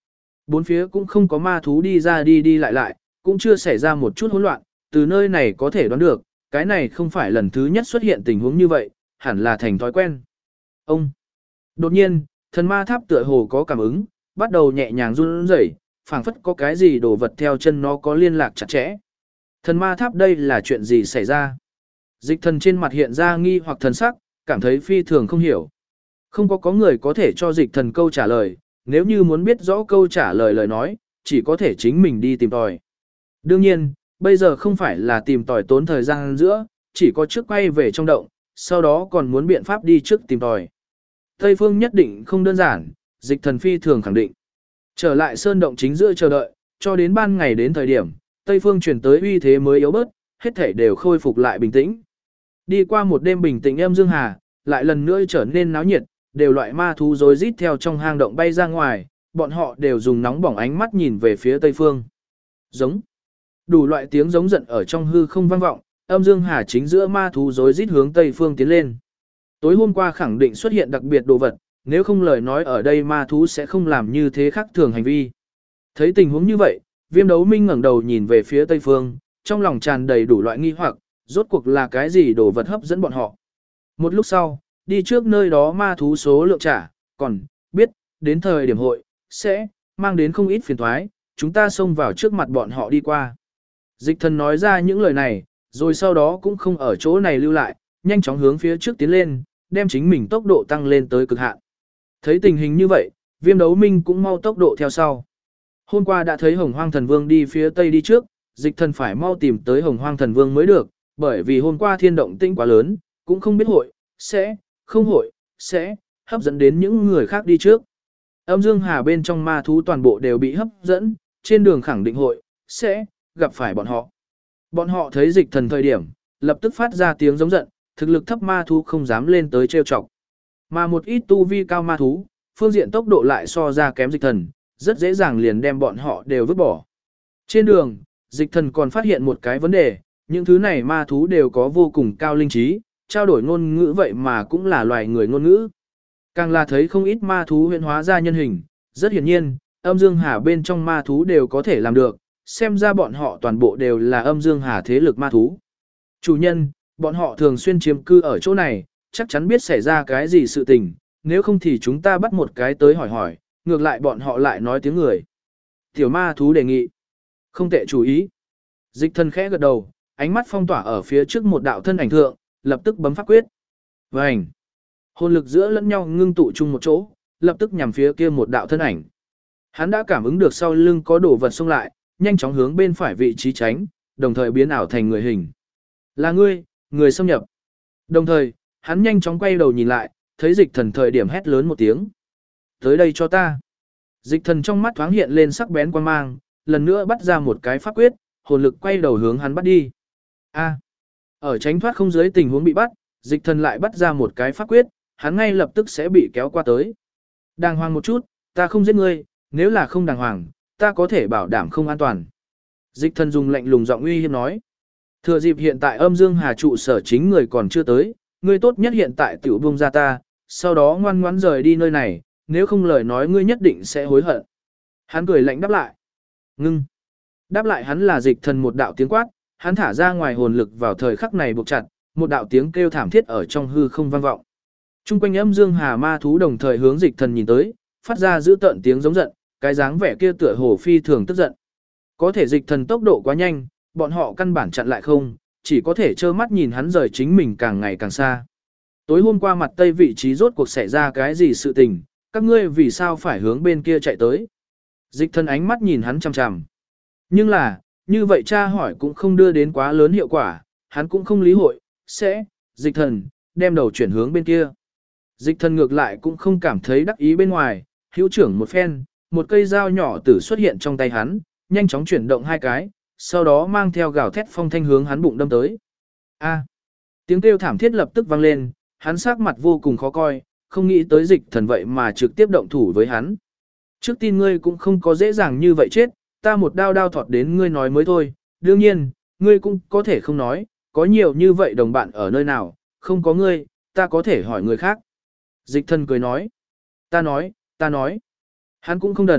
Bốn phía cũng không có ma thú đi ra đi đi lại lại, cũng chưa xảy ra một chút hỗn loạn, từ nơi này có thể đoán được, cái này không phải lần thứ nhất xuất hiện tình huống như vậy, hẳn là thành thói quen. Ông! Đột nhiên, thần ma tháp tựa hồ có cảm ứng, bắt đầu nhẹ nhàng run rẩy, phảng phất có cái gì đồ vật theo chân nó có liên lạc chặt chẽ. Thần ma tháp đây là chuyện gì xảy ra? Dịch thần trên mặt hiện ra nghi hoặc thần sắc, cảm thấy phi thường không hiểu. Không có người có thể cho dịch thần câu trả lời, nếu như muốn biết rõ câu trả lời lời nói, chỉ có thể chính mình đi tìm tòi. Đương nhiên, bây giờ không phải là tìm tòi tốn thời gian giữa, chỉ có trước quay về trong động, sau đó còn muốn biện pháp đi trước tìm tòi. Tây phương nhất định không đơn giản, dịch thần phi thường khẳng định. Trở lại sơn động chính giữa chờ đợi, cho đến ban ngày đến thời điểm, Tây phương chuyển tới uy thế mới yếu bớt, hết thảy đều khôi phục lại bình tĩnh. Đi qua một đêm bình tĩnh em dương hà, lại lần nữa trở nên náo nhiệt, đều loại ma thú rối rít theo trong hang động bay ra ngoài, bọn họ đều dùng nóng bỏng ánh mắt nhìn về phía Tây phương. Giống. Đủ loại tiếng giống giận ở trong hư không vang vọng, âm dương hà chính giữa ma thú rối rít hướng Tây phương tiến lên. Tối hôm qua khẳng định xuất hiện đặc biệt đồ vật, nếu không lời nói ở đây ma thú sẽ không làm như thế khác thường hành vi. Thấy tình huống như vậy, Viêm Đấu Minh ngẩng đầu nhìn về phía Tây phương, trong lòng tràn đầy đủ loại nghi hoặc, rốt cuộc là cái gì đồ vật hấp dẫn bọn họ. Một lúc sau, đi trước nơi đó ma thú số lượng trả, còn biết, đến thời điểm hội, sẽ mang đến không ít phiền toái, chúng ta xông vào trước mặt bọn họ đi qua. Dịch thần nói ra những lời này, rồi sau đó cũng không ở chỗ này lưu lại, nhanh chóng hướng phía trước tiến lên, đem chính mình tốc độ tăng lên tới cực hạn. Thấy tình hình như vậy, Viêm Đấu Minh cũng mau tốc độ theo sau. Hôm qua đã thấy Hồng Hoang Thần Vương đi phía tây đi trước, dịch thần phải mau tìm tới Hồng Hoang Thần Vương mới được, bởi vì hôm qua thiên động tĩnh quá lớn, cũng không biết hội, sẽ, không hội, sẽ, hấp dẫn đến những người khác đi trước. Âm Dương Hà bên trong ma thú toàn bộ đều bị hấp dẫn, trên đường khẳng định hội, sẽ, gặp phải bọn họ. Bọn họ thấy dịch thần thời điểm, lập tức phát ra tiếng giống giận, thực lực thấp ma thú không dám lên tới trêu chọc. Mà một ít tu vi cao ma thú, phương diện tốc độ lại so ra kém dịch thần, rất dễ dàng liền đem bọn họ đều vứt bỏ. Trên đường, dịch thần còn phát hiện một cái vấn đề, những thứ này ma thú đều có vô cùng cao linh trí, trao đổi ngôn ngữ vậy mà cũng là loài người ngôn ngữ. Càng là thấy không ít ma thú huyễn hóa ra nhân hình, rất hiển nhiên, âm dương hà bên trong ma thú đều có thể làm được, xem ra bọn họ toàn bộ đều là âm dương hà thế lực ma thú. Chủ nhân, bọn họ thường xuyên chiếm cư ở chỗ này, chắc chắn biết xảy ra cái gì sự tình, nếu không thì chúng ta bắt một cái tới hỏi hỏi, ngược lại bọn họ lại nói tiếng người. Tiểu ma thú đề nghị. Không tệ chú ý. Dịch thần khẽ gật đầu, ánh mắt phong tỏa ở phía trước một đạo thân ảnh thượng, lập tức bấm pháp quyết. Vành. Hồn lực giữa lẫn nhau ngưng tụ chung một chỗ, lập tức nhằm phía kia một đạo thân ảnh. Hắn đã cảm ứng được sau lưng có đồ vật xông lại, nhanh chóng hướng bên phải vị trí tránh, đồng thời biến ảo thành người hình. Là ngươi, người xâm nhập. Đồng thời, hắn nhanh chóng quay đầu nhìn lại, thấy dịch thần thời điểm hét lớn một tiếng. Tới đây cho ta. Dịch thần trong mắt thoáng hiện lên sắc bén quan mang, lần nữa bắt ra một cái pháp quyết, hồn lực quay đầu hướng hắn bắt đi. A. Ở tránh thoát không dưới tình huống bị bắt, dịch thần lại bắt ra một cái pháp quyết, hắn ngay lập tức sẽ bị kéo qua tới. Đàng hoàng một chút, ta không giết ngươi, nếu là không đàng hoàng, ta có thể bảo đảm không an toàn. Dịch thần dùng lạnh lùng giọng uy hiếp nói. Thừa dịp hiện tại âm dương hà trụ sở chính người còn chưa tới, ngươi tốt nhất hiện tại tiểu buông ra ta, sau đó ngoan ngoãn rời đi nơi này, nếu không lời nói ngươi nhất định sẽ hối hận. Hắn cười lạnh đáp lại. Ngưng. Đáp lại hắn là dịch thần một đạo tiếng quát, hắn thả ra ngoài hồn lực vào thời khắc này buộc chặt, một đạo tiếng kêu thảm thiết ở trong hư không vang vọng. Trung quanh âm dương hà ma thú đồng thời hướng dịch thần nhìn tới, phát ra giữ tợn tiếng giống giận, cái dáng vẻ kia tựa hồ phi thường tức giận. Có thể dịch thần tốc độ quá nhanh, bọn họ căn bản chặn lại không, chỉ có thể trơ mắt nhìn hắn rời chính mình càng ngày càng xa. Tối hôm qua mặt tây vị trí rốt cuộc xảy ra cái gì sự tình, các ngươi vì sao phải hướng bên kia chạy tới. Dịch thần ánh mắt nhìn hắn chằm chằm. Nhưng là, như vậy cha hỏi cũng không đưa đến quá lớn hiệu quả, hắn cũng không lý hội, sẽ, dịch thần, đem đầu chuyển hướng bên kia. Dịch thần ngược lại cũng không cảm thấy đắc ý bên ngoài, hữu trưởng một phen, một cây dao nhỏ tử xuất hiện trong tay hắn, nhanh chóng chuyển động hai cái, sau đó mang theo gào thét phong thanh hướng hắn bụng đâm tới. A. Tiếng kêu thảm thiết lập tức vang lên, hắn sắc mặt vô cùng khó coi, không nghĩ tới dịch thần vậy mà trực tiếp động thủ với hắn. Trước tin ngươi cũng không có dễ dàng như vậy chết, ta một đao đao thọt đến ngươi nói mới thôi, đương nhiên, ngươi cũng có thể không nói, có nhiều như vậy đồng bạn ở nơi nào, không có ngươi, ta có thể hỏi người khác. Dịch thần cười nói, ta nói, hắn cũng không đần,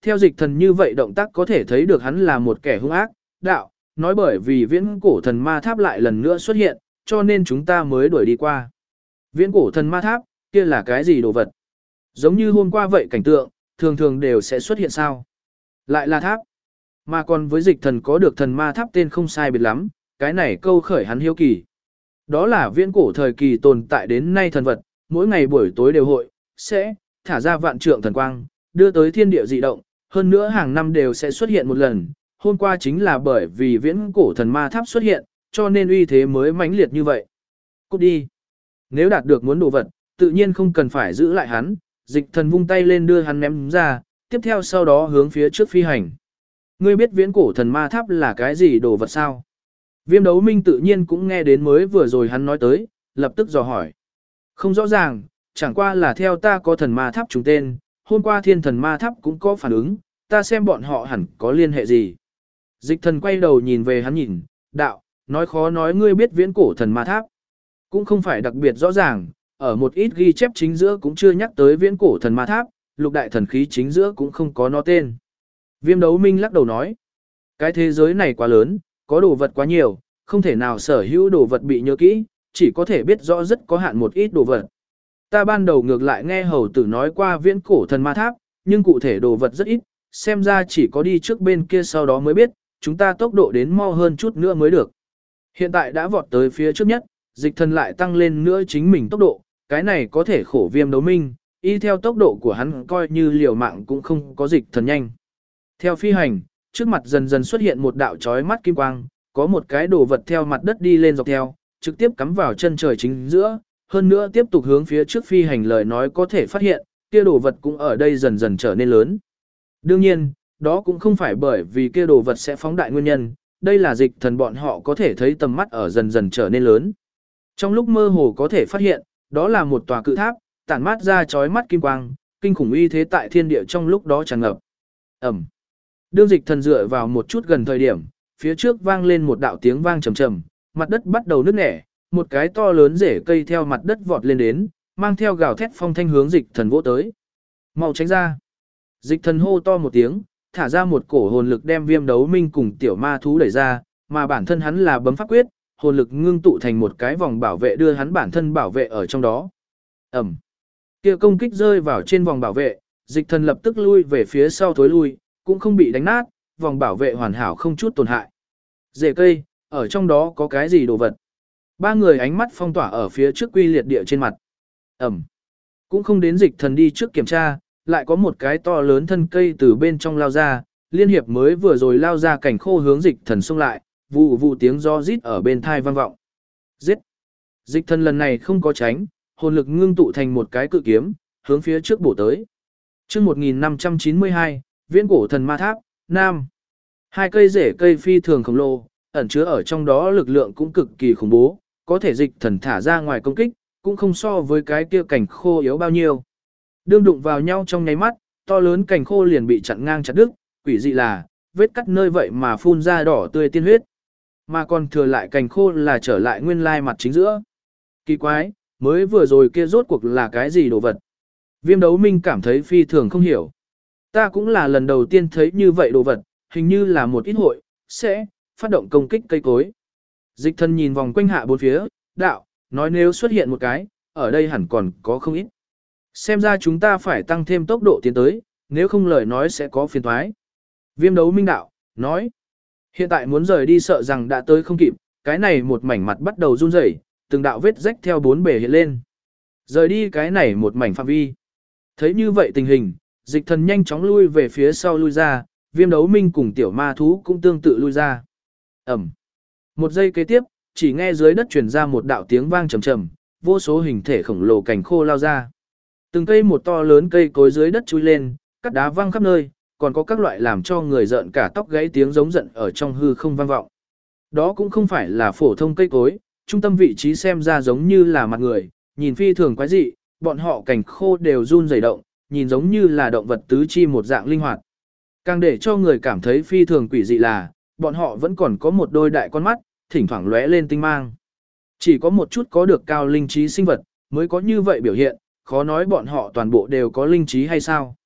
theo dịch thần như vậy động tác có thể thấy được hắn là một kẻ hung ác, đạo, nói bởi vì viễn cổ thần ma tháp lại lần nữa xuất hiện, cho nên chúng ta mới đuổi đi qua. Viễn cổ thần ma tháp, kia là cái gì đồ vật? Giống như hôm qua vậy cảnh tượng, thường thường đều sẽ xuất hiện sao? Lại là tháp. Mà còn với dịch thần có được thần ma tháp tên không sai biệt lắm, cái này câu khởi hắn hiếu kỳ. Đó là viễn cổ thời kỳ tồn tại đến nay thần vật, mỗi ngày buổi tối đều hội, sẽ thả ra vạn trượng thần quang, đưa tới thiên địa dị động, hơn nữa hàng năm đều sẽ xuất hiện một lần. Hôm qua chính là bởi vì viễn cổ thần ma tháp xuất hiện, cho nên uy thế mới mãnh liệt như vậy. Cút đi. Nếu đạt được muốn đồ vật, tự nhiên không cần phải giữ lại hắn, dịch thần vung tay lên đưa hắn ném ra, tiếp theo sau đó hướng phía trước phi hành. Ngươi biết viễn cổ thần ma tháp là cái gì đồ vật sao? Viêm đấu minh tự nhiên cũng nghe đến mới vừa rồi hắn nói tới, lập tức dò hỏi. Không rõ ràng, chẳng qua là theo ta có thần ma tháp trùng tên, hôm qua thiên thần ma tháp cũng có phản ứng, ta xem bọn họ hẳn có liên hệ gì. Dịch thần quay đầu nhìn về hắn nhìn, đạo, nói khó nói ngươi biết viễn cổ thần ma tháp. Cũng không phải đặc biệt rõ ràng, ở một ít ghi chép chính giữa cũng chưa nhắc tới viễn cổ thần ma tháp, lục đại thần khí chính giữa cũng không có nó tên. Viêm đấu minh lắc đầu nói, cái thế giới này quá lớn, có đồ vật quá nhiều, không thể nào sở hữu đồ vật bị nhớ kỹ, chỉ có thể biết rõ rất có hạn một ít đồ vật. Ta ban đầu ngược lại nghe hầu tử nói qua viễn cổ thần ma tháp, nhưng cụ thể đồ vật rất ít, xem ra chỉ có đi trước bên kia sau đó mới biết, chúng ta tốc độ đến mau hơn chút nữa mới được. Hiện tại đã vọt tới phía trước nhất, dịch thần lại tăng lên nữa chính mình tốc độ, cái này có thể khổ viêm đấu minh, y theo tốc độ của hắn coi như liều mạng cũng không có dịch thần nhanh. Theo phi hành, trước mặt dần dần xuất hiện một đạo chói mắt kim quang, có một cái đồ vật theo mặt đất đi lên dọc theo, trực tiếp cắm vào chân trời chính giữa, hơn nữa tiếp tục hướng phía trước phi hành lời nói có thể phát hiện, kia đồ vật cũng ở đây dần dần trở nên lớn. Đương nhiên, đó cũng không phải bởi vì kia đồ vật sẽ phóng đại nguyên nhân, đây là dịch thần bọn họ có thể thấy tầm mắt ở dần dần trở nên lớn. Trong lúc mơ hồ có thể phát hiện, đó là một tòa cự tháp, tản mát ra chói mắt kim quang, kinh khủng uy thế tại thiên địa trong lúc đó tràn ngập. Ầm. Đương dịch thần dựa vào một chút gần thời điểm, phía trước vang lên một đạo tiếng vang trầm trầm, mặt đất bắt đầu nứt nẻ, một cái to lớn rễ cây theo mặt đất vọt lên đến, mang theo gào thét phong thanh hướng dịch thần vỗ tới. Mau tránh ra. Dịch thần hô to một tiếng, thả ra một cổ hồn lực đem viêm đấu minh cùng tiểu ma thú đẩy ra, mà bản thân hắn là bấm pháp quyết, hồn lực ngưng tụ thành một cái vòng bảo vệ đưa hắn bản thân bảo vệ ở trong đó. Ẩm. Kia công kích rơi vào trên vòng bảo vệ, dịch thần lập tức lui về phía sau thối lui, cũng không bị đánh nát, vòng bảo vệ hoàn hảo không chút tổn hại. Rễ cây, ở trong đó có cái gì đồ vật? Ba người ánh mắt phong tỏa ở phía trước quy liệt địa trên mặt. Ẩm. Cũng không đến dịch thần đi trước kiểm tra, lại có một cái to lớn thân cây từ bên trong lao ra, liên hiệp mới vừa rồi lao ra cảnh khô hướng dịch thần xông lại, vụ vụ tiếng do rít ở bên thai vang vọng. Giết! Dịch thần lần này không có tránh, hồn lực ngưng tụ thành một cái cự kiếm, hướng phía trước bổ tới. Chương 1592, Viễn cổ thần ma tháp, Nam. Hai cây rễ cây phi thường khổng lồ, ẩn chứa ở trong đó lực lượng cũng cực kỳ khủng bố, có thể dịch thần thả ra ngoài công kích, cũng không so với cái kia cảnh khô yếu bao nhiêu. Đương đụng vào nhau trong nháy mắt, to lớn cảnh khô liền bị chặn ngang chặt đứt, quỷ dị là, vết cắt nơi vậy mà phun ra đỏ tươi tiên huyết. Mà còn thừa lại cảnh khô là trở lại nguyên lai mặt chính giữa. Kỳ quái, mới vừa rồi kia rốt cuộc là cái gì đồ vật? Viêm đấu minh cảm thấy phi thường không hiểu. Ta cũng là lần đầu tiên thấy như vậy đồ vật, hình như là một ít hội, sẽ phát động công kích cây cối. Dịch thần nhìn vòng quanh hạ bốn phía, đạo, nói nếu xuất hiện một cái, ở đây hẳn còn có không ít. Xem ra chúng ta phải tăng thêm tốc độ tiến tới, nếu không lời nói sẽ có phiền thoái. Viêm đấu minh đạo, nói. Hiện tại muốn rời đi sợ rằng đã tới không kịp, cái này một mảnh mặt bắt đầu run rẩy, từng đạo vết rách theo bốn bề hiện lên. Rời đi cái này một mảnh phạm vi. Thấy như vậy tình hình, dịch thần nhanh chóng lui về phía sau lui ra, viêm đấu minh cùng tiểu ma thú cũng tương tự lui ra. Ẩm. Một giây kế tiếp, chỉ nghe dưới đất truyền ra một đạo tiếng vang trầm trầm, vô số hình thể khổng lồ cành khô lao ra. Từng cây một to lớn cây cối dưới đất chui lên, cắt đá văng khắp nơi, còn có các loại làm cho người rợn cả tóc gáy tiếng giống giận ở trong hư không vang vọng. Đó cũng không phải là phổ thông cây cối, trung tâm vị trí xem ra giống như là mặt người, nhìn phi thường quái dị, bọn họ cành khô đều run rẩy động, nhìn giống như là động vật tứ chi một dạng linh hoạt. Càng để cho người cảm thấy phi thường quỷ dị là, bọn họ vẫn còn có một đôi đại con mắt, thỉnh thoảng lóe lên tinh mang. Chỉ có một chút có được cao linh trí sinh vật, mới có như vậy biểu hiện, khó nói bọn họ toàn bộ đều có linh trí hay sao.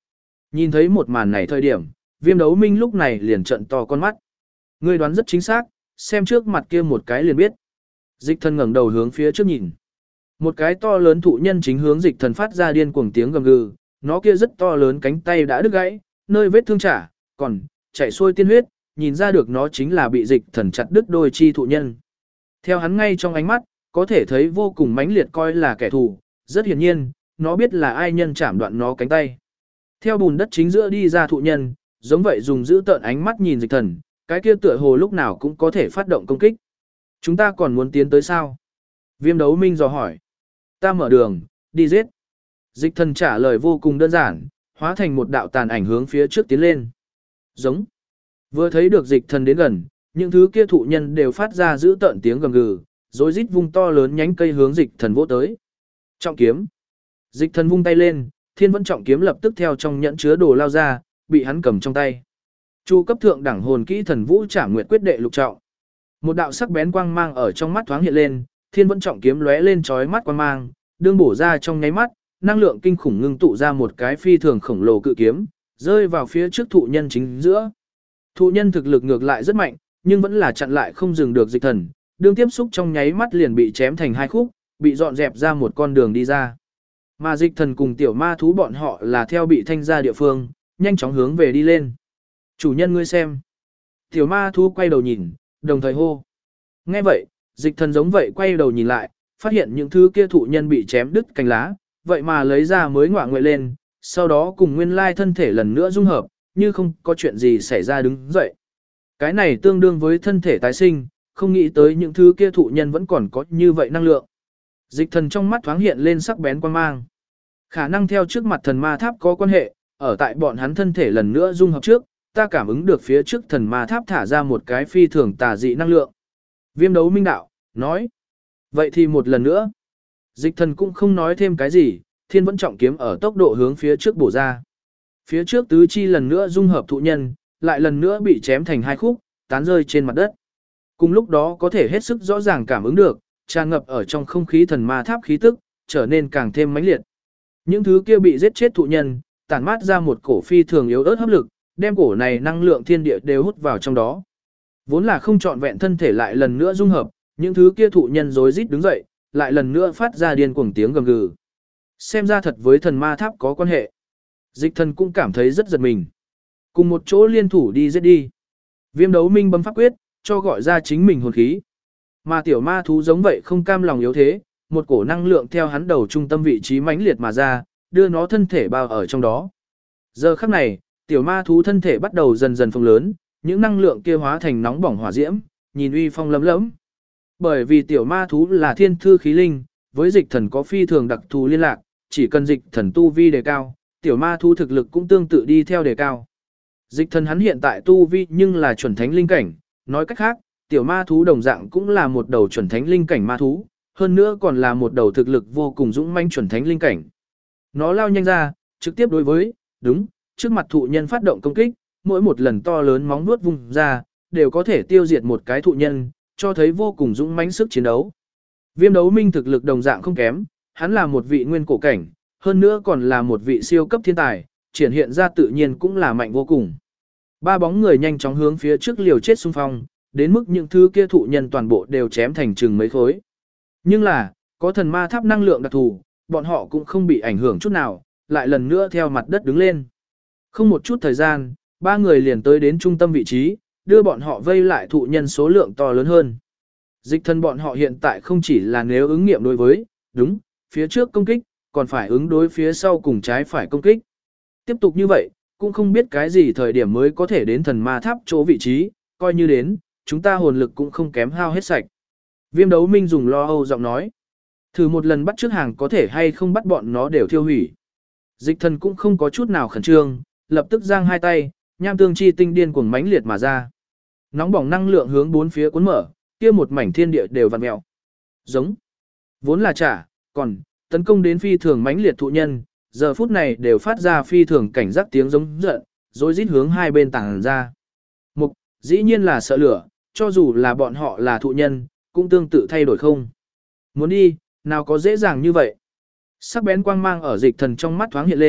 Nhìn thấy một màn này thời điểm, Viêm Đấu Minh lúc này liền trợn to con mắt. Ngươi đoán rất chính xác, xem trước mặt kia một cái liền biết. Dịch thần ngẩng đầu hướng phía trước nhìn. Một cái to lớn thụ nhân chính hướng dịch thần phát ra điên cuồng tiếng gầm gừ, nó kia rất to lớn cánh tay đã đứt gãy, nơi vết thương chả, còn chảy xuôi tiên huyết, nhìn ra được nó chính là bị dịch thần chặt đứt đôi chi thụ nhân. Theo hắn ngay trong ánh mắt, có thể thấy vô cùng mãnh liệt coi là kẻ thù, rất hiển nhiên, nó biết là ai nhân chạm đoạn nó cánh tay. Theo bùn đất chính giữa đi ra thụ nhân, giống vậy dùng giữ tợn ánh mắt nhìn dịch thần, cái kia tựa hồ lúc nào cũng có thể phát động công kích. Chúng ta còn muốn tiến tới sao? Viêm Đấu Minh dò hỏi. Ta mở đường, đi giết. Dịch thần trả lời vô cùng đơn giản, hóa thành một đạo tàn ảnh hướng phía trước tiến lên. Giống. Vừa thấy được dịch thần đến gần, những thứ kia thụ nhân đều phát ra giữ tợn tiếng gầm gừ, rồi rít vung to lớn nhánh cây hướng dịch thần vỗ tới. Trọng kiếm. Dịch thần vung tay lên, thiên vẫn trọng kiếm lập tức theo trong nhẫn chứa đồ lao ra, bị hắn cầm trong tay. Chu cấp thượng đẳng hồn kỹ thần vũ trảm nguyệt quyết đệ lục trọng. Một đạo sắc bén quang mang ở trong mắt thoáng hiện lên, thiên vẫn trọng kiếm lóe lên chói mắt quang mang, đương bổ ra trong nháy mắt, năng lượng kinh khủng ngưng tụ ra một cái phi thường khổng lồ cự kiếm, rơi vào phía trước thụ nhân chính giữa. Thụ nhân thực lực ngược lại rất mạnh, nhưng vẫn là chặn lại không dừng được dịch thần, đương tiếp xúc trong nháy mắt liền bị chém thành hai khúc, bị dọn dẹp ra một con đường đi ra. Mà dịch thần cùng tiểu ma thú bọn họ là theo bị thanh ra địa phương, nhanh chóng hướng về đi lên. Chủ nhân ngươi xem. Tiểu ma thú quay đầu nhìn, đồng thời hô. Nghe vậy, dịch thần giống vậy quay đầu nhìn lại, phát hiện những thứ kia thụ nhân bị chém đứt cành lá, vậy mà lấy ra mới ngoạ nguậy lên, sau đó cùng nguyên lai thân thể lần nữa dung hợp, như không có chuyện gì xảy ra đứng dậy. Cái này tương đương với thân thể tái sinh, không nghĩ tới những thứ kia thụ nhân vẫn còn có như vậy năng lượng. Dịch thần trong mắt thoáng hiện lên sắc bén quan mang. Khả năng theo trước mặt thần ma tháp có quan hệ, ở tại bọn hắn thân thể lần nữa dung hợp trước, ta cảm ứng được phía trước thần ma tháp thả ra một cái phi thường tà dị năng lượng. Viêm Đấu Minh đạo, nói. Vậy thì một lần nữa. Dịch thần cũng không nói thêm cái gì, thiên vẫn trọng kiếm ở tốc độ hướng phía trước bổ ra. Phía trước tứ chi lần nữa dung hợp thụ nhân, lại lần nữa bị chém thành hai khúc, tán rơi trên mặt đất. Cùng lúc đó có thể hết sức rõ ràng cảm ứng được, tràn ngập ở trong không khí thần ma tháp khí tức, trở nên càng thêm mãnh liệt. Những thứ kia bị giết chết thụ nhân, tản mát ra một cổ phi thường yếu ớt hấp lực, đem cổ này năng lượng thiên địa đều hút vào trong đó. Vốn là không trọn vẹn thân thể lại lần nữa dung hợp, những thứ kia thụ nhân rối rít đứng dậy, lại lần nữa phát ra điên cuồng tiếng gầm gừ. Xem ra thật với thần ma tháp có quan hệ. Dịch thần cũng cảm thấy rất giật mình. Cùng một chỗ liên thủ đi giết đi. Viêm Đấu Minh bấm pháp quyết, cho gọi ra chính mình hồn khí. Mà tiểu ma thú giống vậy không cam lòng yếu thế, một cổ năng lượng theo hắn đầu trung tâm vị trí mãnh liệt mà ra, đưa nó thân thể bao ở trong đó. Giờ khắc này, tiểu ma thú thân thể bắt đầu dần dần phồng lớn, những năng lượng kia hóa thành nóng bỏng hỏa diễm, nhìn uy phong lấm lẫm. Bởi vì tiểu ma thú là thiên thư khí linh, với dịch thần có phi thường đặc thù liên lạc, chỉ cần dịch thần tu vi đề cao, tiểu ma thú thực lực cũng tương tự đi theo đề cao. Dịch thần hắn hiện tại tu vi nhưng là chuẩn thánh linh cảnh, nói cách khác, tiểu ma thú đồng dạng cũng là một đầu chuẩn thánh linh cảnh ma thú, hơn nữa còn là một đầu thực lực vô cùng dũng mãnh chuẩn thánh linh cảnh. Nó lao nhanh ra, trực tiếp đối với, đúng, trước mặt thụ nhân phát động công kích, mỗi một lần to lớn móng vuốt vung ra, đều có thể tiêu diệt một cái thụ nhân, cho thấy vô cùng dũng mãnh sức chiến đấu. Viêm Đấu Minh thực lực đồng dạng không kém, hắn là một vị nguyên cổ cảnh, hơn nữa còn là một vị siêu cấp thiên tài, triển hiện ra tự nhiên cũng là mạnh vô cùng. Ba bóng người nhanh chóng hướng phía trước liều chết xung phong, đến mức những thứ kia thụ nhân toàn bộ đều chém thành chừng mấy khối. Nhưng là, có thần ma tháp năng lượng đặc thù, bọn họ cũng không bị ảnh hưởng chút nào, lại lần nữa theo mặt đất đứng lên. Không một chút thời gian, ba người liền tới đến trung tâm vị trí, đưa bọn họ vây lại thụ nhân số lượng to lớn hơn. Dịch thần bọn họ hiện tại không chỉ là nếu ứng nghiệm đối với, đúng, phía trước công kích, còn phải ứng đối phía sau cùng trái phải công kích. Tiếp tục như vậy, cũng không biết cái gì thời điểm mới có thể đến thần ma tháp chỗ vị trí, coi như đến, chúng ta hồn lực cũng không kém hao hết sạch. Viêm Đấu Minh dùng lo âu giọng nói. Thử một lần bắt trước hàng có thể hay không bắt bọn nó đều thiêu hủy. Dịch thần cũng không có chút nào khẩn trương, lập tức giang hai tay, nham tương chi tinh điên cuồng mãnh liệt mà ra. Nóng bỏng năng lượng hướng bốn phía cuốn mở, kia một mảnh thiên địa đều vặn mèo. Giống. Vốn là trả, còn tấn công đến phi thường mãnh liệt thụ nhân, giờ phút này đều phát ra phi thường cảnh giác tiếng giống giận, rồi rít hướng hai bên tàng ra. Mục, dĩ nhiên là sợ lửa, cho dù là bọn họ là thụ nhân, cũng tương tự thay đổi không. Muốn đi, nào có dễ dàng như vậy. Sắc bén quang mang ở dịch thần trong mắt thoáng hiện lên,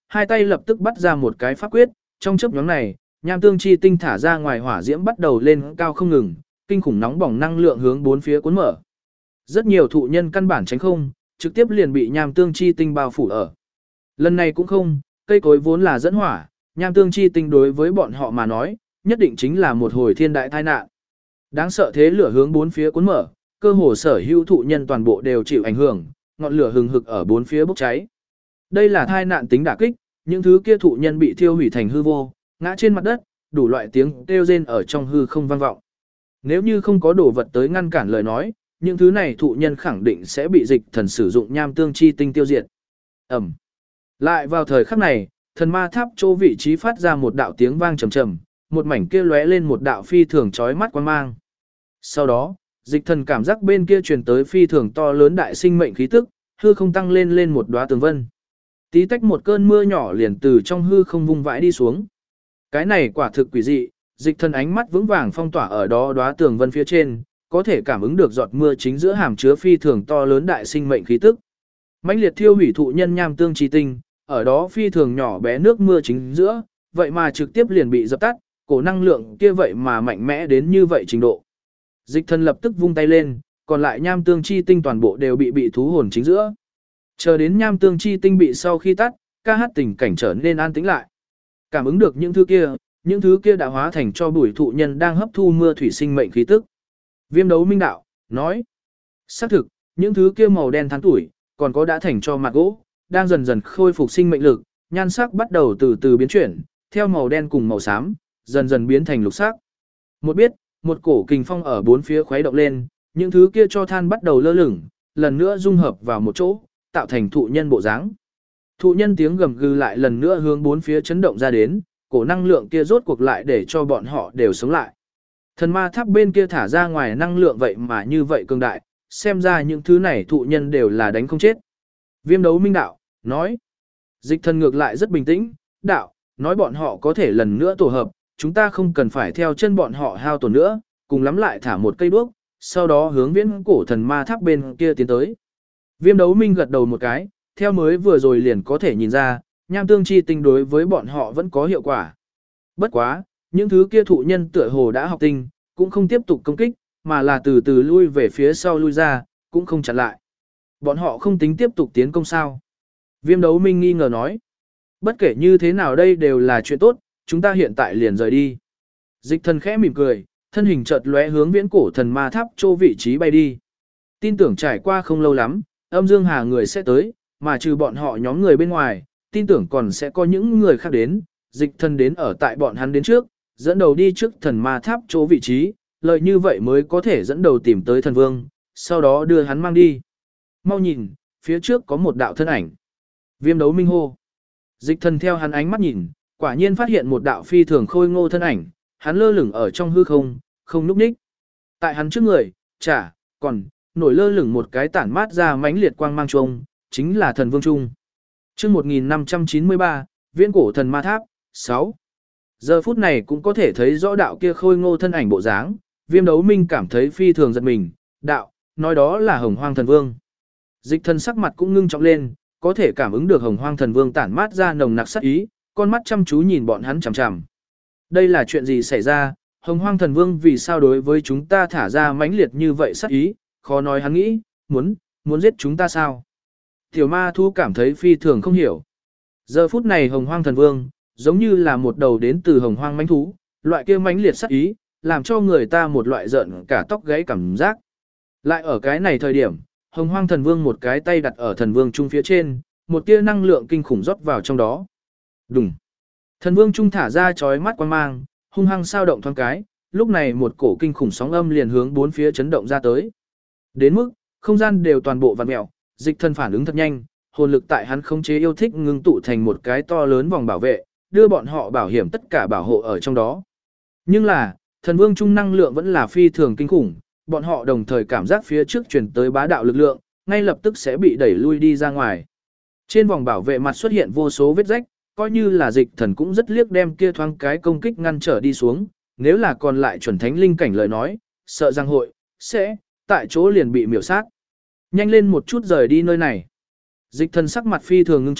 hai tay lập tức bắt ra một cái pháp quyết, trong chớp nhoáng này, nham tương chi tinh thả ra ngoài hỏa diễm bắt đầu lên cao không ngừng, kinh khủng nóng bỏng năng lượng hướng bốn phía cuốn mở. Rất nhiều thụ nhân căn bản tránh không, trực tiếp liền bị nham tương chi tinh bao phủ ở. Lần này cũng không, cây cối vốn là dẫn hỏa, nham tương chi tinh đối với bọn họ mà nói, nhất định chính là một hồi thiên đại tai nạn. Đáng sợ thế lửa hướng bốn phía cuốn mở, cơ hồ sở hữu thụ nhân toàn bộ đều chịu ảnh hưởng, ngọn lửa hừng hực ở bốn phía bốc cháy. Đây là tai nạn tính đả kích, những thứ kia thụ nhân bị thiêu hủy thành hư vô, ngã trên mặt đất, đủ loại tiếng kêu rên ở trong hư không vang vọng. Nếu như không có đồ vật tới ngăn cản lời nói, những thứ này thụ nhân khẳng định sẽ bị dịch thần sử dụng nham tương chi tinh tiêu diệt. Ẩm. Lại vào thời khắc này, thần ma tháp chỗ vị trí phát ra một đạo tiếng vang trầm trầm, một mảnh kia lóe lên một đạo phi thường chói mắt quang mang. Sau đó, dịch thần cảm giác bên kia truyền tới phi thường to lớn đại sinh mệnh khí tức, hư không tăng lên lên một đóa tường vân. Tí tách một cơn mưa nhỏ liền từ trong hư không vung vãi đi xuống. Cái này quả thực quỷ dị, dịch thần ánh mắt vững vàng phong tỏa ở đó đóa tường vân phía trên, có thể cảm ứng được giọt mưa chính giữa hàm chứa phi thường to lớn đại sinh mệnh khí tức. Mãnh liệt thiêu hủy thụ nhân nham tương chi tinh, ở đó phi thường nhỏ bé nước mưa chính giữa, vậy mà trực tiếp liền bị dập tắt, cổ năng lượng kia vậy mà mạnh mẽ đến như vậy trình độ. Dịch thần lập tức vung tay lên, còn lại nham tương chi tinh toàn bộ đều bị thú hồn chính giữa. Chờ đến nham tương chi tinh bị sau khi tắt, ca hát tình cảnh trở nên an tĩnh lại. Cảm ứng được những thứ kia đã hóa thành cho bụi thụ nhân đang hấp thu mưa thủy sinh mệnh khí tức. Viêm đấu minh đạo, nói. Xác thực, những thứ kia màu đen than tuổi, còn có đã thành cho mặt gỗ, đang dần dần khôi phục sinh mệnh lực, nhan sắc bắt đầu từ từ biến chuyển, theo màu đen cùng màu xám, dần dần biến thành lục sắc. Một cổ kình phong ở bốn phía khuấy động lên, những thứ kia cho than bắt đầu lơ lửng, lần nữa dung hợp vào một chỗ, tạo thành thụ nhân bộ dáng. Thụ nhân tiếng gầm gừ lại lần nữa hướng bốn phía chấn động ra đến, cổ năng lượng kia rốt cuộc lại để cho bọn họ đều sống lại. Thần ma tháp bên kia thả ra ngoài năng lượng vậy mà như vậy cường đại, xem ra những thứ này thụ nhân đều là đánh không chết. Viêm đấu minh đạo, nói. Dịch thần ngược lại rất bình tĩnh, đạo, nói bọn họ có thể lần nữa tổ hợp, chúng ta không cần phải theo chân bọn họ hao tổn nữa, cùng lắm lại thả một cây đuốc, sau đó hướng viễn cổ thần ma tháp bên kia tiến tới. Viêm đấu minh gật đầu một cái, theo mới vừa rồi liền có thể nhìn ra, nham tương chi tinh đối với bọn họ vẫn có hiệu quả. Bất quá, những thứ kia thụ nhân tựa hồ đã học tinh, cũng không tiếp tục công kích, mà là từ từ lui về phía sau lui ra, cũng không chặn lại. Bọn họ không tính tiếp tục tiến công sao. Viêm đấu minh nghi ngờ nói. Bất kể như thế nào đây đều là chuyện tốt, chúng ta hiện tại liền rời đi. Dịch thần khẽ mỉm cười, thân hình chợt lóe hướng viễn cổ thần ma tháp chỗ vị trí bay đi. Tin tưởng trải qua không lâu lắm, âm dương hà người sẽ tới, mà trừ bọn họ nhóm người bên ngoài, tin tưởng còn sẽ có những người khác đến, dịch thần đến ở tại bọn hắn đến trước, dẫn đầu đi trước thần ma tháp chỗ vị trí, lợi như vậy mới có thể dẫn đầu tìm tới thần vương, sau đó đưa hắn mang đi. Mau nhìn, phía trước có một đạo thân ảnh. Viêm đấu minh hô. Dịch thần theo hắn ánh mắt nhìn, quả nhiên phát hiện một đạo phi thường khôi ngô thân ảnh, hắn lơ lửng ở trong hư không, không núp ních. Tại hắn trước người, còn nổi lơ lửng một cái tản mát ra mãnh liệt quang mang trung, chính là thần vương trung. Chương 1593, Viễn cổ thần ma tháp, 6. Giờ phút này cũng có thể thấy rõ đạo kia khôi ngô thân ảnh bộ dáng, Viêm đấu minh cảm thấy phi thường giật mình, đạo, nói đó là Hồng Hoang thần vương. Dịch thần sắc mặt cũng ngưng trọng lên, có thể cảm ứng được Hồng Hoang thần vương tản mát ra nồng nặc sát ý, con mắt chăm chú nhìn bọn hắn chằm chằm. Đây là chuyện gì xảy ra, Hồng Hoang thần vương vì sao đối với chúng ta thả ra mãnh liệt như vậy sát ý, khó nói hắn nghĩ, muốn giết chúng ta sao? Tiểu ma thu cảm thấy phi thường không hiểu. Giờ phút này Hồng Hoang thần vương, giống như là một đầu đến từ Hồng Hoang mãnh thú, loại kia mãnh liệt sát ý, làm cho người ta một loại giận cả tóc gáy cảm giác. Lại ở cái này thời điểm, Hồng Hoang thần vương một cái tay đặt ở thần vương trung phía trên, một tia năng lượng kinh khủng rót vào trong đó. Đùng. Thần vương trung thả ra chói mắt quang mang, hung hăng sao động thoáng cái, lúc này một cổ kinh khủng sóng âm liền hướng bốn phía chấn động ra tới. Đến mức, không gian đều toàn bộ vặn mèo, dịch thần phản ứng thật nhanh, hồn lực tại hắn khống chế yêu thích ngưng tụ thành một cái to lớn vòng bảo vệ, đưa bọn họ bảo hiểm tất cả bảo hộ ở trong đó. Nhưng là, thần vương trung năng lượng vẫn là phi thường kinh khủng, bọn họ đồng thời cảm giác phía trước truyền tới bá đạo lực lượng, ngay lập tức sẽ bị đẩy lui đi ra ngoài. Trên vòng bảo vệ mặt xuất hiện vô số vết rách, coi như là dịch thần cũng rất liếc đem kia thoáng cái công kích ngăn trở đi xuống, nếu là còn lại chuẩn thánh linh cảnh lời nói, sợ rằng sẽ tại chỗ liền bị miểu sát. Nhanh lên một chút rời đi nơi này. Dịch thần sắc mặt phi thường ngưng trọng,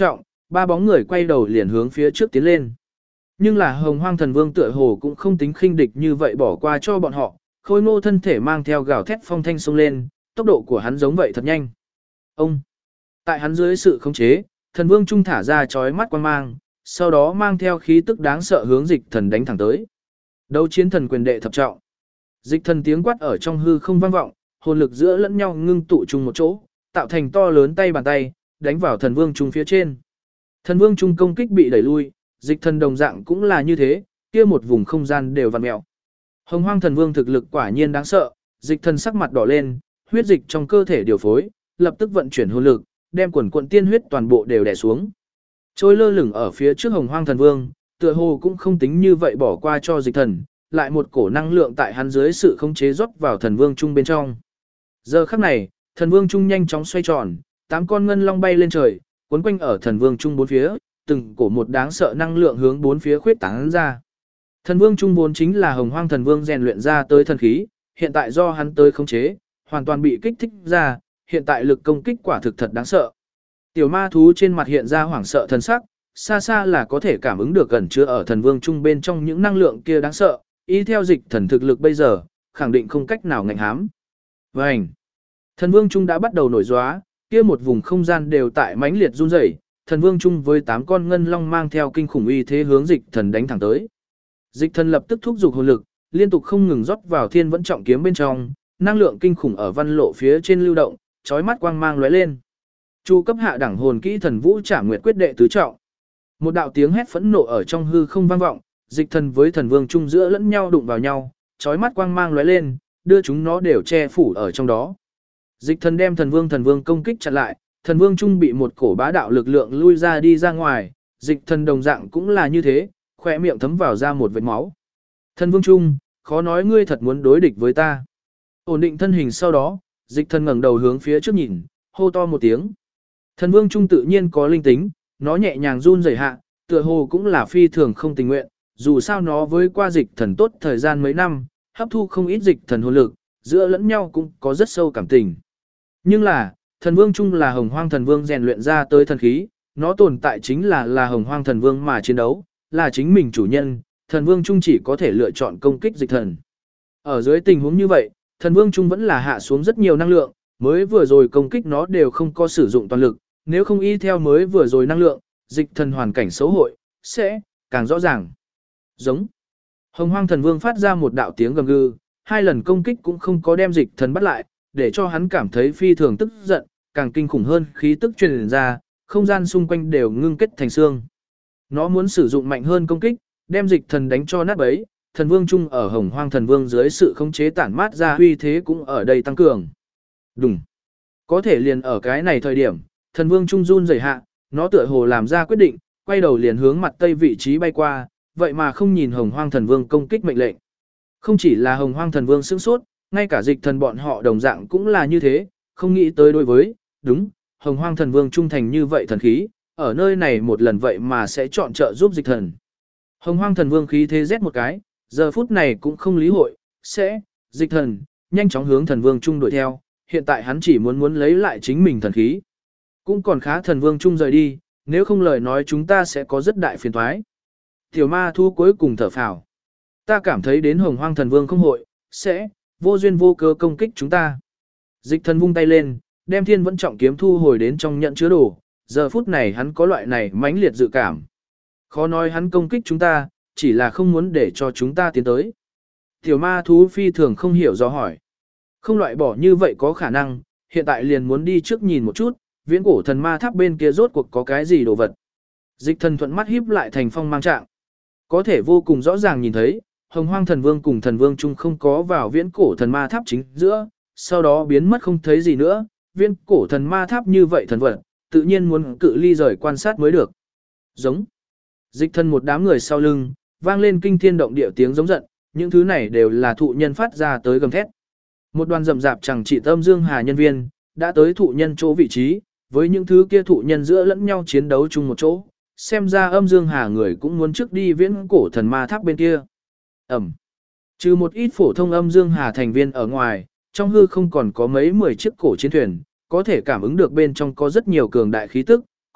ba bóng người quay đầu liền hướng phía trước tiến lên. Nhưng là Hồng Hoang Thần Vương tựa hồ cũng không tính khinh địch như vậy bỏ qua cho bọn họ, khôi ngô thân thể mang theo gào thét phong thanh xông lên, tốc độ của hắn giống vậy thật nhanh. Ông, tại hắn dưới sự khống chế, Thần Vương trung thả ra chói mắt quang mang, sau đó mang theo khí tức đáng sợ hướng Dịch Thần đánh thẳng tới. Đấu chiến thần quyền đệ thập trọng. Dịch Thần tiếng quát ở trong hư không vang vọng, hồn lực giữa lẫn nhau ngưng tụ chung một chỗ, tạo thành to lớn tay bàn tay, đánh vào Thần Vương trung phía trên. Thần Vương trung công kích bị đẩy lui, Dịch Thần đồng dạng cũng là như thế, kia một vùng không gian đều vặn mèo. Hồng Hoang Thần Vương thực lực quả nhiên đáng sợ, Dịch Thần sắc mặt đỏ lên, huyết dịch trong cơ thể điều phối, lập tức vận chuyển hồn lực, đem quần quần tiên huyết toàn bộ đều đè xuống. Trôi lơ lửng ở phía trước Hồng Hoang Thần Vương, tựa hồ cũng không tính như vậy bỏ qua cho Dịch Thần, lại một cổ năng lượng tại hắn dưới sự khống chế rót vào Thần Vương trung bên trong. Giờ khắc này, Thần Vương trung nhanh chóng xoay tròn, 8 con ngân long bay lên trời, quấn quanh ở Thần Vương trung bốn phía, từng cổ một đáng sợ năng lượng hướng bốn phía khuyết tán ra. Thần Vương trung vốn chính là Hồng Hoang Thần Vương rèn luyện ra tới thần khí, hiện tại do hắn tới khống chế, hoàn toàn bị kích thích ra, hiện tại lực công kích quả thực thật đáng sợ. Tiểu ma thú trên mặt hiện ra hoảng sợ thần sắc, xa xa là có thể cảm ứng được gần chứa ở Thần Vương trung bên trong những năng lượng kia đáng sợ, y theo Dịch Thần thực lực bây giờ, khẳng định không cách nào ngạnh hám. Vành. Thần Vương trung đã bắt đầu nổi gióa, kia một vùng không gian đều tại mãnh liệt run rẩy, Thần Vương trung với 8 con ngân long mang theo kinh khủng uy thế hướng Dịch Thần đánh thẳng tới. Dịch Thần lập tức thúc giục hồn lực, liên tục không ngừng rót vào Thiên Vẫn Trọng kiếm bên trong, năng lượng kinh khủng ở văn lộ phía trên lưu động, chói mắt quang mang lóe lên. Chu cấp hạ đẳng hồn kỹ Thần Vũ Trảm Nguyệt quyết đệ tứ trọng. Một đạo tiếng hét phẫn nộ ở trong hư không vang vọng, Dịch Thần với Thần Vương trung giữa lẫn nhau đụng vào nhau, chói mắt quang mang lóe lên, đưa chúng nó đều che phủ ở trong đó. Dịch Thần đem Thần Vương công kích chặn lại, Thần Vương trung bị một cổ bá đạo lực lượng lui ra đi ra ngoài, Dịch Thần đồng dạng cũng là như thế, khỏe miệng thấm vào ra một vệt máu. Thần Vương trung, khó nói ngươi thật muốn đối địch với ta. Ổn định thân hình sau đó, Dịch Thần ngẩng đầu hướng phía trước nhìn, hô to một tiếng. Thần Vương trung tự nhiên có linh tính, nó nhẹ nhàng run rẩy hạ, tựa hồ cũng là phi thường không tình nguyện, dù sao nó với qua Dịch Thần tốt thời gian mấy năm, hấp thu không ít Dịch Thần hồn lực, giữa lẫn nhau cũng có rất sâu cảm tình. Nhưng là, Thần Vương trung là Hồng Hoang Thần Vương rèn luyện ra tới thần khí, nó tồn tại chính là Hồng Hoang Thần Vương mà chiến đấu, là chính mình chủ nhân, Thần Vương trung chỉ có thể lựa chọn công kích Dịch Thần. Ở dưới tình huống như vậy, Thần Vương trung vẫn là hạ xuống rất nhiều năng lượng, mới vừa rồi công kích nó đều không có sử dụng toàn lực, nếu không y theo mới vừa rồi năng lượng, Dịch Thần hoàn cảnh xấu hội sẽ càng rõ ràng. Giống. Hồng Hoang Thần Vương phát ra một đạo tiếng gầm gừ, 2 lần công kích cũng không có đem Dịch Thần bắt lại, để cho hắn cảm thấy phi thường tức giận, càng kinh khủng hơn khí tức truyền ra, không gian xung quanh đều ngưng kết thành xương. Nó muốn sử dụng mạnh hơn công kích, đem Dịch Thần đánh cho nát bấy, Thần Vương trung ở Hồng Hoang Thần Vương dưới sự khống chế tản mát ra uy thế cũng ở đây tăng cường. Đúng. Có thể liền ở cái này thời điểm, Thần Vương trung run rẩy hạ, nó tựa hồ làm ra quyết định, quay đầu liền hướng mặt tây vị trí bay qua, vậy mà không nhìn Hồng Hoang Thần Vương công kích mệnh lệnh. Không chỉ là Hồng Hoang Thần Vương sửng sốt, ngay cả Dịch Thần bọn họ đồng dạng cũng là như thế, không nghĩ tới đối với, đúng, Hồng Hoang Thần Vương trung thành như vậy thần khí, ở nơi này một lần vậy mà sẽ chọn trợ giúp Dịch Thần. Hồng Hoang Thần Vương khí thế rét một cái, giờ phút này cũng không lý hội, sẽ, Dịch Thần, nhanh chóng hướng Thần Vương trung đuổi theo, hiện tại hắn chỉ muốn lấy lại chính mình thần khí. Cũng còn khá Thần Vương trung rời đi, nếu không lời nói chúng ta sẽ có rất đại phiền toái. Tiểu ma thu cuối cùng thở phào. Ta cảm thấy đến Hồng Hoang Thần Vương không hội, sẽ, vô duyên vô cớ công kích chúng ta. Dịch Thần vung tay lên, đem Thiên Vẫn Trọng kiếm thu hồi đến trong nhận chứa đồ, giờ phút này hắn có loại này mãnh liệt dự cảm. Khó nói hắn công kích chúng ta, chỉ là không muốn để cho chúng ta tiến tới. Tiểu ma thú phi thường không hiểu do hỏi. Không loại bỏ như vậy có khả năng, hiện tại liền muốn đi trước nhìn một chút, viễn cổ thần ma tháp bên kia rốt cuộc có cái gì đồ vật. Dịch Thần thuận mắt híp lại thành phong mang trạng. Có thể vô cùng rõ ràng nhìn thấy, Hồng Hoang Thần Vương cùng Thần Vương chung không có vào viễn cổ thần ma tháp chính giữa, sau đó biến mất không thấy gì nữa, viễn cổ thần ma tháp như vậy thần vật, tự nhiên muốn cự ly rời quan sát mới được. Giống. Dịch Thần một đám người sau lưng, vang lên kinh thiên động địa tiếng giống giận, những thứ này đều là thụ nhân phát ra tới gầm thét. Một đoàn rậm rạp chẳng chỉ âm dương hà nhân viên, đã tới thụ nhân chỗ vị trí, với những thứ kia thụ nhân giữa lẫn nhau chiến đấu chung một chỗ, xem ra âm dương hà người cũng muốn trước đi viễn cổ thần ma tháp bên kia. Ẩm. Trừ một ít phổ thông âm dương hà thành viên ở ngoài, trong hư không còn có mấy 10 chiếc cổ chiến thuyền, có thể cảm ứng được bên trong có rất nhiều cường đại khí tức,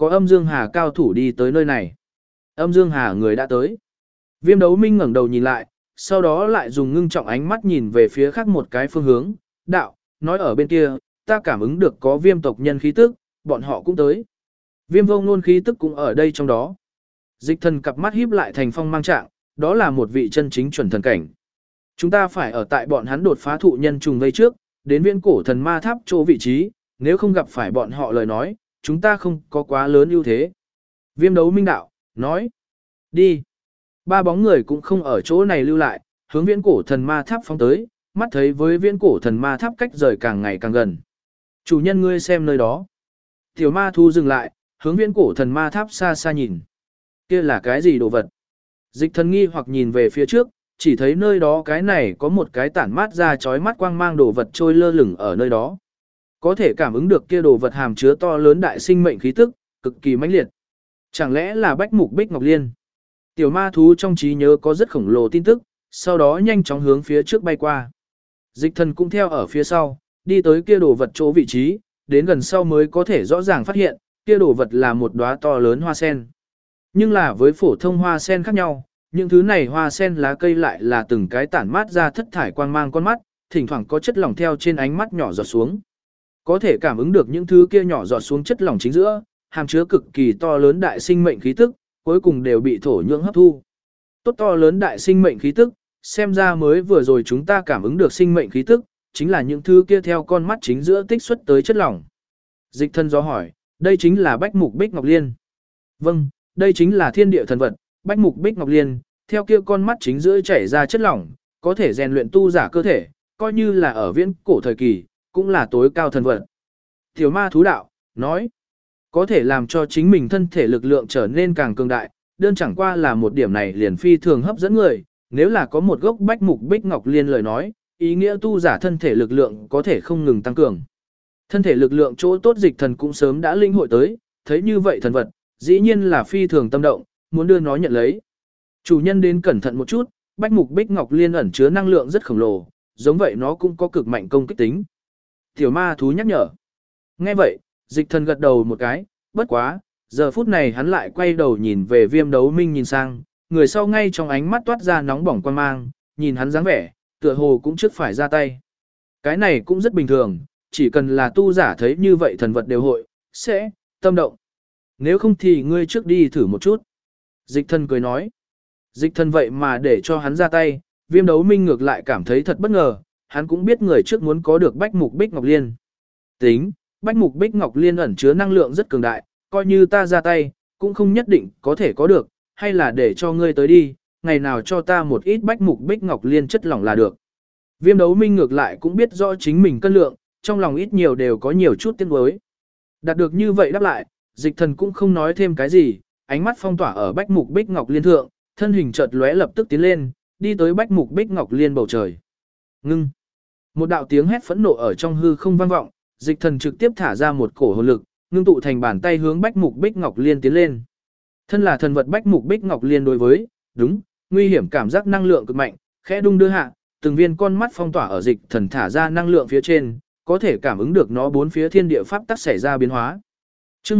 có âm dương hà cao thủ đi tới nơi này. Âm dương hà người đã tới. Viêm đấu minh ngẩng đầu nhìn lại, sau đó lại dùng ngưng trọng ánh mắt nhìn về phía khác một cái phương hướng. Đạo, nói ở bên kia, ta cảm ứng được có viêm tộc nhân khí tức, bọn họ cũng tới. Viêm vô ngôn khí tức cũng ở đây trong đó. Dịch thần cặp mắt híp lại thành phong mang trạng, đó là một vị chân chính chuẩn thần cảnh. Chúng ta phải ở tại bọn hắn đột phá thụ nhân trùng vây trước, đến viễn cổ thần ma tháp chỗ vị trí, nếu không gặp phải bọn họ lời nói, chúng ta không có quá lớn ưu thế. Viêm đấu minh đạo, nói, đi. Ba bóng người cũng không ở chỗ này lưu lại, hướng viễn cổ thần ma tháp phóng tới, mắt thấy với viễn cổ thần ma tháp cách rời càng ngày càng gần. Chủ nhân ngươi xem nơi đó. Tiểu ma thu dừng lại, hướng viễn cổ thần ma tháp xa xa nhìn. Kia là cái gì đồ vật? Dịch thần nghi hoặc nhìn về phía trước, chỉ thấy nơi đó cái này có một cái tản mát ra chói mắt quang mang đồ vật trôi lơ lửng ở nơi đó. Có thể cảm ứng được kia đồ vật hàm chứa to lớn đại sinh mệnh khí tức, cực kỳ mãnh liệt. Chẳng lẽ là Bách Mục Bích Ngọc Liên? Tiểu ma thú trong trí nhớ có rất khổng lồ tin tức, sau đó nhanh chóng hướng phía trước bay qua. Dịch thần cũng theo ở phía sau, đi tới kia đồ vật chỗ vị trí, đến gần sau mới có thể rõ ràng phát hiện, kia đồ vật là một đóa to lớn hoa sen. Nhưng là với phổ thông hoa sen khác nhau, những thứ này hoa sen lá cây lại là từng cái tản mát ra thất thải quang mang con mắt, thỉnh thoảng có chất lỏng theo trên ánh mắt nhỏ giọt xuống. Có thể cảm ứng được những thứ kia nhỏ giọt xuống chất lỏng chính giữa, hàm chứa cực kỳ to lớn đại sinh mệnh khí tức, cuối cùng đều bị thổ nhưỡng hấp thu. Tốt to lớn đại sinh mệnh khí tức, xem ra mới vừa rồi chúng ta cảm ứng được sinh mệnh khí tức, chính là những thứ kia theo con mắt chính giữa tích xuất tới chất lỏng. Dịch thân do hỏi, đây chính là Bách Mục Bích Ngọc Liên. Vâng, đây chính là thiên địa thần vật, Bách Mục Bích Ngọc Liên, theo kia con mắt chính giữa chảy ra chất lỏng, có thể rèn luyện tu giả cơ thể, coi như là ở viễn cổ thời kỳ, cũng là tối cao thần vật. Tiểu ma thú đạo, nói, có thể làm cho chính mình thân thể lực lượng trở nên càng cường đại, đơn chẳng qua là một điểm này liền phi thường hấp dẫn người, nếu là có một gốc Bách Mục Bích Ngọc Liên lời nói, ý nghĩa tu giả thân thể lực lượng có thể không ngừng tăng cường. Thân thể lực lượng chỗ tốt dịch thần cũng sớm đã linh hội tới, thấy như vậy thần vật, dĩ nhiên là phi thường tâm động, muốn đưa nó nhận lấy. Chủ nhân đến cẩn thận một chút, Bách Mục Bích Ngọc Liên ẩn chứa năng lượng rất khổng lồ, giống vậy nó cũng có cực mạnh công kích tính. Tiểu ma thú nhắc nhở. Nghe vậy, dịch thần gật đầu một cái, bất quá, giờ phút này hắn lại quay đầu nhìn về viêm đấu minh nhìn sang, người sau ngay trong ánh mắt toát ra nóng bỏng quan mang, nhìn hắn dáng vẻ, tựa hồ cũng trước phải ra tay. Cái này cũng rất bình thường, chỉ cần là tu giả thấy như vậy thần vật đều hội, sẽ, tâm động. Nếu không thì ngươi trước đi thử một chút. Dịch thần cười nói. Dịch thần vậy mà để cho hắn ra tay, viêm đấu minh ngược lại cảm thấy thật bất ngờ, hắn cũng biết người trước muốn có được Bách Mục Bích Ngọc Liên. Tính, Bách Mục Bích Ngọc Liên ẩn chứa năng lượng rất cường đại, coi như ta ra tay, cũng không nhất định có thể có được, hay là để cho ngươi tới đi, ngày nào cho ta một ít Bách Mục Bích Ngọc Liên chất lỏng là được. Viêm đấu minh ngược lại cũng biết rõ chính mình cân lượng, trong lòng ít nhiều đều có nhiều chút tiếc nuối. Đạt được như vậy đáp lại, dịch thần cũng không nói thêm cái gì, ánh mắt phong tỏa ở Bách Mục Bích Ngọc Liên thượng, thân hình chợt lóe lập tức tiến lên, đi tới Bách Mục Bích Ngọc Liên bầu trời. Ngưng. Một đạo tiếng hét phẫn nộ ở trong hư không vang vọng, dịch thần trực tiếp thả ra một cổ hồn lực, ngưng tụ thành bàn tay hướng Bách Mục Bích Ngọc Liên tiến lên. Thân là thần vật Bách Mục Bích Ngọc Liên đối với, đúng, nguy hiểm cảm giác năng lượng cực mạnh, khẽ đung đưa hạ, từng viên con mắt phong tỏa ở dịch thần thả ra năng lượng phía trên, có thể cảm ứng được nó bốn phía thiên địa pháp tắc xảy ra biến hóa. Chương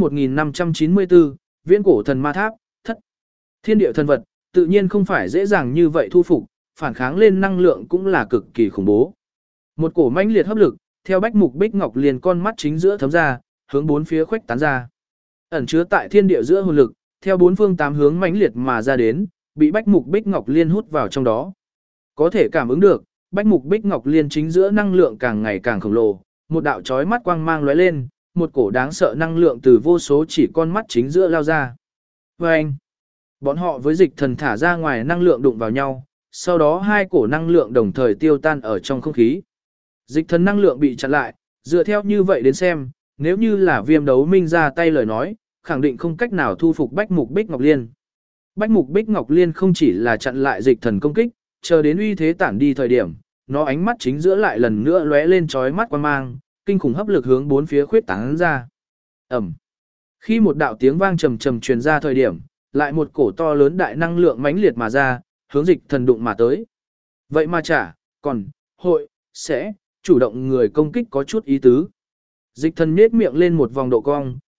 1594, Viễn cổ thần ma tháp, thất. Thiên địa thần vật, tự nhiên không phải dễ dàng như vậy thu phục, phản kháng lên năng lượng cũng là cực kỳ khủng bố. Một cổ mãnh liệt hấp lực, theo Bách Mục Bích Ngọc Liên con mắt chính giữa thấm ra, hướng bốn phía khuếch tán ra. Ẩn chứa tại thiên địa giữa hồn lực, theo bốn phương tám hướng mãnh liệt mà ra đến, bị Bách Mục Bích Ngọc Liên hút vào trong đó. Có thể cảm ứng được, Bách Mục Bích Ngọc Liên chính giữa năng lượng càng ngày càng khổng lồ, một đạo chói mắt quang mang lóe lên, một cổ đáng sợ năng lượng từ vô số chỉ con mắt chính giữa lao ra. Vâng! Bọn họ với dịch thần thả ra ngoài năng lượng đụng vào nhau, sau đó hai cổ năng lượng đồng thời tiêu tan ở trong không khí. Dịch thần năng lượng bị chặn lại, dựa theo như vậy đến xem, nếu như là viêm đấu minh ra tay lời nói, khẳng định không cách nào thu phục Bách Mục Bích Ngọc Liên. Bách Mục Bích Ngọc Liên không chỉ là chặn lại dịch thần công kích, chờ đến uy thế tản đi thời điểm, nó ánh mắt chính giữa lại lần nữa lóe lên chói mắt quang mang, kinh khủng hấp lực hướng bốn phía khuyết tán ra. Ầm. Khi một đạo tiếng vang trầm trầm truyền ra thời điểm, lại một cổ to lớn đại năng lượng mãnh liệt mà ra, hướng dịch thần đụng mà tới. Vậy mà chả, còn, hội, sẽ, chủ động người công kích có chút ý tứ. Dịch thần nhếch miệng lên một vòng độ cong,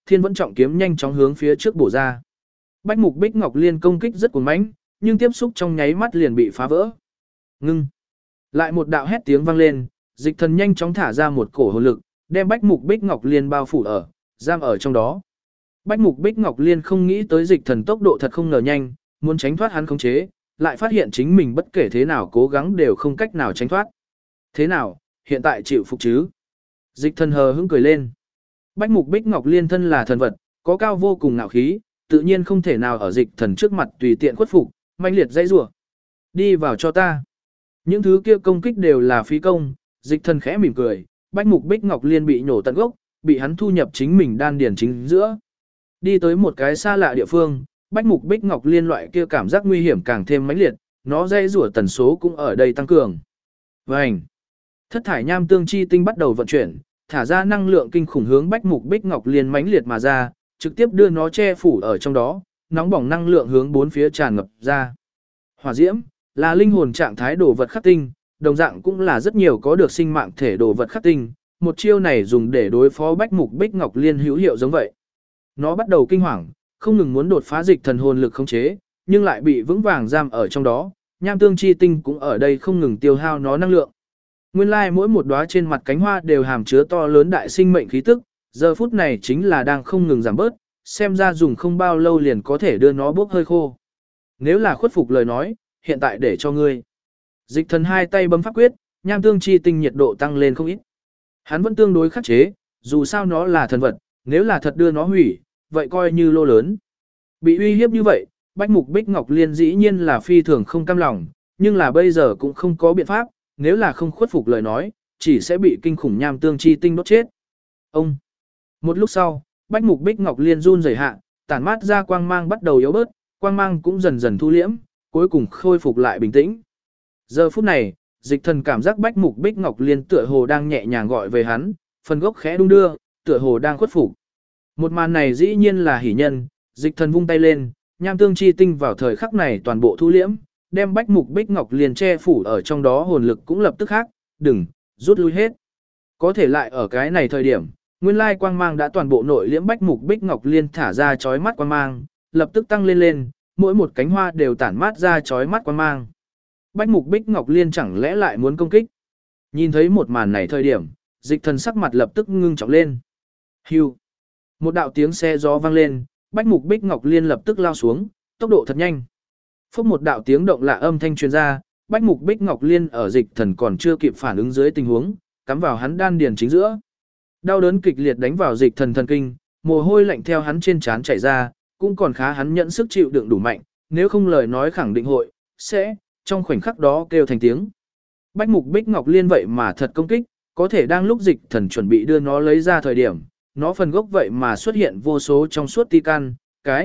Thiên Vẫn trọng kiếm nhanh chóng hướng phía trước bổ ra. Bách Mục Bích Ngọc Liên công kích rất cuồng mãnh, nhưng tiếp xúc trong nháy mắt liền bị phá vỡ. Ngưng. Lại một đạo hét tiếng vang lên, Dịch Thần nhanh chóng thả ra một cổ hồn lực, đem Bách Mục Bích Ngọc Liên bao phủ giam ở trong đó. Bách Mục Bích Ngọc Liên không nghĩ tới Dịch Thần tốc độ thật không ngờ nhanh, muốn tránh thoát hắn khống chế, lại phát hiện chính mình bất kể thế nào cố gắng đều không cách nào tránh thoát. Thế nào, hiện tại chịu phục chứ? Dịch Thần hờ hững cười lên. Bách Mục Bích Ngọc Liên thân là thần vật, có cao vô cùng ngạo khí, tự nhiên không thể nào ở Dịch Thần trước mặt tùy tiện khuất phục, manh liệt dãy rủa. Đi vào cho ta. Những thứ kia công kích đều là phí công, Dịch Thần khẽ mỉm cười, Bách Mục Bích Ngọc Liên bị nhổ tận gốc, bị hắn thu nhập chính mình đan điền chính giữa. Đi tới một cái xa lạ địa phương, Bách Mục Bích Ngọc Liên loại kia cảm giác nguy hiểm càng thêm mãnh liệt, nó dãy rủa tần số cũng ở đây tăng cường. Vành. Thất thải nham tương chi tinh bắt đầu vận chuyển, thả ra năng lượng kinh khủng hướng Bách Mục Bích Ngọc Liên mãnh liệt mà ra, trực tiếp đưa nó che phủ ở trong đó, nóng bỏng năng lượng hướng bốn phía tràn ngập ra. Hỏa diễm là linh hồn trạng thái đồ vật khắc tinh, đồng dạng cũng là rất nhiều có được sinh mạng thể đồ vật khắc tinh, một chiêu này dùng để đối phó Bách Mục Bích Ngọc Liên hữu hiệu giống vậy. Nó bắt đầu kinh hoàng, không ngừng muốn đột phá Dịch Thần hồn lực khống chế, nhưng lại bị vững vàng giam ở trong đó, nham tương chi tinh cũng ở đây không ngừng tiêu hao nó năng lượng. Nguyên lai mỗi một đóa trên mặt cánh hoa đều hàm chứa to lớn đại sinh mệnh khí tức, giờ phút này chính là đang không ngừng giảm bớt, xem ra dùng không bao lâu liền có thể đưa nó bốc hơi khô. Nếu là khuất phục lời nói, hiện tại để cho ngươi. Dịch Thần hai tay bấm pháp quyết, nham tương chi tinh nhiệt độ tăng lên không ít. Hắn vẫn tương đối khắc chế, dù sao nó là thần vật, nếu là thật đưa nó hủy, vậy coi như lô lớn. Bị uy hiếp như vậy, Bách Mục Bích Ngọc Liên dĩ nhiên là phi thường không cam lòng, nhưng là bây giờ cũng không có biện pháp, nếu là không khuất phục lời nói, chỉ sẽ bị kinh khủng nham tương chi tinh đốt chết. Ông. Một lúc sau, Bách Mục Bích Ngọc Liên run rẩy hạ, tản mát ra quang mang bắt đầu yếu bớt, quang mang cũng dần dần thu liễm, cuối cùng khôi phục lại bình tĩnh. Giờ phút này, Dịch Thần cảm giác Bách Mục Bích Ngọc Liên tựa hồ đang nhẹ nhàng gọi về hắn, phần gốc khẽ đung đưa, tựa hồ đang khuất phục. Một màn này dĩ nhiên là hỷ nhân, Dịch Thần vung tay lên, nham tương chi tinh vào thời khắc này toàn bộ thu liễm, đem Bách Mục Bích Ngọc Liên che phủ ở trong đó hồn lực cũng lập tức khác, đừng, rút lui hết. Có thể lại ở cái này thời điểm, nguyên lai quang mang đã toàn bộ nội liễm Bách Mục Bích Ngọc Liên thả ra chói mắt quang mang, lập tức tăng lên lên, mỗi một cánh hoa đều tản mát ra chói mắt quang mang. Bách Mục Bích Ngọc Liên chẳng lẽ lại muốn công kích? Nhìn thấy một màn này thời điểm, Dịch Thần sắc mặt lập tức ngưng trọng lên. Hưu. Một đạo tiếng xe gió vang lên, Bách Mục Bích Ngọc Liên lập tức lao xuống, tốc độ thật nhanh. Phốc một đạo tiếng động lạ âm thanh truyền ra, Bách Mục Bích Ngọc Liên ở Dịch Thần còn chưa kịp phản ứng dưới tình huống, cắm vào hắn đan điền chính giữa. Đau đớn kịch liệt đánh vào Dịch Thần thần kinh, mồ hôi lạnh theo hắn trên trán chảy ra, cũng còn khá hắn nhận sức chịu đựng đủ mạnh, nếu không lời nói khẳng định hội sẽ trong khoảnh khắc đó kêu thành tiếng. Bách Mục Bích Ngọc Liên vậy mà thật công kích, có thể đang lúc Dịch Thần chuẩn bị đưa nó lấy ra thời điểm, nó phần gốc vậy mà xuất hiện vô số trong suốt ti căn,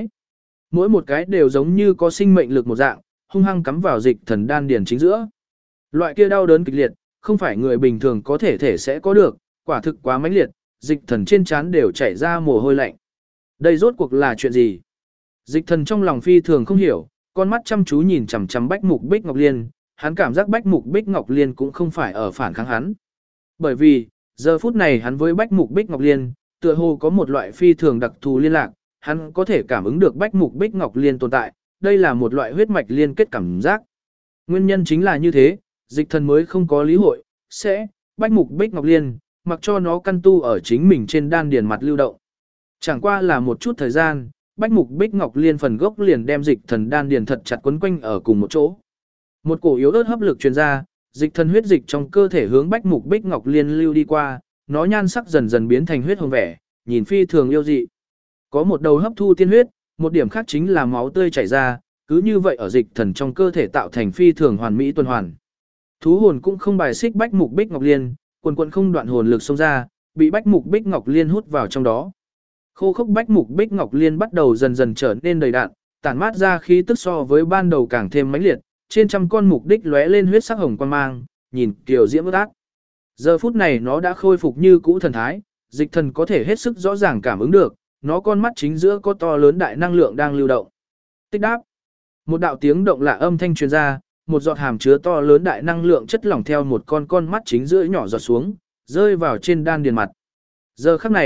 mỗi một cái đều giống như có sinh mệnh lực một dạng, hung hăng cắm vào Dịch Thần đan điền chính giữa. Loại kia đau đớn kịch liệt, không phải người bình thường có thể sẽ có được, quả thực quá mãnh liệt, Dịch Thần trên trán đều chảy ra mồ hôi lạnh. Đây rốt cuộc là chuyện gì? Dịch Thần trong lòng phi thường không hiểu, con mắt chăm chú nhìn chằm chằm Bách Mục Bích Ngọc Liên, hắn cảm giác Bách Mục Bích Ngọc Liên cũng không phải ở phản kháng hắn. Bởi vì, giờ phút này hắn với Bách Mục Bích Ngọc Liên, tựa hồ có một loại phi thường đặc thù liên lạc, hắn có thể cảm ứng được Bách Mục Bích Ngọc Liên tồn tại, đây là một loại huyết mạch liên kết cảm giác. Nguyên nhân chính là như thế, Dịch Thần mới không có lý hội, Bách Mục Bích Ngọc Liên, mặc cho nó căn tu ở chính mình trên đan điền mặt lưu động. Chẳng qua là một chút thời gian, Bách Mục Bích Ngọc Liên phần gốc liền đem Dịch Thần đan điền thật chặt quấn quanh ở cùng một chỗ. Một cổ yếu ớt hấp lực truyền ra, Dịch Thần huyết dịch trong cơ thể hướng Bách Mục Bích Ngọc Liên lưu đi qua, nó nhan sắc dần dần biến thành huyết hồng vẻ, nhìn phi thường yêu dị. Có một đầu hấp thu tiên huyết, một điểm khác chính là máu tươi chảy ra, cứ như vậy ở Dịch Thần trong cơ thể tạo thành phi thường hoàn mỹ tuần hoàn. Thú hồn cũng không bài xích Bách Mục Bích Ngọc Liên, quần quần không đoạn hồn lực xông ra, bị Bách Mục Bích Ngọc Liên hút vào trong đó. Khô khốc Bách Mục Bích Ngọc Liên bắt đầu dần dần trở nên đầy đặn, tản mát ra khí tức so với ban đầu càng thêm mãnh liệt, trên trăm con mục đích lóe lên huyết sắc hồng quang mang, nhìn kiều diễm ướt át. Giờ phút này nó đã khôi phục như cũ thần thái, Dịch Thần có thể hết sức rõ ràng cảm ứng được, nó con mắt chính giữa có to lớn đại năng lượng đang lưu động. Tích đáp. Một đạo tiếng động lạ âm thanh truyền ra, một giọt hàm chứa to lớn đại năng lượng chất lỏng theo một con mắt chính giữa nhỏ giọt xuống, rơi vào trên đan điền mặt. Giờ khắc này,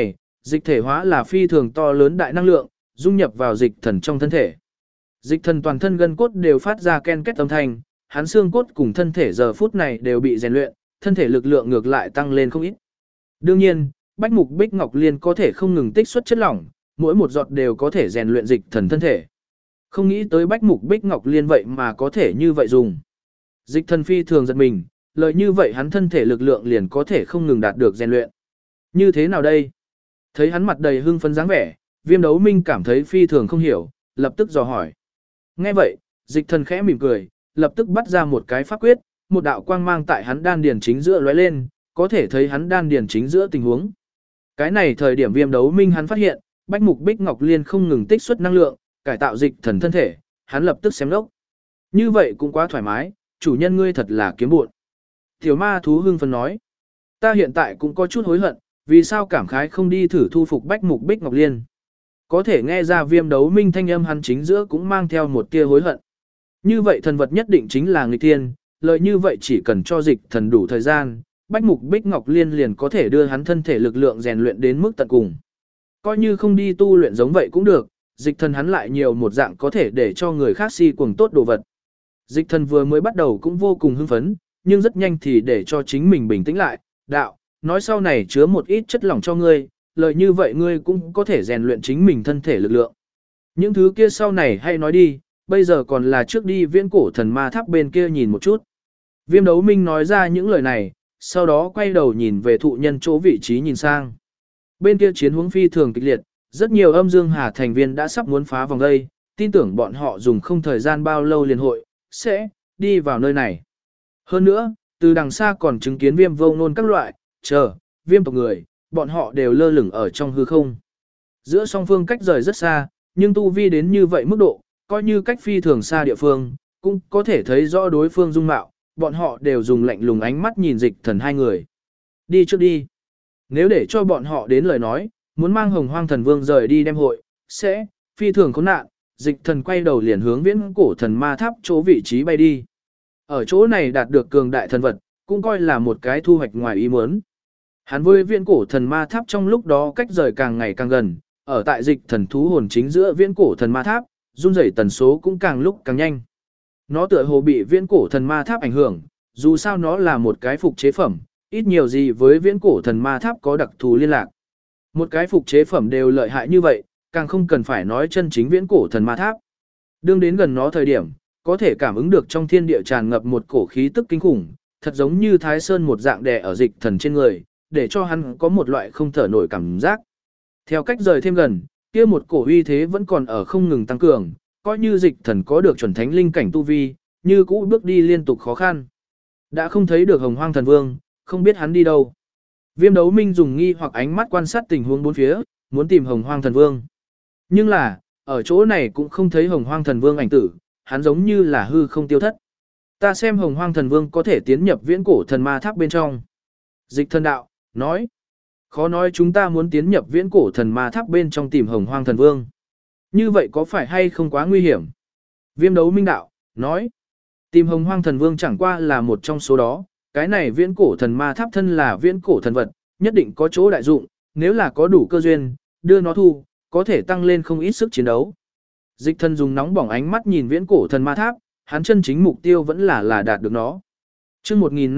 Dịch thể hóa là phi thường to lớn đại năng lượng, dung nhập vào dịch thần trong thân thể. Dịch thần toàn thân gân cốt đều phát ra ken két âm thanh, hắn xương cốt cùng thân thể giờ phút này đều bị rèn luyện, thân thể lực lượng ngược lại tăng lên không ít. Đương nhiên, Bách Mục Bích Ngọc Liên có thể không ngừng tích xuất chất lỏng, mỗi một giọt đều có thể rèn luyện dịch thần thân thể. Không nghĩ tới Bách Mục Bích Ngọc Liên vậy mà có thể như vậy dùng. Dịch thần phi thường giật mình, lợi như vậy hắn thân thể lực lượng liền có thể không ngừng đạt được rèn luyện. Như thế nào đây? Thấy hắn mặt đầy hưng phấn dáng vẻ, Viêm Đấu Minh cảm thấy phi thường không hiểu, lập tức dò hỏi. Nghe vậy, dịch thần khẽ mỉm cười, lập tức bắt ra một cái pháp quyết, một đạo quang mang tại hắn đan điền chính giữa lóe lên, có thể thấy hắn đan điền chính giữa tình huống. Cái này thời điểm Viêm Đấu Minh hắn phát hiện, Bách Mục Bích Ngọc Liên không ngừng tích xuất năng lượng, cải tạo dịch thần thân thể, hắn lập tức xem đốc. Như vậy cũng quá thoải mái, chủ nhân ngươi thật là kiếm bộn. Tiểu ma thú hưng phấn nói, ta hiện tại cũng có chút hối hận, vì sao cảm khái không đi thử thu phục Bách Mục Bích Ngọc Liên. Có thể nghe ra Viêm Đấu Minh thanh âm hắn chính giữa cũng mang theo một tia hối hận. Như vậy thần vật nhất định chính là nghịch thiên, lợi như vậy chỉ cần cho dịch thần đủ thời gian, Bách Mục Bích Ngọc Liên liền có thể đưa hắn thân thể lực lượng rèn luyện đến mức tận cùng. Coi như không đi tu luyện giống vậy cũng được, dịch thần hắn lại nhiều một dạng có thể để cho người khác si cuồng tốt đồ vật. Dịch thần vừa mới bắt đầu cũng vô cùng hưng phấn, nhưng rất nhanh thì để cho chính mình bình tĩnh lại, đạo, nói sau này chứa một ít chất lỏng cho ngươi, lợi như vậy ngươi cũng có thể rèn luyện chính mình thân thể lực lượng. Những thứ kia sau này hay nói đi, bây giờ còn là trước đi viễn cổ thần ma tháp bên kia nhìn một chút. Viêm Đấu Minh nói ra những lời này, sau đó quay đầu nhìn về thụ nhân chỗ vị trí nhìn sang. Bên kia chiến huống phi thường kịch liệt, rất nhiều âm dương hà thành viên đã sắp muốn phá vòng đây, tin tưởng bọn họ dùng không thời gian bao lâu liền hội, sẽ đi vào nơi này. Hơn nữa, từ đằng xa còn chứng kiến Viêm Vô Ngôn các loại, viêm tộc người, bọn họ đều lơ lửng ở trong hư không. Giữa song phương cách rời rất xa, nhưng tu vi đến như vậy mức độ, coi như cách phi thường xa địa phương, cũng có thể thấy rõ đối phương dung mạo, bọn họ đều dùng lạnh lùng ánh mắt nhìn dịch thần hai người. Đi trước đi. Nếu để cho bọn họ đến lời nói, muốn mang Hồng Hoang Thần Vương rời đi đem hội, sẽ phi thường khốn nạn, dịch thần quay đầu liền hướng viễn cổ thần ma tháp chỗ vị trí bay đi. Ở chỗ này đạt được cường đại thần vật, cũng coi là một cái thu hoạch ngoài ý muốn. Hắn với viễn cổ thần ma tháp trong lúc đó cách rời càng ngày càng gần, ở tại dịch thần thú hồn chính giữa viễn cổ thần ma tháp, run rẩy tần số cũng càng lúc càng nhanh. Nó tựa hồ bị viễn cổ thần ma tháp ảnh hưởng, dù sao nó là một cái phục chế phẩm, ít nhiều gì với viễn cổ thần ma tháp có đặc thù liên lạc. Một cái phục chế phẩm đều lợi hại như vậy, càng không cần phải nói chân chính viễn cổ thần ma tháp. Đương đến gần nó thời điểm, có thể cảm ứng được trong thiên địa tràn ngập một cổ khí tức kinh khủng, thật giống như Thái Sơn một dạng đè ở dịch thần trên người, để cho hắn có một loại không thở nổi cảm giác. Theo cách rời thêm gần, kia một cổ uy thế vẫn còn ở không ngừng tăng cường, coi như dịch thần có được chuẩn thánh linh cảnh tu vi, như cũ bước đi liên tục khó khăn. Đã không thấy được Hồng Hoang Thần Vương, không biết hắn đi đâu. Viêm Đấu Minh dùng nghi hoặc ánh mắt quan sát tình huống bốn phía, muốn tìm Hồng Hoang Thần Vương. Nhưng là, ở chỗ này cũng không thấy Hồng Hoang Thần Vương ảnh tử, hắn giống như là hư không tiêu thất. Ta xem Hồng Hoang Thần Vương có thể tiến nhập viễn cổ thần ma tháp bên trong. Dịch thần đạo, nói. Khó nói chúng ta muốn tiến nhập viễn cổ thần ma tháp bên trong tìm Hồng Hoang Thần Vương. Như vậy có phải hay không quá nguy hiểm? Viêm Đấu Minh đạo, nói. Tìm Hồng Hoang Thần Vương chẳng qua là một trong số đó, cái này viễn cổ thần ma tháp thân là viễn cổ thần vật, nhất định có chỗ đại dụng, nếu là có đủ cơ duyên, đưa nó thu, có thể tăng lên không ít sức chiến đấu. Dịch thần dùng nóng bỏng ánh mắt nhìn viễn cổ thần ma tháp, hắn chân chính mục tiêu vẫn là đạt được nó. Chương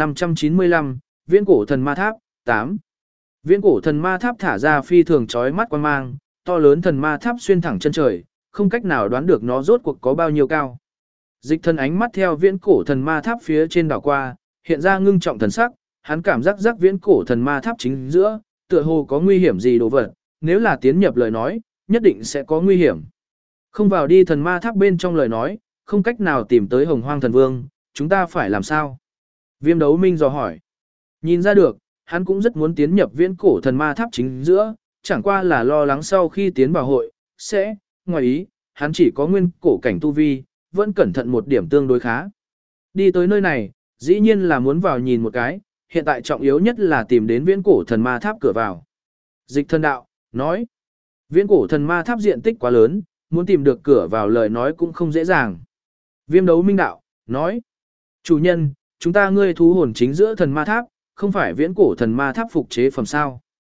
1595, viễn cổ thần ma tháp, 8. Viễn cổ thần ma tháp thả ra phi thường chói mắt quang mang, to lớn thần ma tháp xuyên thẳng chân trời, không cách nào đoán được nó rốt cuộc có bao nhiêu cao. Dịch thần ánh mắt theo viễn cổ thần ma tháp phía trên đảo qua, hiện ra ngưng trọng thần sắc, hắn cảm giác viễn cổ thần ma tháp chính giữa, tựa hồ có nguy hiểm gì đồ vật, nếu là tiến nhập lời nói, nhất định sẽ có nguy hiểm. Không vào đi thần ma tháp bên trong lời nói, không cách nào tìm tới Hồng Hoang Thần Vương, chúng ta phải làm sao? Viêm Đấu Minh dò hỏi. Nhìn ra được, hắn cũng rất muốn tiến nhập viễn cổ thần ma tháp chính giữa, chẳng qua là lo lắng sau khi tiến vào hội, sẽ, ngoài ý, hắn chỉ có nguyên cổ cảnh tu vi, vẫn cẩn thận một điểm tương đối khá. Đi tới nơi này, dĩ nhiên là muốn vào nhìn một cái, hiện tại trọng yếu nhất là tìm đến viễn cổ thần ma tháp cửa vào. Dịch thần đạo, nói, viễn cổ thần ma tháp diện tích quá lớn, muốn tìm được cửa vào lời nói cũng không dễ dàng. Viêm Đấu Minh đạo, nói, chủ nhân, chúng ta ngươi thú hồn chính giữa thần ma tháp, không phải viễn cổ thần ma tháp phục chế phẩm sao.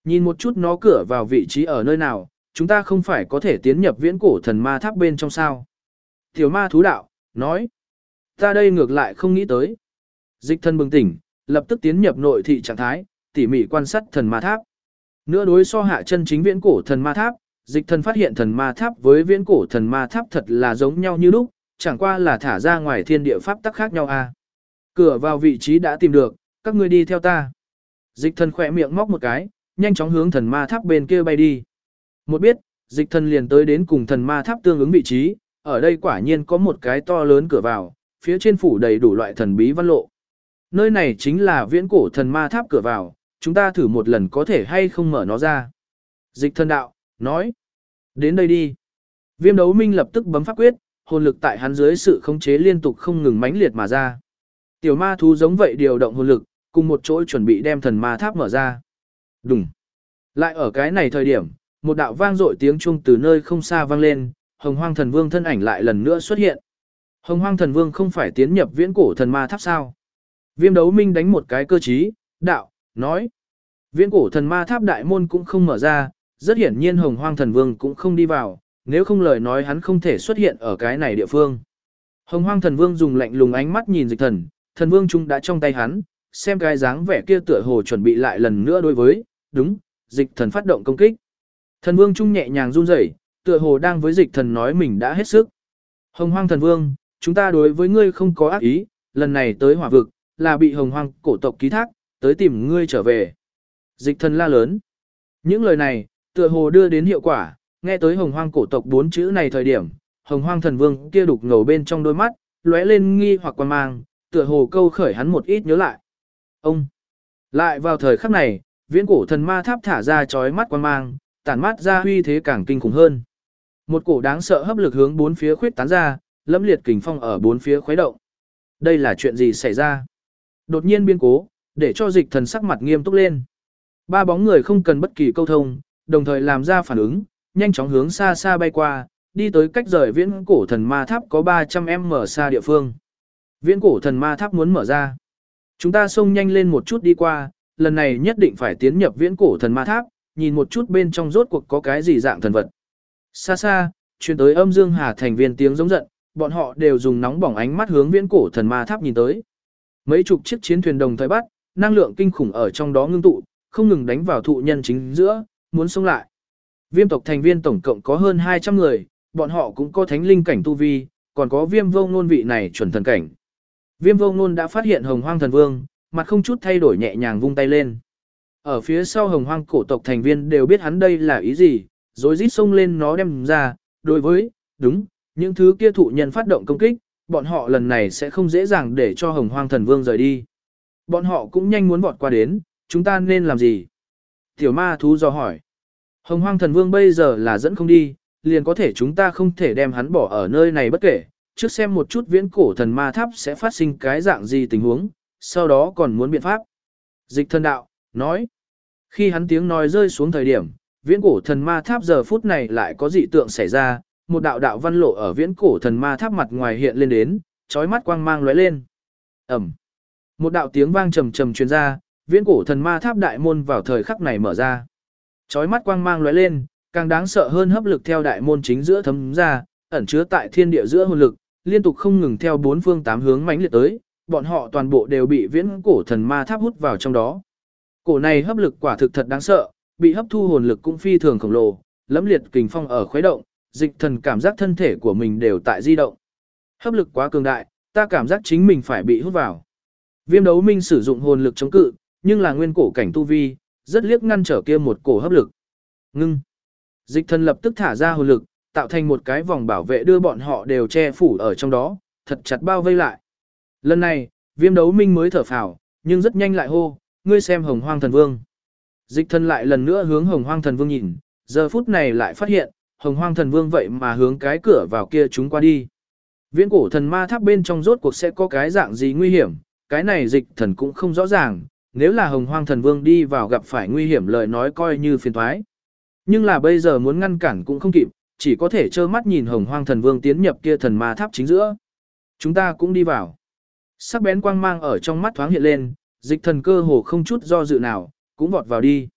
Nhìn một chút nó cửa vào vị trí ở nơi nào, chúng ta không phải có thể tiến nhập viễn cổ thần ma tháp bên trong sao. Tiểu ma thú đạo, nói. Ta đây ngược lại không nghĩ tới. Dịch thần bừng tỉnh, lập tức tiến nhập nội thị trạng thái, tỉ mỉ quan sát thần ma tháp. Nữa đối so hạ chân chính viễn cổ thần ma tháp, dịch thần phát hiện thần ma tháp với viễn cổ thần ma tháp thật là giống nhau như lúc, chẳng qua là thả ra ngoài thiên địa pháp tắc khác nhau à. Cửa vào vị trí đã tìm được, các ngươi đi theo ta. Dịch thần khỏe miệng móc một cái, nhanh chóng hướng thần ma tháp bên kia bay đi. Một biết, dịch thần liền tới đến cùng thần ma tháp tương ứng vị trí, ở đây quả nhiên có một cái to lớn cửa vào, phía trên phủ đầy đủ loại thần bí văn lộ. Nơi này chính là viễn cổ thần ma tháp cửa vào, chúng ta thử một lần có thể hay không mở nó ra. Dịch thần đạo, nói. Đến đây đi. Viêm đấu minh lập tức bấm pháp quyết, hồn lực tại hắn dưới sự khống chế liên tục không ngừng mãnh liệt mà ra. Tiểu ma thú giống vậy điều động hồn lực, cùng một chỗ chuẩn bị đem thần ma tháp mở ra. Đùng. Lại ở cái này thời điểm, một đạo vang dội tiếng chuông từ nơi không xa vang lên, Hồng Hoang Thần Vương thân ảnh lại lần nữa xuất hiện. Hồng Hoang Thần Vương không phải tiến nhập viễn cổ thần ma tháp sao? Viêm đấu minh đánh một cái cơ trí, đạo, nói. Viễn cổ thần ma tháp đại môn cũng không mở ra, rất hiển nhiên Hồng Hoang Thần Vương cũng không đi vào, nếu không lời nói hắn không thể xuất hiện ở cái này địa phương. Hồng Hoang Thần Vương dùng lạnh lùng ánh mắt nhìn dịch thần, thần vương trung đã trong tay hắn, xem cái dáng vẻ kia tựa hồ chuẩn bị lại lần nữa đối với, đúng, dịch thần phát động công kích. Thần vương trung nhẹ nhàng run rẩy, tựa hồ đang với dịch thần nói mình đã hết sức. Hồng Hoang Thần Vương, chúng ta đối với ngươi không có ác ý, lần này tới hỏa vực, là bị Hồng Hoang cổ tộc ký thác, tới tìm ngươi trở về. Dịch thần la lớn. Những lời này, tựa hồ đưa đến hiệu quả, nghe tới Hồng Hoang cổ tộc 4 chữ này thời điểm, Hồng Hoang Thần Vương kia đục ngầu bên trong đôi mắt, lóe lên nghi hoặc quan mang, tựa hồ câu khởi hắn một ít nhớ lại. Ông. Lại vào thời khắc này, viễn cổ thần ma tháp thả ra chói mắt quan mang, tản mát ra uy thế càng kinh khủng hơn. Một cổ đáng sợ hấp lực hướng bốn phía khuyết tán ra, lẫm liệt kình phong ở bốn phía khuấy động. Đây là chuyện gì xảy ra? Đột nhiên biến cố, để cho dịch thần sắc mặt nghiêm túc lên. Ba bóng người không cần bất kỳ câu thông, đồng thời làm ra phản ứng, nhanh chóng hướng xa xa bay qua, đi tới cách rời viễn cổ thần ma tháp có 300m xa địa phương. Viễn cổ thần ma tháp muốn mở ra. Chúng ta xông nhanh lên một chút đi qua, lần này nhất định phải tiến nhập viễn cổ thần ma tháp, nhìn một chút bên trong rốt cuộc có cái gì dạng thần vật. Xa xa, truyền tới âm dương hà thành viên tiếng giống giận, bọn họ đều dùng nóng bỏng ánh mắt hướng viễn cổ thần ma tháp nhìn tới. Mấy chục chiếc chiến thuyền đồng thời bắt, năng lượng kinh khủng ở trong đó ngưng tụ, không ngừng đánh vào thụ nhân chính giữa, muốn xông lại. Viêm tộc thành viên tổng cộng có hơn 200 người, bọn họ cũng có thánh linh cảnh tu vi, còn có viêm vô ngôn vị này chuẩn thần cảnh. Viêm vô ngôn đã phát hiện Hồng Hoang Thần Vương, mặt không chút thay đổi nhẹ nhàng vung tay lên. Ở phía sau Hồng Hoang cổ tộc thành viên đều biết hắn đây là ý gì, rồi rít xông lên nó đem ra, đối với, đúng, những thứ kia thụ nhân phát động công kích, bọn họ lần này sẽ không dễ dàng để cho Hồng Hoang Thần Vương rời đi. Bọn họ cũng nhanh muốn vọt qua đến, chúng ta nên làm gì? Tiểu ma thú do hỏi. Hồng Hoang Thần Vương bây giờ là dẫn không đi, liền có thể chúng ta không thể đem hắn bỏ ở nơi này bất kể, trước xem một chút viễn cổ thần ma tháp sẽ phát sinh cái dạng gì tình huống, sau đó còn muốn biện pháp. Dịch thần đạo, nói. Khi hắn tiếng nói rơi xuống thời điểm, viễn cổ thần ma tháp giờ phút này lại có dị tượng xảy ra, một đạo đạo văn lộ ở viễn cổ thần ma tháp mặt ngoài hiện lên đến, chói mắt quang mang lóe lên. Ầm. Một đạo tiếng vang trầm trầm truyền ra, viễn cổ thần ma tháp đại môn vào thời khắc này mở ra. Chói mắt quang mang lóe lên, càng đáng sợ hơn hấp lực theo đại môn chính giữa thấm ra, ẩn chứa tại thiên địa giữa hồn lực, liên tục không ngừng theo bốn phương tám hướng mãnh liệt tới, bọn họ toàn bộ đều bị viễn cổ thần ma tháp hút vào trong đó. Cổ này hấp lực quả thực thật đáng sợ, bị hấp thu hồn lực cũng phi thường khổng lồ, lẫm liệt kình phong ở khuấy động, dịch thần cảm giác thân thể của mình đều tại di động. Hấp lực quá cường đại, ta cảm giác chính mình phải bị hút vào. Viêm đấu minh sử dụng hồn lực chống cự, nhưng là nguyên cổ cảnh tu vi, rất liếc ngăn trở kia một cổ hấp lực. Ngưng. Dịch thần lập tức thả ra hồn lực, tạo thành một cái vòng bảo vệ đưa bọn họ đều che phủ ở trong đó, thật chặt bao vây lại. Lần này, viêm đấu minh mới thở phào, nhưng rất nhanh lại hô, ngươi xem Hồng Hoang Thần Vương. Dịch thần lại lần nữa hướng Hồng Hoang Thần Vương nhìn, giờ phút này lại phát hiện, Hồng Hoang Thần Vương vậy mà hướng cái cửa vào kia chúng qua đi. Viễn cổ thần ma tháp bên trong rốt cuộc sẽ có cái dạng gì nguy hiểm, cái này dịch thần cũng không rõ ràng, nếu là Hồng Hoang Thần Vương đi vào gặp phải nguy hiểm lời nói coi như phiền toái. Nhưng là bây giờ muốn ngăn cản cũng không kịp, chỉ có thể trơ mắt nhìn Hồng Hoang Thần Vương tiến nhập kia thần ma tháp chính giữa. Chúng ta cũng đi vào. Sắc bén quang mang ở trong mắt thoáng hiện lên, dịch thần cơ hồ không chút do dự nào, cũng vọt vào đi.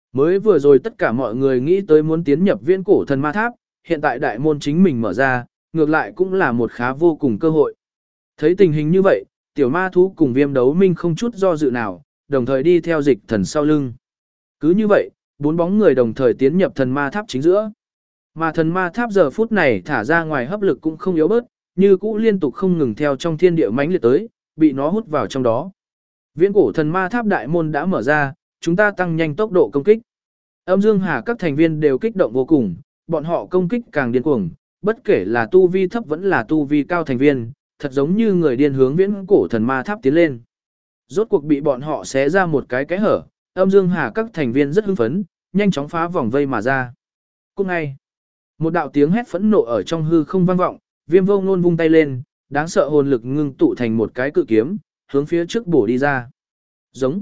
Mới vừa rồi tất cả mọi người nghĩ tới muốn tiến nhập viễn cổ thần ma tháp, hiện tại đại môn chính mình mở ra, ngược lại cũng là một khá vô cùng cơ hội. Thấy tình hình như vậy, tiểu ma thú cùng Viêm Đấu Minh không chút do dự nào, đồng thời đi theo Dịch Thần sau lưng. Cứ như vậy, 4 bóng người đồng thời tiến nhập thần ma tháp chính giữa. Mà thần ma tháp giờ phút này thả ra ngoài hấp lực cũng không yếu bớt, như cũ liên tục không ngừng theo trong thiên địa mãnh liệt tới, bị nó hút vào trong đó. Viễn cổ thần ma tháp đại môn đã mở ra, chúng ta tăng nhanh tốc độ công kích. Âm Dương Hà các thành viên đều kích động vô cùng, bọn họ công kích càng điên cuồng, bất kể là tu vi thấp vẫn là tu vi cao thành viên, thật giống như người điên hướng viễn cổ thần ma tháp tiến lên. Rốt cuộc bị bọn họ xé ra một cái hở, Âm Dương Hà các thành viên rất hưng phấn, nhanh chóng phá vòng vây mà ra. Cùng ngay, một đạo tiếng hét phẫn nộ ở trong hư không vang vọng, Viêm Vô Ngôn vung tay lên, đáng sợ hồn lực ngưng tụ thành một cái cự kiếm, hướng phía trước bổ đi ra. Giống.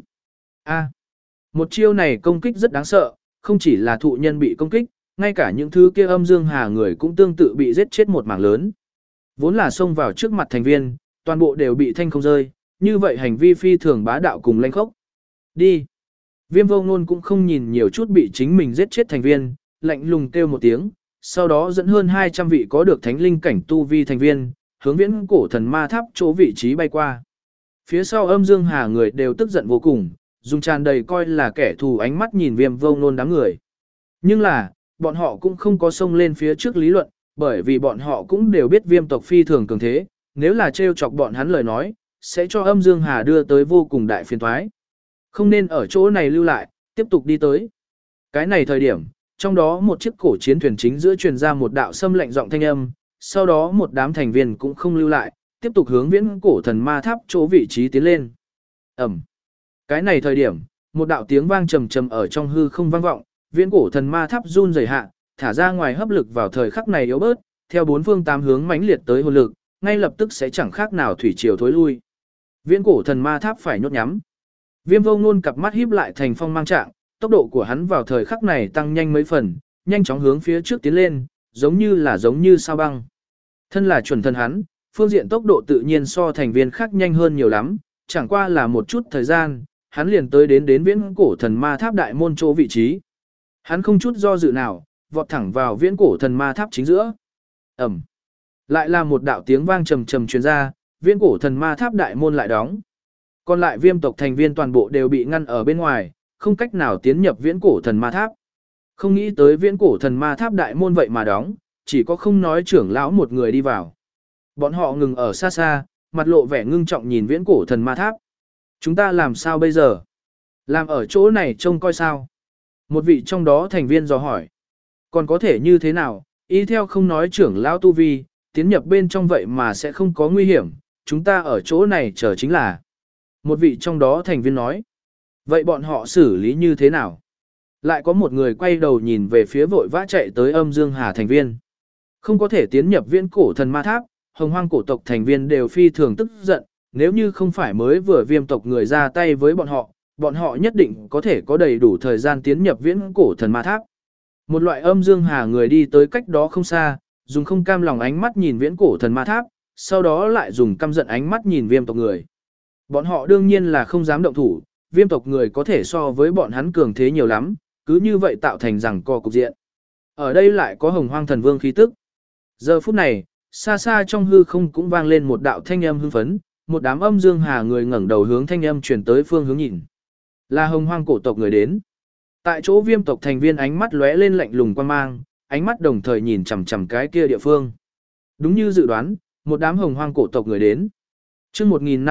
Một chiêu này công kích rất đáng sợ, không chỉ là thụ nhân bị công kích, ngay cả những thứ kia Âm Dương Hà người cũng tương tự bị giết chết một mảng lớn. Vốn là xông vào trước mặt thành viên, toàn bộ đều bị thanh không rơi, như vậy hành vi phi thường bá đạo cùng lanh khốc. Đi. Viêm Vô Ngôn cũng không nhìn nhiều chút bị chính mình giết chết thành viên, lạnh lùng kêu một tiếng, sau đó dẫn hơn 200 vị có được thánh linh cảnh tu vi thành viên, hướng viễn cổ thần ma tháp chỗ vị trí bay qua. Phía sau Âm Dương Hà người đều tức giận vô cùng, dùng tràn đầy coi là kẻ thù ánh mắt nhìn Viêm Vô Ngôn đám người. Nhưng là, bọn họ cũng không có xông lên phía trước lý luận, bởi vì bọn họ cũng đều biết Viêm tộc phi thường cường thế, nếu là trêu chọc bọn hắn lời nói, sẽ cho Âm Dương Hà đưa tới vô cùng đại phiền toái. Không nên ở chỗ này lưu lại, tiếp tục đi tới. Cái này thời điểm, trong đó một chiếc cổ chiến thuyền chính giữa truyền ra một đạo xâm lạnh giọng thanh âm, sau đó một đám thành viên cũng không lưu lại, tiếp tục hướng viễn cổ thần ma tháp chỗ vị trí tiến lên. Ẩm. Cái này thời điểm, một đạo tiếng vang trầm trầm ở trong hư không vang vọng, viễn cổ thần ma tháp run rẩy hạ, thả ra ngoài hấp lực vào thời khắc này yếu bớt, theo bốn phương tám hướng mãnh liệt tới hồn lực, ngay lập tức sẽ chẳng khác nào thủy triều thối lui. Viễn cổ thần ma tháp phải nhốt nhắm. Viêm Vô Ngôn cặp mắt híp lại thành phong mang trạng, tốc độ của hắn vào thời khắc này tăng nhanh mấy phần, nhanh chóng hướng phía trước tiến lên, giống như sao băng. Thân là chuẩn thần hắn, phương diện tốc độ tự nhiên so thành viên khác nhanh hơn nhiều lắm, chẳng qua là một chút thời gian, hắn liền tới đến viễn cổ thần ma tháp đại môn chỗ vị trí. Hắn không chút do dự nào, vọt thẳng vào viễn cổ thần ma tháp chính giữa. Ẩm. Lại là một đạo tiếng vang trầm trầm truyền ra, viễn cổ thần ma tháp đại môn lại đóng. Còn lại Viêm tộc thành viên toàn bộ đều bị ngăn ở bên ngoài, không cách nào tiến nhập viễn cổ thần ma tháp. Không nghĩ tới viễn cổ thần ma tháp đại môn vậy mà đóng, chỉ có không nói trưởng lão một người đi vào. Bọn họ ngừng ở xa xa, mặt lộ vẻ ngưng trọng nhìn viễn cổ thần ma tháp. Chúng ta làm sao bây giờ? Làm ở chỗ này trông coi sao? Một vị trong đó thành viên dò hỏi. Còn có thể như thế nào? Ý theo không nói trưởng lão tu vi, tiến nhập bên trong vậy mà sẽ không có nguy hiểm, chúng ta ở chỗ này chờ chính là. Một vị trong đó thành viên nói. Vậy bọn họ xử lý như thế nào? Lại có một người quay đầu nhìn về phía vội vã chạy tới Âm Dương Hà thành viên. Không có thể tiến nhập viễn cổ thần ma tháp, Hồng Hoang cổ tộc thành viên đều phi thường tức giận, nếu như không phải mới vừa Viêm tộc người ra tay với bọn họ nhất định có thể có đầy đủ thời gian tiến nhập viễn cổ thần ma tháp. Một loại Âm Dương Hà người đi tới cách đó không xa, dùng không cam lòng ánh mắt nhìn viễn cổ thần ma tháp, sau đó lại dùng căm giận ánh mắt nhìn Viêm tộc người. Bọn họ đương nhiên là không dám động thủ, Viêm tộc người có thể so với bọn hắn cường thế nhiều lắm, cứ như vậy tạo thành rằng co cục diện. Ở đây lại có Hồng Hoang thần vương khí tức. Giờ phút này, xa xa trong hư không cũng vang lên một đạo thanh âm hưng phấn, một đám Âm Dương Hà người ngẩng đầu hướng thanh âm chuyển tới phương hướng nhìn. Là Hồng Hoang cổ tộc người đến. Tại chỗ Viêm tộc thành viên ánh mắt lóe lên lạnh lùng quan mang, ánh mắt đồng thời nhìn chằm chằm cái kia địa phương. Đúng như dự đoán, một đám Hồng Hoang cổ tộc người đến. Chương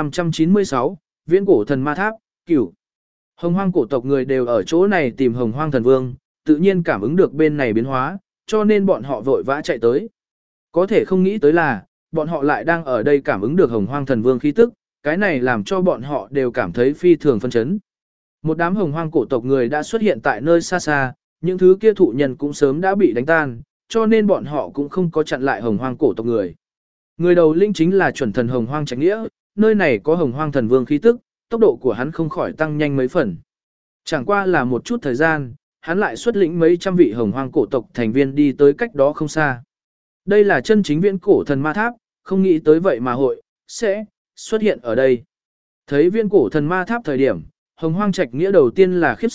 1596, Viễn cổ thần ma tháp, Cửu. Hồng Hoang cổ tộc người đều ở chỗ này tìm Hồng Hoang thần vương, tự nhiên cảm ứng được bên này biến hóa, cho nên bọn họ vội vã chạy tới. Có thể không nghĩ tới là, bọn họ lại đang ở đây cảm ứng được Hồng Hoang thần vương khí tức, cái này làm cho bọn họ đều cảm thấy phi thường phân chấn. Một đám Hồng Hoang cổ tộc người đã xuất hiện tại nơi xa xa, những thứ kia thụ nhân cũng sớm đã bị đánh tan, cho nên bọn họ cũng không có chặn lại Hồng Hoang cổ tộc người. Người đầu linh chính là chuẩn thần Hồng Hoang Trạch Nghĩa, nơi này có Hồng Hoang thần vương khí tức, tốc độ của hắn không khỏi tăng nhanh mấy phần. Chẳng qua là một chút thời gian, hắn lại xuất lĩnh mấy trăm vị Hồng Hoang cổ tộc thành viên đi tới cách đó không xa. Đây là chân chính viễn cổ thần ma tháp, không nghĩ tới vậy mà hội sẽ xuất hiện ở đây. Thấy viễn cổ thần ma tháp thời điểm, Hồng Hoang Trạch Nghĩa đầu tiên là khiếp sợ,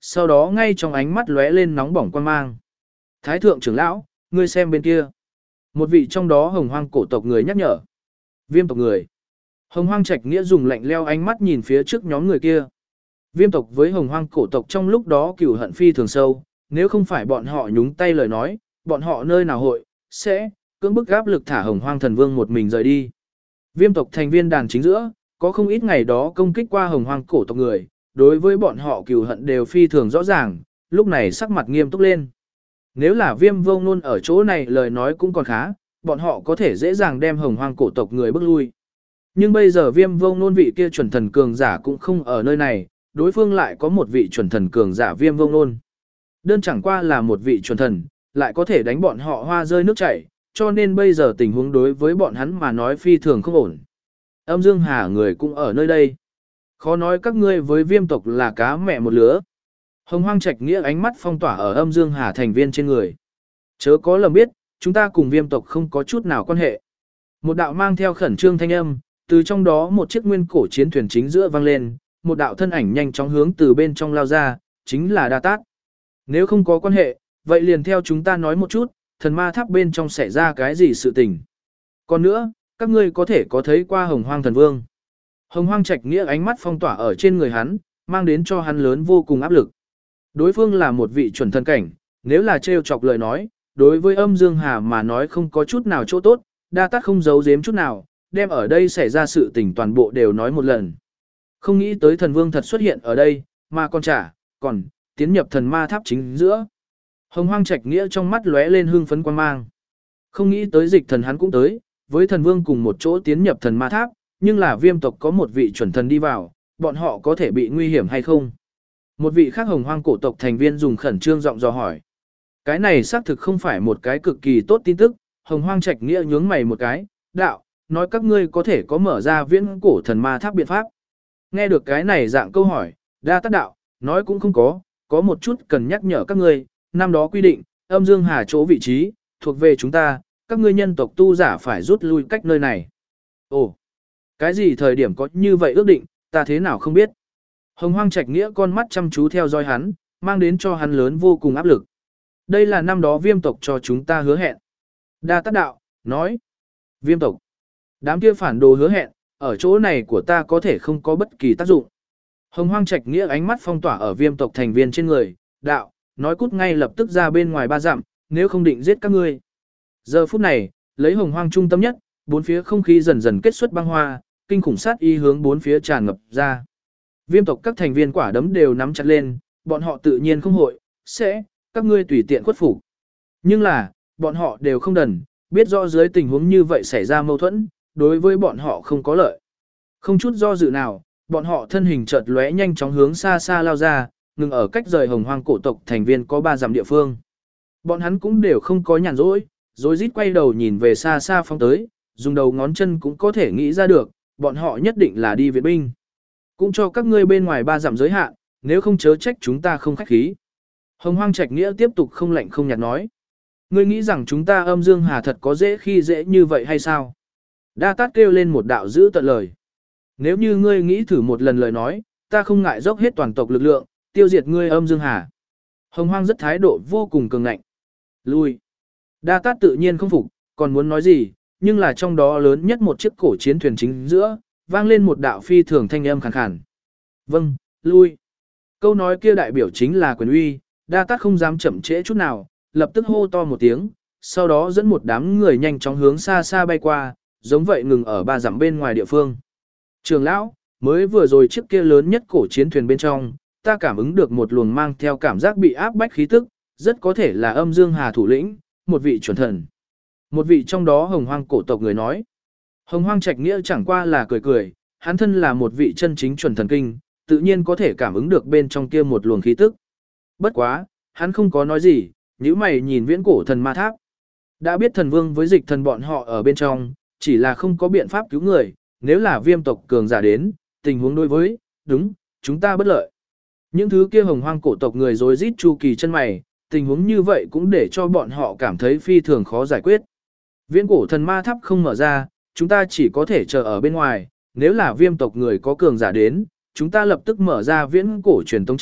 sau đó ngay trong ánh mắt lóe lên nóng bỏng quan mang. Thái thượng trưởng lão, ngươi xem bên kia. Một vị trong đó hồng hoang cổ tộc người nhắc nhở. Viêm tộc người. Hồng hoang trạch nghĩa dùng lạnh leo ánh mắt nhìn phía trước nhóm người kia. Viêm tộc với hồng hoang cổ tộc trong lúc đó cửu hận phi thường sâu, nếu không phải bọn họ nhúng tay lời nói, bọn họ nơi nào hội, sẽ, cưỡng bức áp lực thả hồng hoang thần vương một mình rời đi. Viêm tộc thành viên đàn chính giữa, có không ít ngày đó công kích qua hồng hoang cổ tộc người, đối với bọn họ cửu hận đều phi thường rõ ràng, lúc này sắc mặt nghiêm túc lên. Nếu là viêm vô ngôn ở chỗ này lời nói cũng còn khá, bọn họ có thể dễ dàng đem hồng hoang cổ tộc người bước lui. Nhưng bây giờ viêm vô ngôn vị kia chuẩn thần cường giả cũng không ở nơi này, đối phương lại có một vị chuẩn thần cường giả viêm vô ngôn. Đơn chẳng qua là một vị chuẩn thần, lại có thể đánh bọn họ hoa rơi nước chảy, cho nên bây giờ tình huống đối với bọn hắn mà nói phi thường không ổn. Âm Dương Hà người cũng ở nơi đây. Khó nói các ngươi với viêm tộc là cá mẹ một lứa. Hồng Hoang Trạch Nghĩa ánh mắt phong tỏa ở Âm Dương Hà thành viên trên người. Chớ có lầm biết, chúng ta cùng viêm tộc không có chút nào quan hệ. Một đạo mang theo khẩn trương thanh âm, từ trong đó một chiếc nguyên cổ chiến thuyền chính giữa vang lên, một đạo thân ảnh nhanh chóng hướng từ bên trong lao ra, chính là Đa Tát. Nếu không có quan hệ, vậy liền theo chúng ta nói một chút, thần ma tháp bên trong xảy ra cái gì sự tình. Còn nữa, các ngươi có thể có thấy qua Hồng Hoang Thần Vương. Hồng Hoang Trạch Nghĩa ánh mắt phong tỏa ở trên người hắn, mang đến cho hắn lớn vô cùng áp lực. Đối phương là một vị chuẩn thần cảnh, nếu là trêu chọc lời nói, đối với Âm Dương Hà mà nói không có chút nào chỗ tốt, Đa Tát không giấu giếm chút nào, đem ở đây xảy ra sự tình toàn bộ đều nói một lần. Không nghĩ tới thần vương thật xuất hiện ở đây, mà còn tiến nhập thần ma tháp chính giữa. Hồng Hoang Trạch Nghĩa trong mắt lóe lên hương phấn quan mang. Không nghĩ tới dịch thần hắn cũng tới, với thần vương cùng một chỗ tiến nhập thần ma tháp, nhưng là viêm tộc có một vị chuẩn thần đi vào, bọn họ có thể bị nguy hiểm hay không? Một vị khác Hồng Hoang cổ tộc thành viên dùng khẩn trương giọng dò hỏi. Cái này xác thực không phải một cái cực kỳ tốt tin tức, Hồng Hoang Trạch Nghĩa nhướng mày một cái, đạo, nói các ngươi có thể có mở ra viễn cổ thần ma tháp biện pháp. Nghe được cái này dạng câu hỏi, Đa Tát đạo, nói cũng không có một chút cần nhắc nhở các ngươi, năm đó quy định, Âm Dương Hà chỗ vị trí, thuộc về chúng ta, các ngươi nhân tộc tu giả phải rút lui cách nơi này. Ồ, cái gì thời điểm có như vậy ước định, ta thế nào không biết. Hồng Hoang Trạch Nghĩa con mắt chăm chú theo dõi hắn, mang đến cho hắn lớn vô cùng áp lực. Đây là năm đó viêm tộc cho chúng ta hứa hẹn. Đa Tát đạo, nói, viêm tộc, đám kia phản đồ hứa hẹn, ở chỗ này của ta có thể không có bất kỳ tác dụng. Hồng Hoang Trạch Nghĩa ánh mắt phong tỏa ở viêm tộc thành viên trên người, đạo, nói cút ngay lập tức ra bên ngoài 3 dặm, nếu không định giết các ngươi. Giờ phút này, lấy Hồng Hoang trung tâm nhất, bốn phía không khí dần dần kết xuất băng hoa, kinh khủng sát ý hướng bốn phía tràn ngập ra. Viêm tộc các thành viên quả đấm đều nắm chặt lên, bọn họ tự nhiên không hội, các ngươi tùy tiện khuất phục. Nhưng là, bọn họ đều không đần, biết rõ dưới tình huống như vậy xảy ra mâu thuẫn, đối với bọn họ không có lợi. Không chút do dự nào, bọn họ thân hình chợt lóe nhanh chóng hướng xa xa lao ra, ngừng ở cách rời Hồng Hoang cổ tộc thành viên có 3 dặm địa phương. Bọn hắn cũng đều không có nhàn rỗi, rồi rít quay đầu nhìn về xa xa phóng tới, dùng đầu ngón chân cũng có thể nghĩ ra được, bọn họ nhất định là đi viện binh. Cũng cho các ngươi bên ngoài 3 dặm giới hạn, nếu không chớ trách chúng ta không khách khí. Hồng Hoang Trạch Nghĩa tiếp tục không lạnh không nhạt nói. Ngươi nghĩ rằng chúng ta Âm Dương Hà thật có dễ khi dễ như vậy hay sao? Đa Tát kêu lên một đạo giữ tận lời. Nếu như ngươi nghĩ thử một lần lời nói, ta không ngại dốc hết toàn tộc lực lượng, tiêu diệt ngươi Âm Dương Hà. Hồng Hoang rất thái độ vô cùng cường ngạnh. Lui. Đa Tát tự nhiên không phục, còn muốn nói gì, nhưng là trong đó lớn nhất một chiếc cổ chiến thuyền chính giữa, vang lên một đạo phi thường thanh âm khàn khàn. Vâng, lui. Câu nói kia đại biểu chính là quyền uy, Đa Tát không dám chậm trễ chút nào, lập tức hô to một tiếng, sau đó dẫn một đám người nhanh chóng hướng xa xa bay qua, giống vậy ngừng ở 3 dặm bên ngoài địa phương. Trường lão, mới vừa rồi chiếc kia lớn nhất cổ chiến thuyền bên trong, ta cảm ứng được một luồng mang theo cảm giác bị áp bách khí tức, rất có thể là Âm Dương Hà thủ lĩnh, một vị chuẩn thần. Một vị trong đó Hồng Hoang cổ tộc người nói. Hồng Hoang Trạch Nghĩa chẳng qua là cười cười, hắn thân là một vị chân chính chuẩn thần kinh, tự nhiên có thể cảm ứng được bên trong kia một luồng khí tức. Bất quá, hắn không có nói gì, nhíu mày nhìn viễn cổ thần ma tháp. Đã biết thần vương với dịch thần bọn họ ở bên trong, chỉ là không có biện pháp cứu người, nếu là viêm tộc cường giả đến, tình huống đối với, đúng, chúng ta bất lợi. Những thứ kia Hồng Hoang cổ tộc người rối rít chu kỳ chân mày, tình huống như vậy cũng để cho bọn họ cảm thấy phi thường khó giải quyết. Viễn cổ thần ma tháp không mở ra, chúng ta chỉ có thể chờ ở bên ngoài, nếu là viêm tộc người có cường giả đến, chúng ta lập tức mở ra viễn cổ truyền tống trận,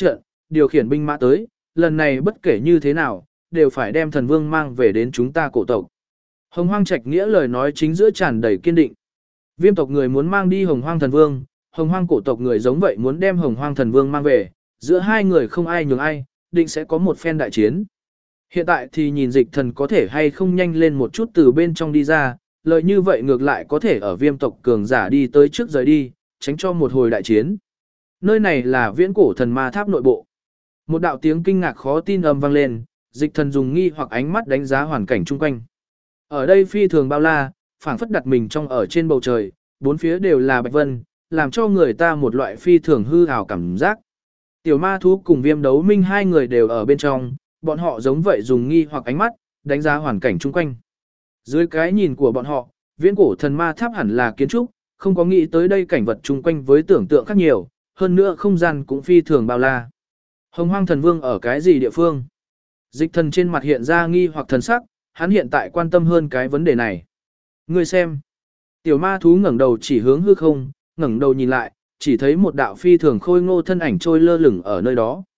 điều khiển binh mã tới, lần này bất kể như thế nào, đều phải đem thần vương mang về đến chúng ta cổ tộc. Hồng Hoang Trạch Nghĩa lời nói chính giữa tràn đầy kiên định. Viêm tộc người muốn mang đi Hồng Hoang thần vương, Hồng Hoang cổ tộc người giống vậy muốn đem Hồng Hoang thần vương mang về, giữa hai người không ai nhường ai, định sẽ có một phen đại chiến. Hiện tại thì nhìn Dịch Thần có thể hay không nhanh lên một chút từ bên trong đi ra, lời như vậy ngược lại có thể ở Viêm tộc cường giả đi tới trước rời đi, tránh cho một hồi đại chiến. Nơi này là Viễn Cổ Thần Ma Tháp nội bộ. Một đạo tiếng kinh ngạc khó tin âm vang lên, Dịch Thần dùng nghi hoặc ánh mắt đánh giá hoàn cảnh chung quanh. Ở đây phi thường bao la, phảng phất đặt mình trong ở trên bầu trời, bốn phía đều là bạch vân, làm cho người ta một loại phi thường hư ảo cảm giác. Tiểu ma thú cùng Viêm Đấu Minh hai người đều ở bên trong, bọn họ giống vậy dùng nghi hoặc ánh mắt, đánh giá hoàn cảnh chung quanh. Dưới cái nhìn của bọn họ, Viễn Cổ Thần Ma Tháp hẳn là kiến trúc, không có nghĩ tới đây cảnh vật chung quanh với tưởng tượng khác nhiều, hơn nữa không gian cũng phi thường bao la. Hồng Hoang thần vương ở cái gì địa phương? Dịch Thần trên mặt hiện ra nghi hoặc thần sắc, hắn hiện tại quan tâm hơn cái vấn đề này. Ngươi xem. Tiểu ma thú ngẩng đầu chỉ hướng hư không, ngẩng đầu nhìn lại, chỉ thấy một đạo phi thường khôi ngô thân ảnh trôi lơ lửng ở nơi đó.